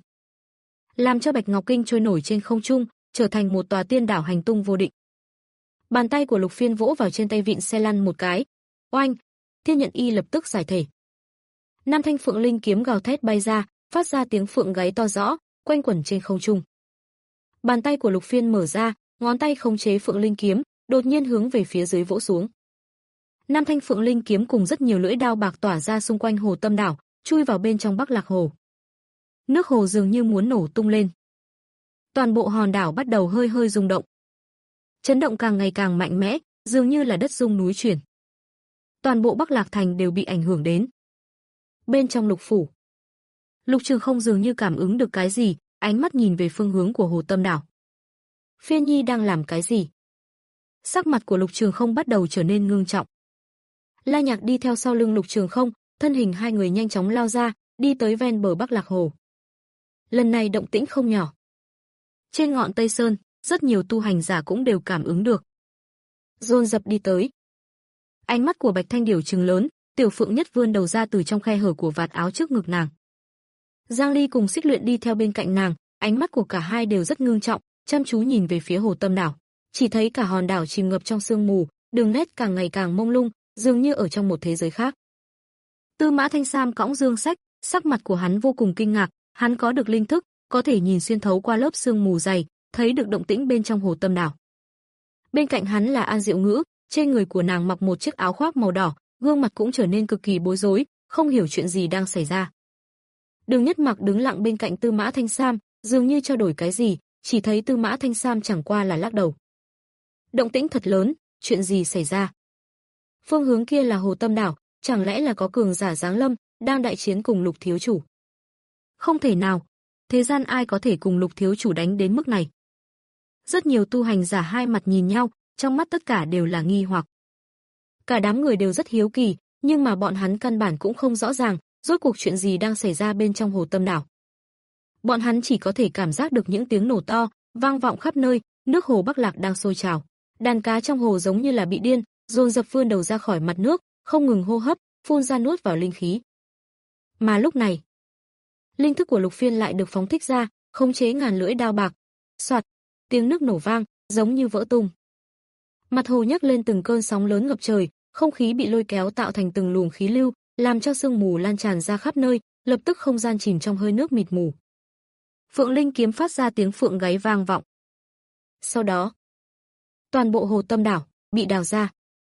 Làm cho Bạch Ngọc Kinh trôi nổi trên không trung, trở thành một tòa tiên đảo hành tung vô định. Bàn tay của Lục Phiên vỗ vào trên tay vịn xe lăn một cái. Oanh! Thiên nhận y lập tức giải thể. Năm thanh phượng linh kiếm gào thét bay ra, phát ra tiếng phượng gáy to rõ, quanh quẩn trên không trung. Bàn tay của Lục Phiên mở ra, ngón tay khống chế phượng linh kiếm, đột nhiên hướng về phía dưới vỗ xuống. Năm thanh phượng linh kiếm cùng rất nhiều lưỡi đao bạc tỏa ra xung quanh hồ Tâm Đảo, chui vào bên trong Bắc Lạc Hồ. Nước hồ dường như muốn nổ tung lên. Toàn bộ hòn đảo bắt đầu hơi hơi rung động. Chấn động càng ngày càng mạnh mẽ, dường như là đất rung núi chuyển. toàn bộ Bắc Lạc Thành đều bị ảnh hưởng đến. Bên trong Lục phủ, Lục Trường Không dường như cảm ứng được cái gì, ánh mắt nhìn về phương hướng của Hồ Tâm Đảo. Phiên Nhi đang làm cái gì? Sắc mặt của Lục Trường Không bắt đầu trở nên ngưng trọng. La Nhạc đi theo sau lưng Lục Trường Không, thân hình hai người nhanh chóng lao ra, đi tới ven bờ Bắc Lạc Hồ. Lần này động tĩnh không nhỏ. Trên ngọn Tây Sơn, rất nhiều tu hành giả cũng đều cảm ứng được. Dồn dập đi tới. Ánh mắt của Bạch Thanh Điểu trừng lớn, Tiểu Phượng Nhất vươn đầu ra từ trong khe hở của vạt áo trước ngực nàng. Giang Ly cùng Xích Luyện đi theo bên cạnh nàng, ánh mắt của cả hai đều rất ngưng trọng, chăm chú nhìn về phía Hồ Tâm Đảo. Chỉ thấy cả hòn đảo chìm ngập trong sương mù, đường nét càng ngày càng mông lung, dường như ở trong một thế giới khác. Tư Mã Thanh Sam cõng dương sách, sắc mặt của hắn vô cùng kinh ngạc, hắn có được linh thức, có thể nhìn xuyên thấu qua lớp sương mù dày, thấy được động tĩnh bên trong Hồ Tâm Đảo. Bên cạnh hắn là An Diệu Ngữ, trên người của nàng mặc một chiếc áo khoác màu đỏ, gương mặt cũng trở nên cực kỳ bối rối, không hiểu chuyện gì đang xảy ra. Đường Nhất Mặc đứng lặng bên cạnh Tư Mã Thanh Sam, dường như trao đổi cái gì, chỉ thấy Tư Mã Thanh Sam chẳng qua là lắc đầu. Động tĩnh thật lớn, chuyện gì xảy ra? Phương hướng kia là Hồ Tâm Đảo, chẳng lẽ là có cường giả giáng lâm, đang đại chiến cùng Lục thiếu chủ? Không thể nào, thế gian ai có thể cùng Lục thiếu chủ đánh đến mức này? Rất nhiều tu hành giả hai mặt nhìn nhau, trong mắt tất cả đều là nghi hoặc. Cả đám người đều rất hiếu kỳ, nhưng mà bọn hắn căn bản cũng không rõ ràng, rốt cuộc chuyện gì đang xảy ra bên trong Hồ Tâm Đảo. Bọn hắn chỉ có thể cảm giác được những tiếng nổ to, vang vọng khắp nơi, nước hồ Bắc Lạc đang sôi trào. Đàn cá trong hồ giống như là bị điên, dồn dập vươn đầu ra khỏi mặt nước, không ngừng hô hấp, phun ra nuốt vào linh khí. Mà lúc này, linh thức của Lục Phiên lại được phóng thích ra, khống chế ngàn lưỡi đao bạc. Soạt, tiếng nước nổ vang, giống như vỡ tung. Mặt hồ nhấc lên từng cơn sóng lớn ngập trời, không khí bị lôi kéo tạo thành từng luồng khí lưu, làm cho sương mù lan tràn ra khắp nơi, lập tức không gian chìm trong hơi nước mịt mù. Phượng Linh kiếm phát ra tiếng phượng gáy vang vọng. Sau đó, toàn bộ Hồ Tâm Đảo bị đào ra.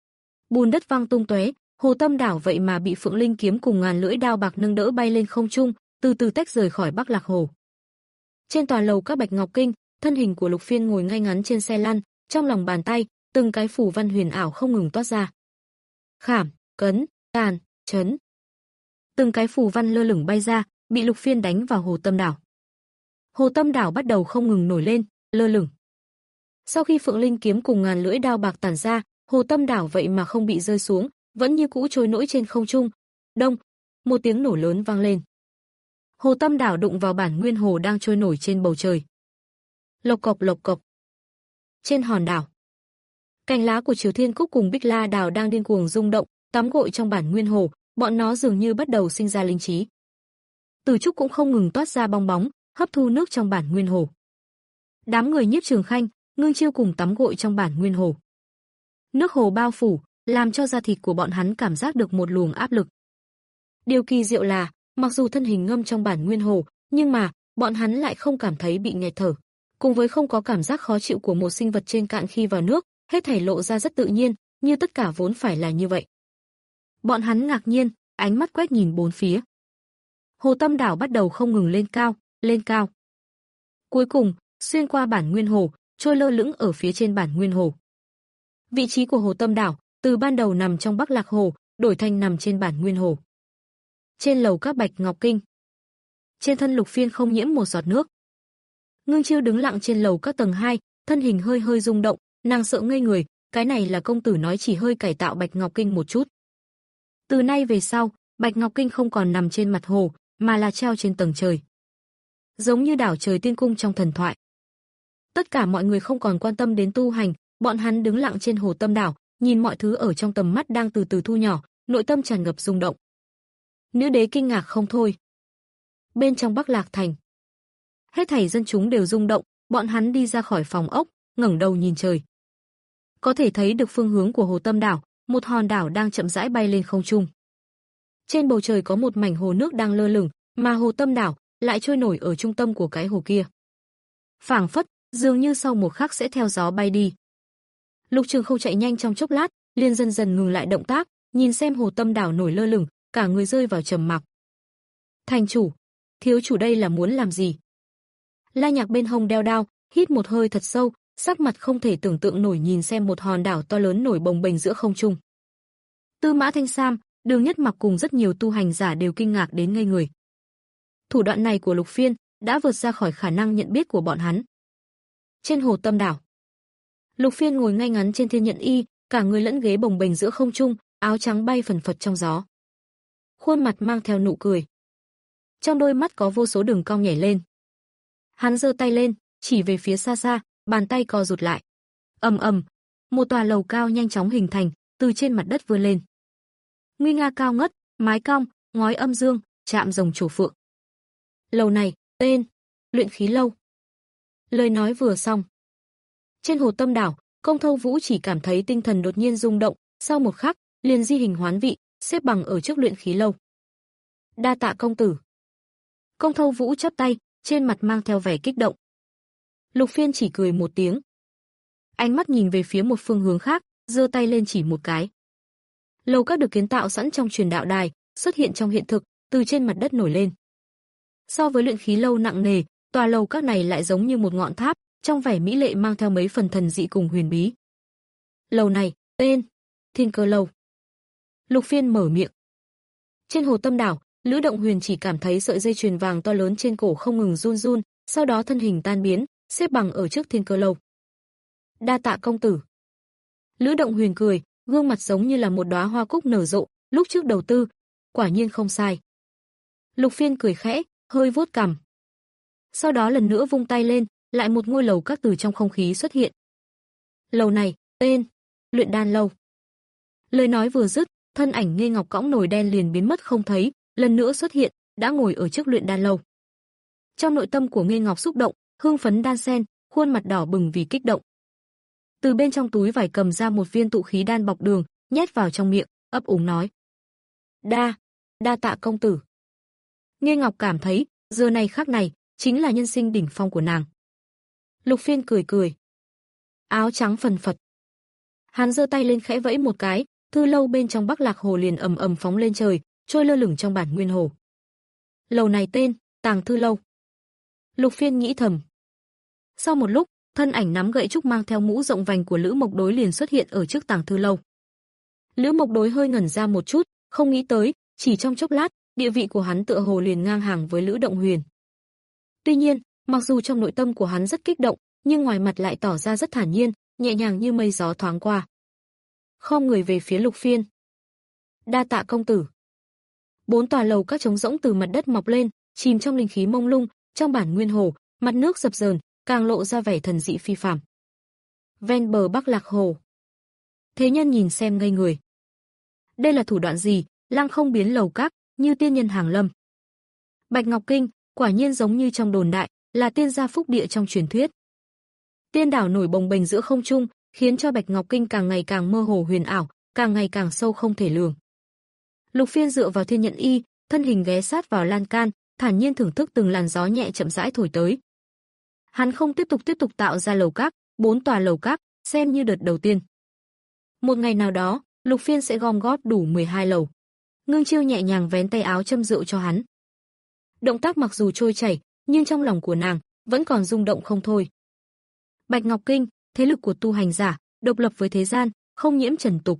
Bùn đất văng tung tóe, Hồ Tâm Đảo vậy mà bị Phượng Linh kiếm cùng ngàn lưỡi đao bạc nâng đỡ bay lên không trung, từ từ tách rời khỏi Bắc Lạc Hồ. Trên tòa lầu các Bạch Ngọc Kinh, thân hình của Lục Phiên ngồi ngay ngắn trên xe lăn, trong lòng bàn tay, từng cái phù văn huyền ảo không ngừng toát ra. Khảm, cấn, tàn, chấn. Từng cái phù văn lơ lửng bay ra, bị Lục Phiên đánh vào Hồ Tâm Đảo. Hồ Tâm Đảo bắt đầu không ngừng nổi lên, lơ lửng. Sau khi Phượng Linh kiếm cùng ngàn lưỡi đao bạc tản ra, Hồ Tâm Đảo vậy mà không bị rơi xuống, vẫn như cũ trôi nổi trên không trung. Đông, một tiếng nổ lớn vang lên. Hồ Tâm Đảo đụng vào bản nguyên hồ đang trôi nổi trên bầu trời. Lộc cộc lộc cộc. Trên hòn đảo, cành lá của Triều Thiên Cúc cùng Bích La Đào đang điên cuồng rung động, tắm gội trong bản nguyên hồ, bọn nó dường như bắt đầu sinh ra linh trí. Tử trúc cũng không ngừng toát ra bong bóng, hấp thu nước trong bản nguyên hồ. Đám người Nhiếp Trường Khanh, Ngưng Chiêu cùng tắm gội trong bản nguyên hồ. Nước hồ bao phủ, làm cho da thịt của bọn hắn cảm giác được một luồng áp lực. Điều kỳ diệu là, mặc dù thân hình ngâm trong bản nguyên hồ, nhưng mà bọn hắn lại không cảm thấy bị nghẹt thở, cùng với không có cảm giác khó chịu của một sinh vật trên cạn khi vào nước, hết thảy lộ ra rất tự nhiên, như tất cả vốn phải là như vậy. Bọn hắn ngạc nhiên, ánh mắt quét nhìn bốn phía. Hồ Tâm Đảo bắt đầu không ngừng lên cao, lên cao. Cuối cùng, xuyên qua bản nguyên hồ, trôi lơ lửng ở phía trên bản nguyên hồ. Vị trí của Hồ Tâm Đảo, từ ban đầu nằm trong Bắc Lạc Hồ, đổi thành nằm trên bản nguyên hồ. Trên lầu các Bạch Ngọc Kinh, trên thân Lục Phiên không nhiễm một giọt nước. Ngưng Chiêu đứng lặng trên lầu các tầng hai, thân hình hơi hơi rung động, nàng sợ ngây người, cái này là công tử nói chỉ hơi cải tạo Bạch Ngọc Kinh một chút. Từ nay về sau, Bạch Ngọc Kinh không còn nằm trên mặt hồ, mà là treo trên tầng trời. Giống như đảo trời tiên cung trong thần thoại. Tất cả mọi người không còn quan tâm đến tu hành, bọn hắn đứng lặng trên Hồ Tâm Đảo, nhìn mọi thứ ở trong tầm mắt đang từ từ thu nhỏ, nội tâm tràn ngập rung động. Nữ đế kinh ngạc không thôi. Bên trong Bắc Lạc Thành, hết thảy dân chúng đều rung động, bọn hắn đi ra khỏi phòng ốc, ngẩng đầu nhìn trời. Có thể thấy được phương hướng của Hồ Tâm Đảo, một hòn đảo đang chậm rãi bay lên không trung. Trên bầu trời có một mảnh hồ nước đang lơ lửng, mà Hồ Tâm Đảo lại trôi nổi ở trung tâm của cái hồ kia. Phảng phất, dường như sau một khắc sẽ theo gió bay đi. Lục Trường Không chạy nhanh trong chốc lát, liền dần dần ngừng lại động tác, nhìn xem Hồ Tâm Đảo nổi lơ lửng, cả người rơi vào trầm mặc. Thành chủ, thiếu chủ đây là muốn làm gì? La Nhạc bên hông đeo đao, hít một hơi thật sâu, sắc mặt không thể tưởng tượng nổi nhìn xem một hòn đảo to lớn nổi bồng bềnh giữa không trung. Tư Mã Thanh Sam, Đường Nhất Mặc cùng rất nhiều tu hành giả đều kinh ngạc đến ngây người. Thủ đoạn này của Lục Phiên đã vượt ra khỏi khả năng nhận biết của bọn hắn. Trên hồ Tâm Đảo, Lục Phiên ngồi ngay ngắn trên thiên nhận y, cả người lẫn ghế bồng bềnh giữa không trung, áo trắng bay phần phật trong gió. Khuôn mặt mang theo nụ cười. Trong đôi mắt có vô số đường cong nhảy lên. Hắn giơ tay lên, chỉ về phía xa xa, bàn tay co rụt lại. Ầm ầm, một tòa lầu cao nhanh chóng hình thành, từ trên mặt đất vươn lên. Nguy nga cao ngất, mái cong, ngói âm dương, chạm rồng trổ phượng. Lầu này, tên Luyện Khí Lâu. Lời nói vừa xong, trên hồ Tâm Đảo, Công Thâu Vũ chỉ cảm thấy tinh thần đột nhiên rung động, sau một khắc, liền di hình hoán vị, xếp bằng ở trước Luyện Khí Lâu. Đa tạ công tử. Công Thâu Vũ chắp tay, trên mặt mang theo vẻ kích động. Lục Phiên chỉ cười một tiếng. Ánh mắt nhìn về phía một phương hướng khác, giơ tay lên chỉ một cái. Lầu các được kiến tạo sẵn trong truyền đạo đài, xuất hiện trong hiện thực, từ trên mặt đất nổi lên. So với Luyện Khí Lâu nặng nề, tòa lầu các này lại giống như một ngọn tháp, trong vẻ mỹ lệ mang theo mấy phần thần dị cùng huyền bí. Lầu này, tên Thiên Cơ Lâu. Lục Phiên mở miệng. Trên hồ Tâm Đảo, Lữ Động Huyền chỉ cảm thấy sợi dây chuyền vàng to lớn trên cổ không ngừng run run, sau đó thân hình tan biến, xếp bằng ở trước Thiên Cơ Lâu. Đa tạ công tử. Lữ Động Huyền cười, gương mặt giống như là một đóa hoa cúc nở rộ, lúc trước đầu tư, quả nhiên không sai. Lục Phiên cười khẽ, hơi vuốt cằm. Sau đó lần nữa vung tay lên, lại một ngôi lầu các từ trong không khí xuất hiện. Lầu này, tên Luyện Đan Lâu. Lời nói vừa dứt, thân ảnh Nghê Ngọc cõng nồi đen liền biến mất không thấy, lần nữa xuất hiện, đã ngồi ở trước Luyện Đan Lâu. Trong nội tâm của Nghê Ngọc xúc động, hưng phấn đan sen, khuôn mặt đỏ bừng vì kích động. Từ bên trong túi vải cầm ra một viên tụ khí đan bọc đường, nhét vào trong miệng, ấp úng nói: "Đa, đa tạ công tử." Nghê Ngọc cảm thấy, giờ này khắc này, chính là nhân sinh đỉnh phong của nàng. Lục Phiên cười cười. Áo trắng phần phật. Hắn giơ tay lên khẽ vẫy một cái, thư lâu bên trong Bắc Lạc Hồ liền ầm ầm phóng lên trời, trôi lơ lửng trong bản nguyên hồ. Lầu này tên Tàng Thư Lâu. Lục Phiên nghĩ thầm. Sau một lúc, thân ảnh nắm gậy trúc mang theo mũ rộng vành của Lữ Mộc Đối liền xuất hiện ở trước Tàng Thư Lâu. Lữ Mộc Đối hơi ngẩn ra một chút, không nghĩ tới, chỉ trong chốc lát, địa vị của hắn tựa hồ liền ngang hàng với Lữ Động Huyền. Tuy nhiên, mặc dù trong nội tâm của hắn rất kích động, nhưng ngoài mặt lại tỏ ra rất thản nhiên, nhẹ nhàng như mây gió thoáng qua. Khom người về phía Lục Phiên. Đa tạ công tử. Bốn tòa lầu các trống rỗng từ mặt đất mọc lên, chìm trong linh khí mông lung, trong bản nguyên hồ, mặt nước dập dờn, càng lộ ra vẻ thần dị phi phàm. Ven bờ Bắc Lạc Hồ, thế nhân nhìn xem ngây người. Đây là thủ đoạn gì, lăng không biến lầu các, như tiên nhân hàng lâm. Bạch Ngọc Kinh, quả nhiên giống như trong đồn đại, là tiên gia phúc địa trong truyền thuyết. Tiên đảo nổi bồng bềnh giữa không trung, khiến cho Bạch Ngọc Kinh càng ngày càng mơ hồ huyền ảo, càng ngày càng sâu không thể lường. Lục Phiên dựa vào thiên nhận y, thân hình ghé sát vào lan can, thản nhiên thưởng thức từng làn gió nhẹ chậm rãi thổi tới. Hắn không tiếp tục tiếp tục tạo ra lầu các, bốn tòa lầu các, xem như đợt đầu tiên. Một ngày nào đó, Lục Phiên sẽ gom góp đủ mười hai lầu. Ngưng Chiêu nhẹ nhàng vén tay áo châm rượu cho hắn. Động tác mặc dù trôi chảy, nhưng trong lòng của nàng vẫn còn rung động không thôi. Bạch Ngọc Kinh, thế lực của tu hành giả, độc lập với thế gian, không nhiễm trần tục.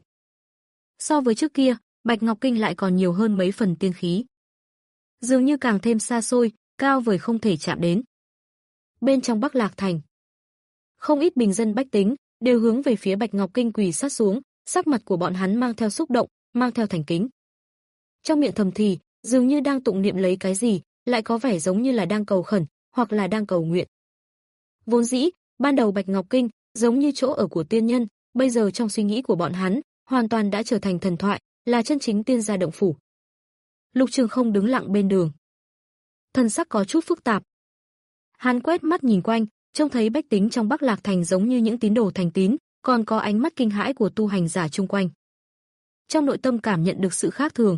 So với trước kia, Bạch Ngọc Kinh lại còn nhiều hơn mấy phần tiên khí. Dường như càng thêm xa xôi, cao vời không thể chạm đến. Bên trong Bắc Lạc Thành, không ít bình dân bách tính đều hướng về phía Bạch Ngọc Kinh quỳ sát xuống, sắc mặt của bọn hắn mang theo xúc động, mang theo thành kính. Trong miệng thầm thì, dường như đang tụng niệm lấy cái gì, lại có vẻ giống như là đang cầu khẩn, hoặc là đang cầu nguyện. Vốn dĩ, ban đầu Bạch Ngọc Kinh giống như chỗ ở của tiên nhân, bây giờ trong suy nghĩ của bọn hắn, hoàn toàn đã trở thành thần thoại, là chân chính tiên gia động phủ. Lục Trường Không đứng lặng bên đường, thần sắc có chút phức tạp. Hắn quét mắt nhìn quanh, trông thấy bách tính trong Bắc Lạc Thành giống như những tín đồ thành tín, còn có ánh mắt kinh hãi của tu hành giả chung quanh. Trong nội tâm cảm nhận được sự khác thường.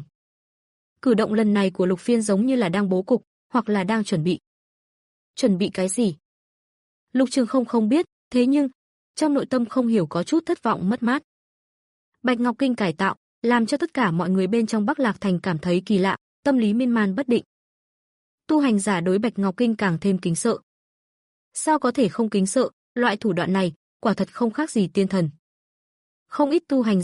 Cử động lần này của Lục Phiên giống như là đang bố cục, hoặc là đang chuẩn bị. Chuẩn bị cái gì? Lục Trường Không không biết, thế nhưng trong nội tâm không hiểu có chút thất vọng mất mát. Bạch Ngọc Kinh cải tạo, làm cho tất cả mọi người bên trong Bắc Lạc Thành cảm thấy kỳ lạ, tâm lý miên man bất định. Tu hành giả đối Bạch Ngọc Kinh càng thêm kính sợ. Sao có thể không kính sợ, loại thủ đoạn này, quả thật không khác gì tiên thần. Không ít tu hành giả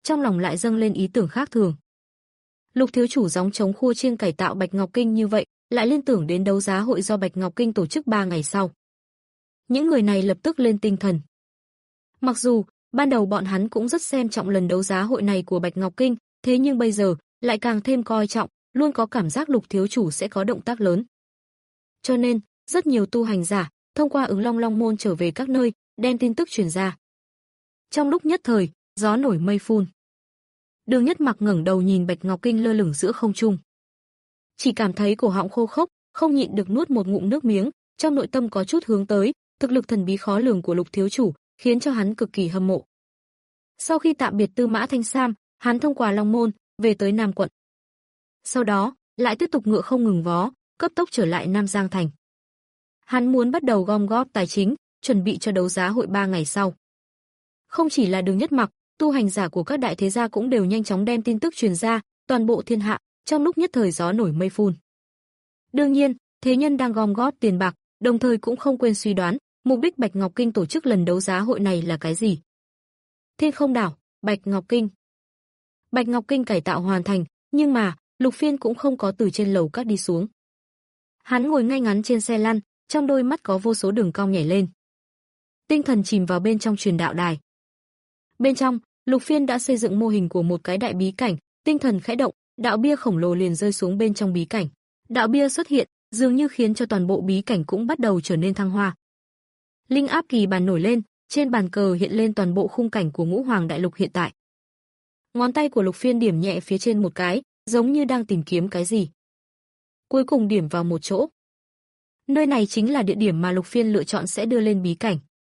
trong lòng lại dâng lên ý tưởng khác thường. Lục thiếu chủ gióng trống khua chiêng cải tạo Bạch Ngọc Kinh như vậy, lại liên tưởng đến đấu giá hội do Bạch Ngọc Kinh tổ chức ba ngày sau. Những người này lập tức lên tinh thần. Mặc dù, ban đầu bọn hắn cũng rất xem trọng lần đấu giá hội này của Bạch Ngọc Kinh, thế nhưng bây giờ, lại càng thêm coi trọng, luôn có cảm giác Lục thiếu chủ sẽ có động tác lớn. Cho nên, rất nhiều tu hành giả, thông qua ứng long long môn trở về các nơi, đem tin tức truyền ra. Trong lúc nhất thời, gió nổi mây phun. Đường Nhất Mặc ngẩng đầu nhìn Bạch Ngọc Kinh lơ lửng giữa không trung. Chỉ cảm thấy cổ họng khô khốc, không nhịn được nuốt một ngụm nước miếng, trong nội tâm có chút hướng tới, thực lực thần bí khó lường của Lục thiếu chủ, khiến cho hắn cực kỳ hâm mộ. Sau khi tạm biệt Tư Mã Thanh Sam, hắn thông qua Long Môn, về tới Nam quận. Sau đó, lại tiếp tục ngựa không ngừng vó, cấp tốc trở lại Nam Giang thành. Hắn muốn bắt đầu gom góp tài chính, chuẩn bị cho đấu giá hội ba ngày sau. Không chỉ là Đường Nhất Mặc, tu hành giả của các đại thế gia cũng đều nhanh chóng đem tin tức truyền ra, toàn bộ thiên hạ, trong lúc nhất thời gió nổi mây phun. Đương nhiên, thế nhân đang gom góp tiền bạc, đồng thời cũng không quên suy đoán, mục đích Bạch Ngọc Kinh tổ chức lần đấu giá hội này là cái gì? Thiên Không đảo, Bạch Ngọc Kinh. Bạch Ngọc Kinh cải tạo hoàn thành, nhưng mà, Lục Phiên cũng không có từ trên lầu các đi xuống. Hắn ngồi ngay ngắn trên xe lăn, trong đôi mắt có vô số đường cong nhảy lên. Tinh thần chìm vào bên trong truyền đạo đài. Bên trong, Lục Phiên đã xây dựng mô hình của một cái đại bí cảnh, tinh thần khẽ động, đạo bia khổng lồ liền rơi xuống bên trong bí cảnh. Đạo bia xuất hiện, dường như khiến cho toàn bộ bí cảnh cũng bắt đầu trở nên thăng hoa. Linh áp kỳ bàn nổi lên, trên bàn cờ hiện lên toàn bộ khung cảnh của Ngũ Hoàng đại lục hiện tại. Ngón tay của Lục Phiên điểm nhẹ phía trên một cái, giống như đang tìm kiếm cái gì. Cuối cùng điểm vào một chỗ. Nơi này chính là địa điểm mà Lục Phiên lựa chọn sẽ đưa lên bí cảnh.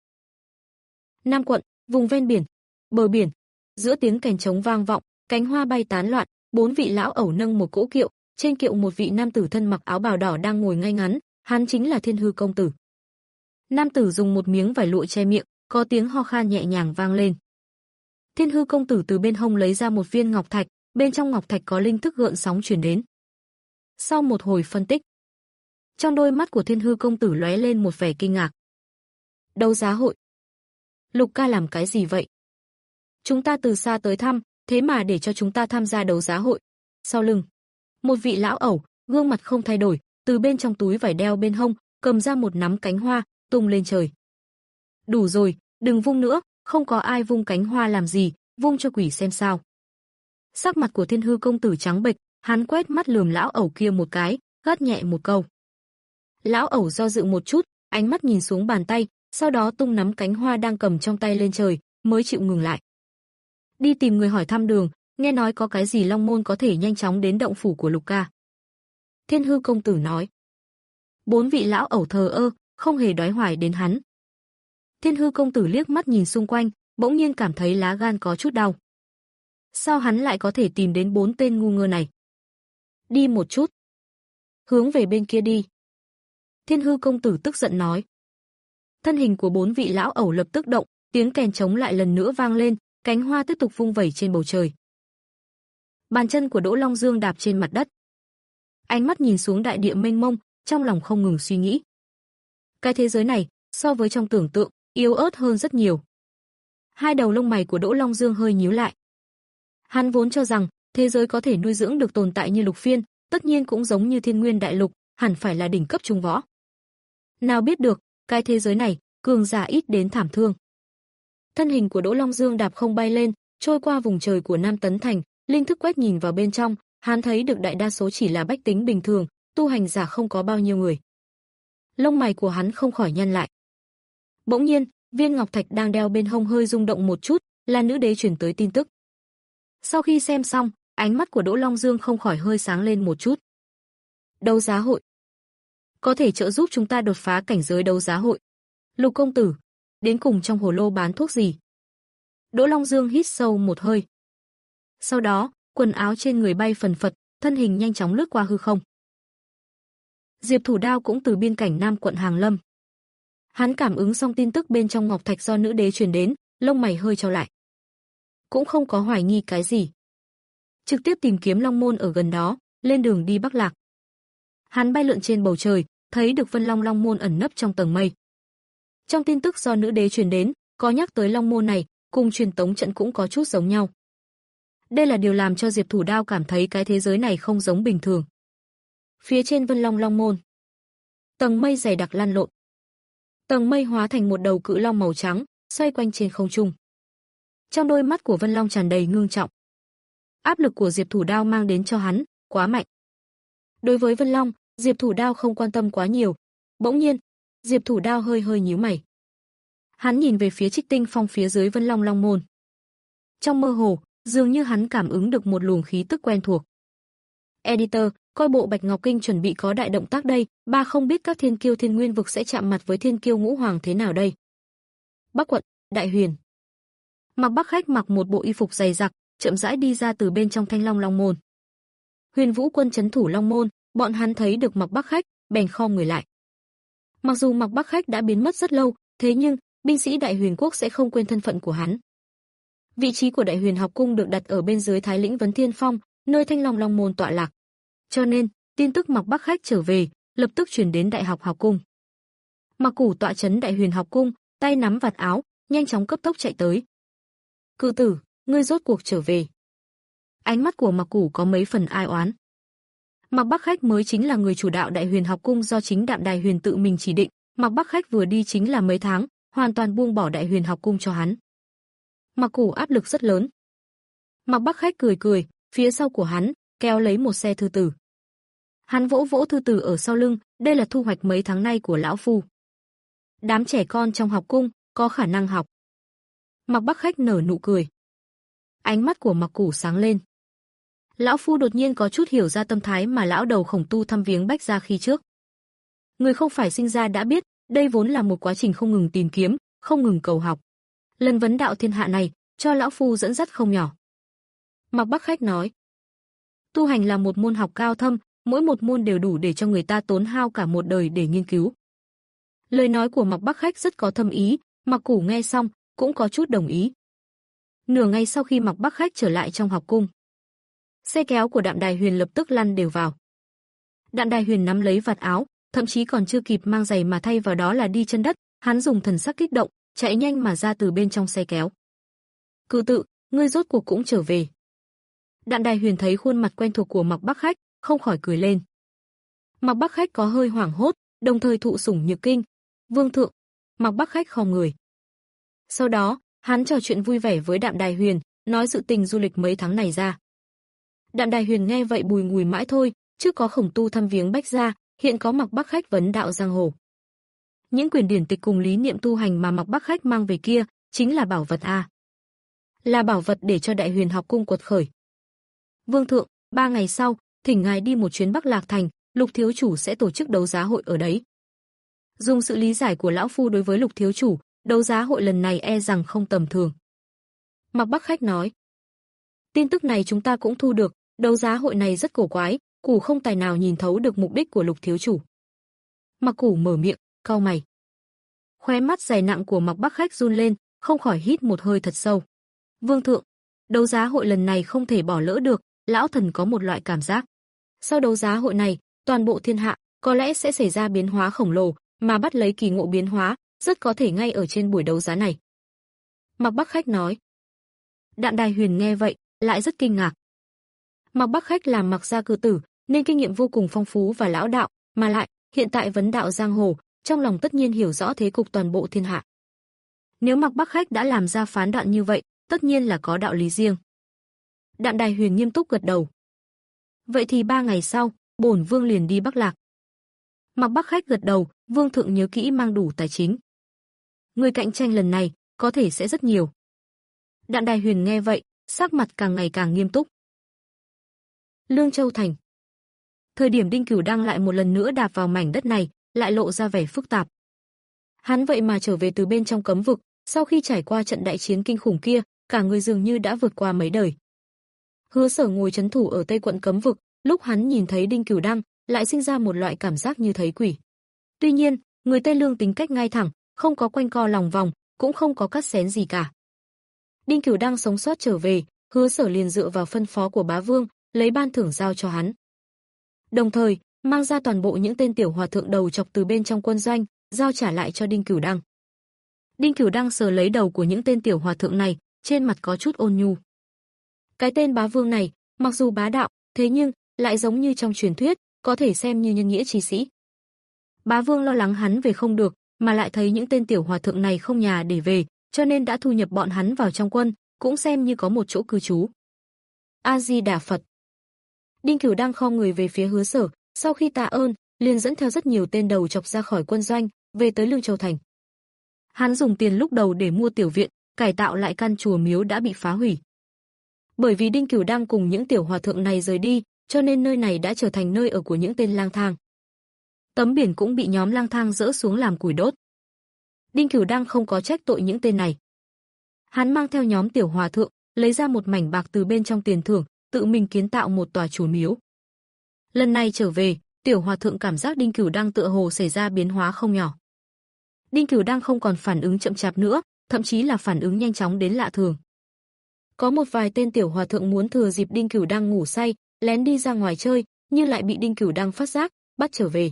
Nam quận, vùng ven biển, bờ biển, giữa tiếng kèn trống vang vọng, cánh hoa bay tán loạn, bốn vị lão ẩu nâng một cỗ kiệu, trên kiệu một vị nam tử thân mặc áo bào đỏ đang ngồi ngay ngắn, hắn chính là Thiên Hư công tử. Nam tử dùng một miếng vải lụa che miệng, có tiếng ho khan nhẹ nhàng vang lên. Thiên Hư công tử từ bên hông lấy ra một viên ngọc thạch, bên trong ngọc thạch có linh thức gợn sóng truyền đến. Sau một hồi phân tích, trong đôi mắt của Thiên Hư công tử lóe lên một vẻ kinh ngạc. Đấu giá hội? Lục ca làm cái gì vậy? Chúng ta từ xa tới thăm, thế mà để cho chúng ta tham gia đấu giá hội. Sau lưng, một vị lão ẩu, gương mặt không thay đổi, từ bên trong túi vải đeo bên hông, cầm ra một nắm cánh hoa, tung lên trời. Đủ rồi, đừng vung nữa, không có ai vung cánh hoa làm gì, vung cho quỷ xem sao. Sắc mặt của Thiên Hư công tử trắng bệch, hắn quét mắt lườm lão ẩu kia một cái, gắt nhẹ một câu. Lão ẩu do dự một chút, ánh mắt nhìn xuống bàn tay, sau đó tung nắm cánh hoa đang cầm trong tay lên trời, mới chịu ngừng lại. Đi tìm người hỏi thăm đường, nghe nói có cái gì Long Môn có thể nhanh chóng đến động phủ của Lục ca. Thiên Hư công tử nói. Bốn vị lão ẩu thờ ơ, không hề đoái hoài đến hắn. Thiên Hư công tử liếc mắt nhìn xung quanh, bỗng nhiên cảm thấy lá gan có chút đau. Sao hắn lại có thể tìm đến bốn tên ngu ngơ này? Đi một chút. Hướng về bên kia đi. Thiên Hư công tử tức giận nói. Thân hình của bốn vị lão ẩu lập tức động, tiếng kèn trống lại lần nữa vang lên, cánh hoa tiếp tục vung vẩy trên bầu trời. Bàn chân của Đỗ Long Dương đạp trên mặt đất. Ánh mắt nhìn xuống đại địa mênh mông, trong lòng không ngừng suy nghĩ. Cái thế giới này, so với trong tưởng tượng, yếu ớt hơn rất nhiều. Hai đầu lông mày của Đỗ Long Dương hơi nhíu lại. Hắn vốn cho rằng, thế giới có thể nuôi dưỡng được tồn tại như Lục Phiên, tất nhiên cũng giống như Thiên Nguyên đại lục, hẳn phải là đỉnh cấp trung võ. Nào biết được, cái thế giới này, cường giả ít đến thảm thương. Thân hình của Đỗ Long Dương đạp không bay lên, trôi qua vùng trời của Nam Tấn Thành, linh thức quét nhìn vào bên trong, hắn thấy được đại đa số chỉ là bách tính bình thường, tu hành giả không có bao nhiêu người. Lông mày của hắn không khỏi nhăn lại. Bỗng nhiên, viên ngọc thạch đang đeo bên hông hơi rung động một chút, là nữ đế truyền tới tin tức. Sau khi xem xong, ánh mắt của Đỗ Long Dương không khỏi hơi sáng lên một chút. Đấu giá hội có thể trợ giúp chúng ta đột phá cảnh giới đấu giá hội. Lục công tử, đến cùng trong hồ lô bán thuốc gì? Đỗ Long Dương hít sâu một hơi. Sau đó, quần áo trên người bay phần phật, thân hình nhanh chóng lướt qua hư không. Diệp Thủ Đao cũng từ biên cảnh Nam quận hàng lâm. Hắn cảm ứng xong tin tức bên trong ngọc thạch do nữ đế truyền đến, lông mày hơi chau lại. Cũng không có hoài nghi cái gì. Trực tiếp tìm kiếm Long Môn ở gần đó, lên đường đi Bắc Lạc. Hắn bay lượn trên bầu trời, thấy được Vân Long Long Môn ẩn nấp trong tầng mây. Trong tin tức do nữ đế truyền đến, có nhắc tới Long Môn này, cùng truyền tống trận cũng có chút giống nhau. Đây là điều làm cho Diệp Thủ Đao cảm thấy cái thế giới này không giống bình thường. Phía trên Vân Long Long môn, tầng mây dày đặc lăn lộn. Tầng mây hóa thành một đầu cự long màu trắng, xoay quanh trên không trung. Trong đôi mắt của Vân Long tràn đầy ngưng trọng. Áp lực của Diệp Thủ Đao mang đến cho hắn quá mạnh. Đối với Vân Long, Diệp Thủ Đao không quan tâm quá nhiều. Bỗng nhiên, Diệp Thủ Đao hơi hơi nhíu mày. Hắn nhìn về phía Trích Tinh Phong phía dưới Vân Long Long môn. Trong mơ hồ, dường như hắn cảm ứng được một luồng khí tức quen thuộc. Editor, coi bộ Bạch Ngọc Kinh chuẩn bị có đại động tác đây, ba không biết các thiên kiêu thiên nguyên vực sẽ chạm mặt với thiên kiêu ngũ hoàng thế nào đây. Bắc quận, Đại Huyền. Mặc Bắc Khách mặc một bộ y phục dày dặc, chậm rãi đi ra từ bên trong Thanh Long Long môn. Huyền Vũ quân trấn thủ Long môn, bọn hắn thấy được Mặc Bắc Khách, bèn khom người lại. Mặc dù Mặc Bắc Khách đã biến mất rất lâu, thế nhưng binh sĩ Đại Huyền quốc sẽ không quên thân phận của hắn. Vị trí của Đại Huyền học cung được đặt ở bên dưới Thái Lĩnh Vấn Thiên Phong, nơi Thanh Long Long môn tọa lạc. Cho nên, tin tức Mặc Bắc Khách trở về, lập tức truyền đến Đại học học cung. Mặc Củ tọa trấn Đại Huyền học cung, tay nắm vạt áo, nhanh chóng cấp tốc chạy tới. "Cự tử, ngươi rốt cuộc trở về." Ánh mắt của Mặc Củ có mấy phần ai oán. Mặc Bắc Khách mới chính là người chủ đạo Đại Huyền học cung do chính Đạm Đài Huyền tự mình chỉ định, Mặc Bắc Khách vừa đi chính là mấy tháng, hoàn toàn buông bỏ Đại Huyền học cung cho hắn. Mặc Củ áp lực rất lớn. Mặc Bắc Khách cười cười, phía sau của hắn kéo lấy một xe thư tử. Hắn vỗ vỗ thư tử ở sau lưng, đây là thu hoạch mấy tháng nay của lão phu. Đám trẻ con trong học cung có khả năng học. Mặc Bắc Khách nở nụ cười. Ánh mắt của Mặc Củ sáng lên. Lão phu đột nhiên có chút hiểu ra tâm thái mà lão đầu Khổng Tu thăm viếng Bách Gia khi trước. Người không phải sinh ra đã biết, đây vốn là một quá trình không ngừng tìm kiếm, không ngừng cầu học. Lần vấn đạo thiên hạ này, cho lão phu dẫn dắt không nhỏ. Mặc Bắc Khách nói. Tu hành là một môn học cao thâm, mỗi một môn đều đủ để cho người ta tốn hao cả một đời để nghiên cứu. Lời nói của Mặc Bắc Khách rất có thâm ý, Mặc Củ nghe xong, cũng có chút đồng ý. Nửa ngày sau khi Mặc Bắc Khách trở lại trong học cung, xe kéo của Đạm Đài Huyền lập tức lăn đều vào. Đạm Đài Huyền nắm lấy vạt áo, thậm chí còn chưa kịp mang giày mà thay vào đó là đi chân đất, hắn dùng thần sắc kích động, chạy nhanh mà ra từ bên trong xe kéo. "Cự tự, ngươi rốt cuộc cũng trở về." Đạm Đài Huyền thấy khuôn mặt quen thuộc của Mặc Bắc Khách, không khỏi cười lên. Mặc Bắc Khách có hơi hoảng hốt, đồng thời thụ sủng nhược kinh. "Vương thượng." Mặc Bắc Khách khom người. Sau đó, hắn trò chuyện vui vẻ với Đạm Đài Huyền, nói sự tình du lịch mấy tháng này ra. Đạm Đài Huyền nghe vậy bùi ngùi mãi thôi, trước có Khổng Tu thăm viếng Bách Gia, hiện có Mặc Bắc Khách vấn đạo giang hồ. Những quyển điển tịch cùng lý niệm tu hành mà Mặc Bắc Khách mang về kia, chính là bảo vật a. Là bảo vật để cho Đại Huyền học cung quật khởi. "Vương thượng, ba ngày sau, thỉnh ngài đi một chuyến Bắc Lạc Thành, Lục thiếu chủ sẽ tổ chức đấu giá hội ở đấy." Dùng sự lý giải của lão phu đối với Lục thiếu chủ, đấu giá hội lần này e rằng không tầm thường. Mặc Bắc Khách nói. "Tin tức này chúng ta cũng thu được, đấu giá hội này rất cổ quái, Củ không tài nào nhìn thấu được mục đích của Lục thiếu chủ." Mặc Củ mở miệng, cau mày. Khóe mắt dày nặng của Mặc Bắc Khách run lên, không khỏi hít một hơi thật sâu. "Vương thượng, đấu giá hội lần này không thể bỏ lỡ được." Lão thần có một loại cảm giác. Sau đấu giá hội này, toàn bộ thiên hạ có lẽ sẽ xảy ra biến hóa khổng lồ, mà bắt lấy kỳ ngộ biến hóa, rất có thể ngay ở trên buổi đấu giá này. Mặc Bắc Khách nói. Đạm Đài Huyền nghe vậy, lại rất kinh ngạc. Mặc Bắc Khách làm Mặc gia cử tử, nên kinh nghiệm vô cùng phong phú và lão đạo, mà lại, hiện tại vấn đạo giang hồ, trong lòng tất nhiên hiểu rõ thế cục toàn bộ thiên hạ. Nếu Mặc Bắc Khách đã làm ra phán đoạn như vậy, tất nhiên là có đạo lý riêng. Đạm Đài Huyền nghiêm túc gật đầu. "Vậy thì ba ngày sau, bổn vương liền đi Bắc Lạc." Mặc Bắc Khách gật đầu, "Vương thượng nhớ kỹ mang đủ tài chính. Người cạnh tranh lần này có thể sẽ rất nhiều." Đạm Đài Huyền nghe vậy, sắc mặt càng ngày càng nghiêm túc. Lương Châu thành. Thời điểm Đinh Cửu Đăng lại một lần nữa đạp vào mảnh đất này, lại lộ ra vẻ phức tạp. Hắn vậy mà trở về từ bên trong cấm vực, sau khi trải qua trận đại chiến kinh khủng kia, cả người dường như đã vượt qua mấy đời. Hứa Sở ngồi trấn thủ ở Tây quận cấm vực, lúc hắn nhìn thấy Đinh Cửu Đăng, lại sinh ra một loại cảm giác như thấy quỷ. Tuy nhiên, người Tây Lương tính cách ngay thẳng, không có quanh co lòng vòng, cũng không có cắt xén gì cả. Đinh Cửu Đăng sống sót trở về, Hứa Sở liền dựa vào phân phó của bá vương, lấy ban thưởng giao cho hắn. Đồng thời, mang ra toàn bộ những tên tiểu hòa thượng đầu chọc từ bên trong quân doanh, giao trả lại cho Đinh Cửu Đăng. Đinh Cửu Đăng sờ lấy đầu của những tên tiểu hòa thượng này, trên mặt có chút ôn nhu. Cái tên bá vương này, mặc dù bá đạo, thế nhưng lại giống như trong truyền thuyết, có thể xem như nhân nghĩa chi sĩ. Bá vương lo lắng hắn về không được, mà lại thấy những tên tiểu hòa thượng này không nhà để về, cho nên đã thu nhập bọn hắn vào trong quân, cũng xem như có một chỗ cư trú. A Di Đà Phật. Đinh Cửu đang khom người về phía Hứa Sở, sau khi tạ ơn, liền dẫn theo rất nhiều tên đầu chọc ra khỏi quân doanh, về tới Lương Châu thành. Hắn dùng tiền lúc đầu để mua tiểu viện, cải tạo lại căn chùa miếu đã bị phá hủy. Bởi vì Đinh Cửu đang cùng những tiểu hòa thượng này rời đi, cho nên nơi này đã trở thành nơi ở của những tên lang thang. Tấm biển cũng bị nhóm lang thang dỡ xuống làm củi đốt. Đinh Cửu đang không có trách tội những tên này. Hắn mang theo nhóm tiểu hòa thượng, lấy ra một mảnh bạc từ bên trong tiền thưởng, tự mình kiến tạo một tòa chùa miếu. Lần này trở về, tiểu hòa thượng cảm giác Đinh Cửu đang tựa hồ xảy ra biến hóa không nhỏ. Đinh Cửu đang không còn phản ứng chậm chạp nữa, thậm chí là phản ứng nhanh chóng đến lạ thường. Có một vài tên tiểu hòa thượng muốn thừa dịp Đinh Cửu đang ngủ say, lén đi ra ngoài chơi, nhưng lại bị Đinh Cửu đang phát giác, bắt trở về.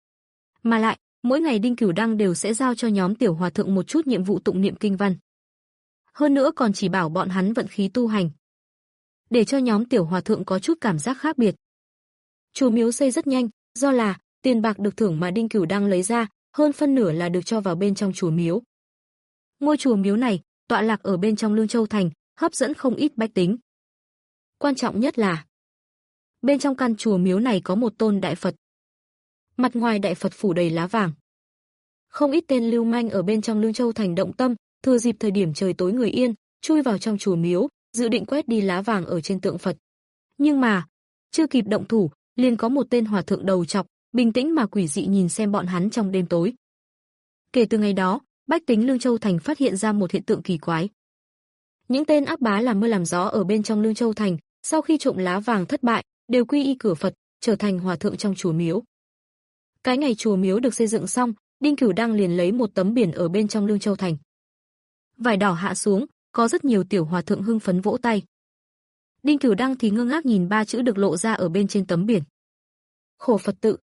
Mà lại, mỗi ngày Đinh Cửu đang đều sẽ giao cho nhóm tiểu hòa thượng một chút nhiệm vụ tụng niệm kinh văn. Hơn nữa còn chỉ bảo bọn hắn vận khí tu hành, để cho nhóm tiểu hòa thượng có chút cảm giác khác biệt. Chùa miếu xây rất nhanh, do là tiền bạc được thưởng mà Đinh Cửu đang lấy ra, hơn phân nửa là được cho vào bên trong chùa miếu. Ngôi chùa miếu này tọa lạc ở bên trong Lương Châu thành, hấp dẫn không ít bách tính. Quan trọng nhất là bên trong căn chùa miếu này có một tôn đại Phật. Mặt ngoài đại Phật phủ đầy lá vàng. Không ít tên lưu manh ở bên trong Lương Châu thành động tâm, thừa dịp thời điểm trời tối người yên, chui vào trong chùa miếu, dự định quét đi lá vàng ở trên tượng Phật. Nhưng mà, chưa kịp động thủ, liền có một tên hòa thượng đầu trọc, bình tĩnh mà quỷ dị nhìn xem bọn hắn trong đêm tối. Kể từ ngày đó, bách tính Lương Châu thành phát hiện ra một hiện tượng kỳ quái. Những tên ác bá làm mưa làm gió ở bên trong Lương Châu thành, sau khi trộm lá vàng thất bại, đều quy y cửa Phật, trở thành hòa thượng trong chùa miếu. Cái ngày chùa miếu được xây dựng xong, Đinh Cửu đang liền lấy một tấm biển ở bên trong Lương Châu thành. Vải đỏ hạ xuống, có rất nhiều tiểu hòa thượng hưng phấn vỗ tay. Đinh Cửu Đăng thì ngơ ngác nhìn ba chữ được lộ ra ở bên trên tấm biển. Khổ Phật tự.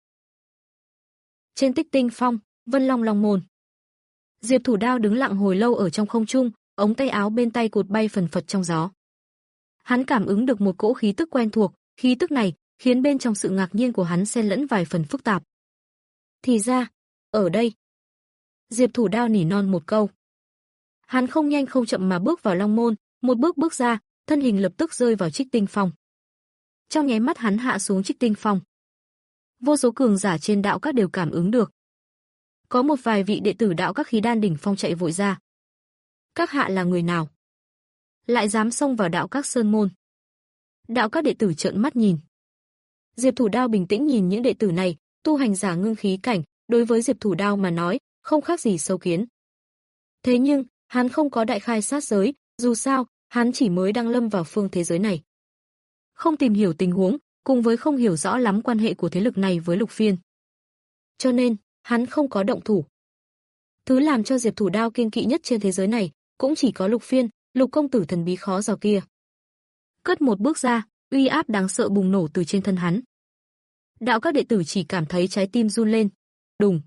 Trên Tích Tinh Phong, Vân Long Long môn. Diệp Thủ Đao đứng lặng hồi lâu ở trong không trung, ống tay áo bên tay cột bay phần phật trong gió. Hắn cảm ứng được một cỗ khí tức quen thuộc, khí tức này khiến bên trong sự ngạc nhiên của hắn xen lẫn vài phần phức tạp. Thì ra, ở đây. Diệp Thủ Đao nỉ non một câu. Hắn không nhanh không chậm mà bước vào Long môn, một bước bước ra, thân hình lập tức rơi vào Trích Tinh Phong. Trong nháy mắt hắn hạ xuống Trích Tinh Phong. Vô số cường giả trên đạo các đều cảm ứng được. Có một vài vị đệ tử đạo các khí đan đỉnh phong chạy vội ra. Các hạ là người nào? Lại dám xông vào đạo các sơn môn? Đạo các đệ tử trợn mắt nhìn. Diệp Thủ Đao bình tĩnh nhìn những đệ tử này, tu hành giả ngưng khí cảnh, đối với Diệp Thủ Đao mà nói, không khác gì sâu kiến. Thế nhưng, hắn không có đại khai sát giới, dù sao, hắn chỉ mới đang lâm vào phương thế giới này. Không tìm hiểu tình huống, cùng với không hiểu rõ lắm quan hệ của thế lực này với Lục Phiên. Cho nên, hắn không có động thủ. Thứ làm cho Diệp Thủ Đao kiêng kỵ nhất trên thế giới này, cũng chỉ có Lục Phiên, Lục công tử thần bí khó dò kia. Cất một bước ra, uy áp đáng sợ bùng nổ từ trên thân hắn. Đạo các đệ tử chỉ cảm thấy trái tim run lên. Đùng.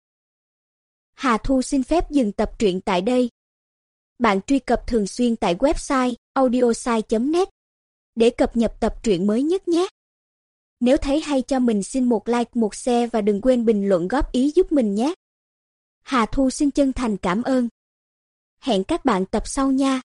Hà Thu xin phép dừng tập truyện tại đây. Bạn truy cập thường xuyên tại website audiosai chấm net để cập nhật tập truyện mới nhất nhé. Nếu thấy hay cho mình xin một like, một share và đừng quên bình luận góp ý giúp mình nhé. Hà Thu xin chân thành cảm ơn. Hẹn các bạn tập sau nha.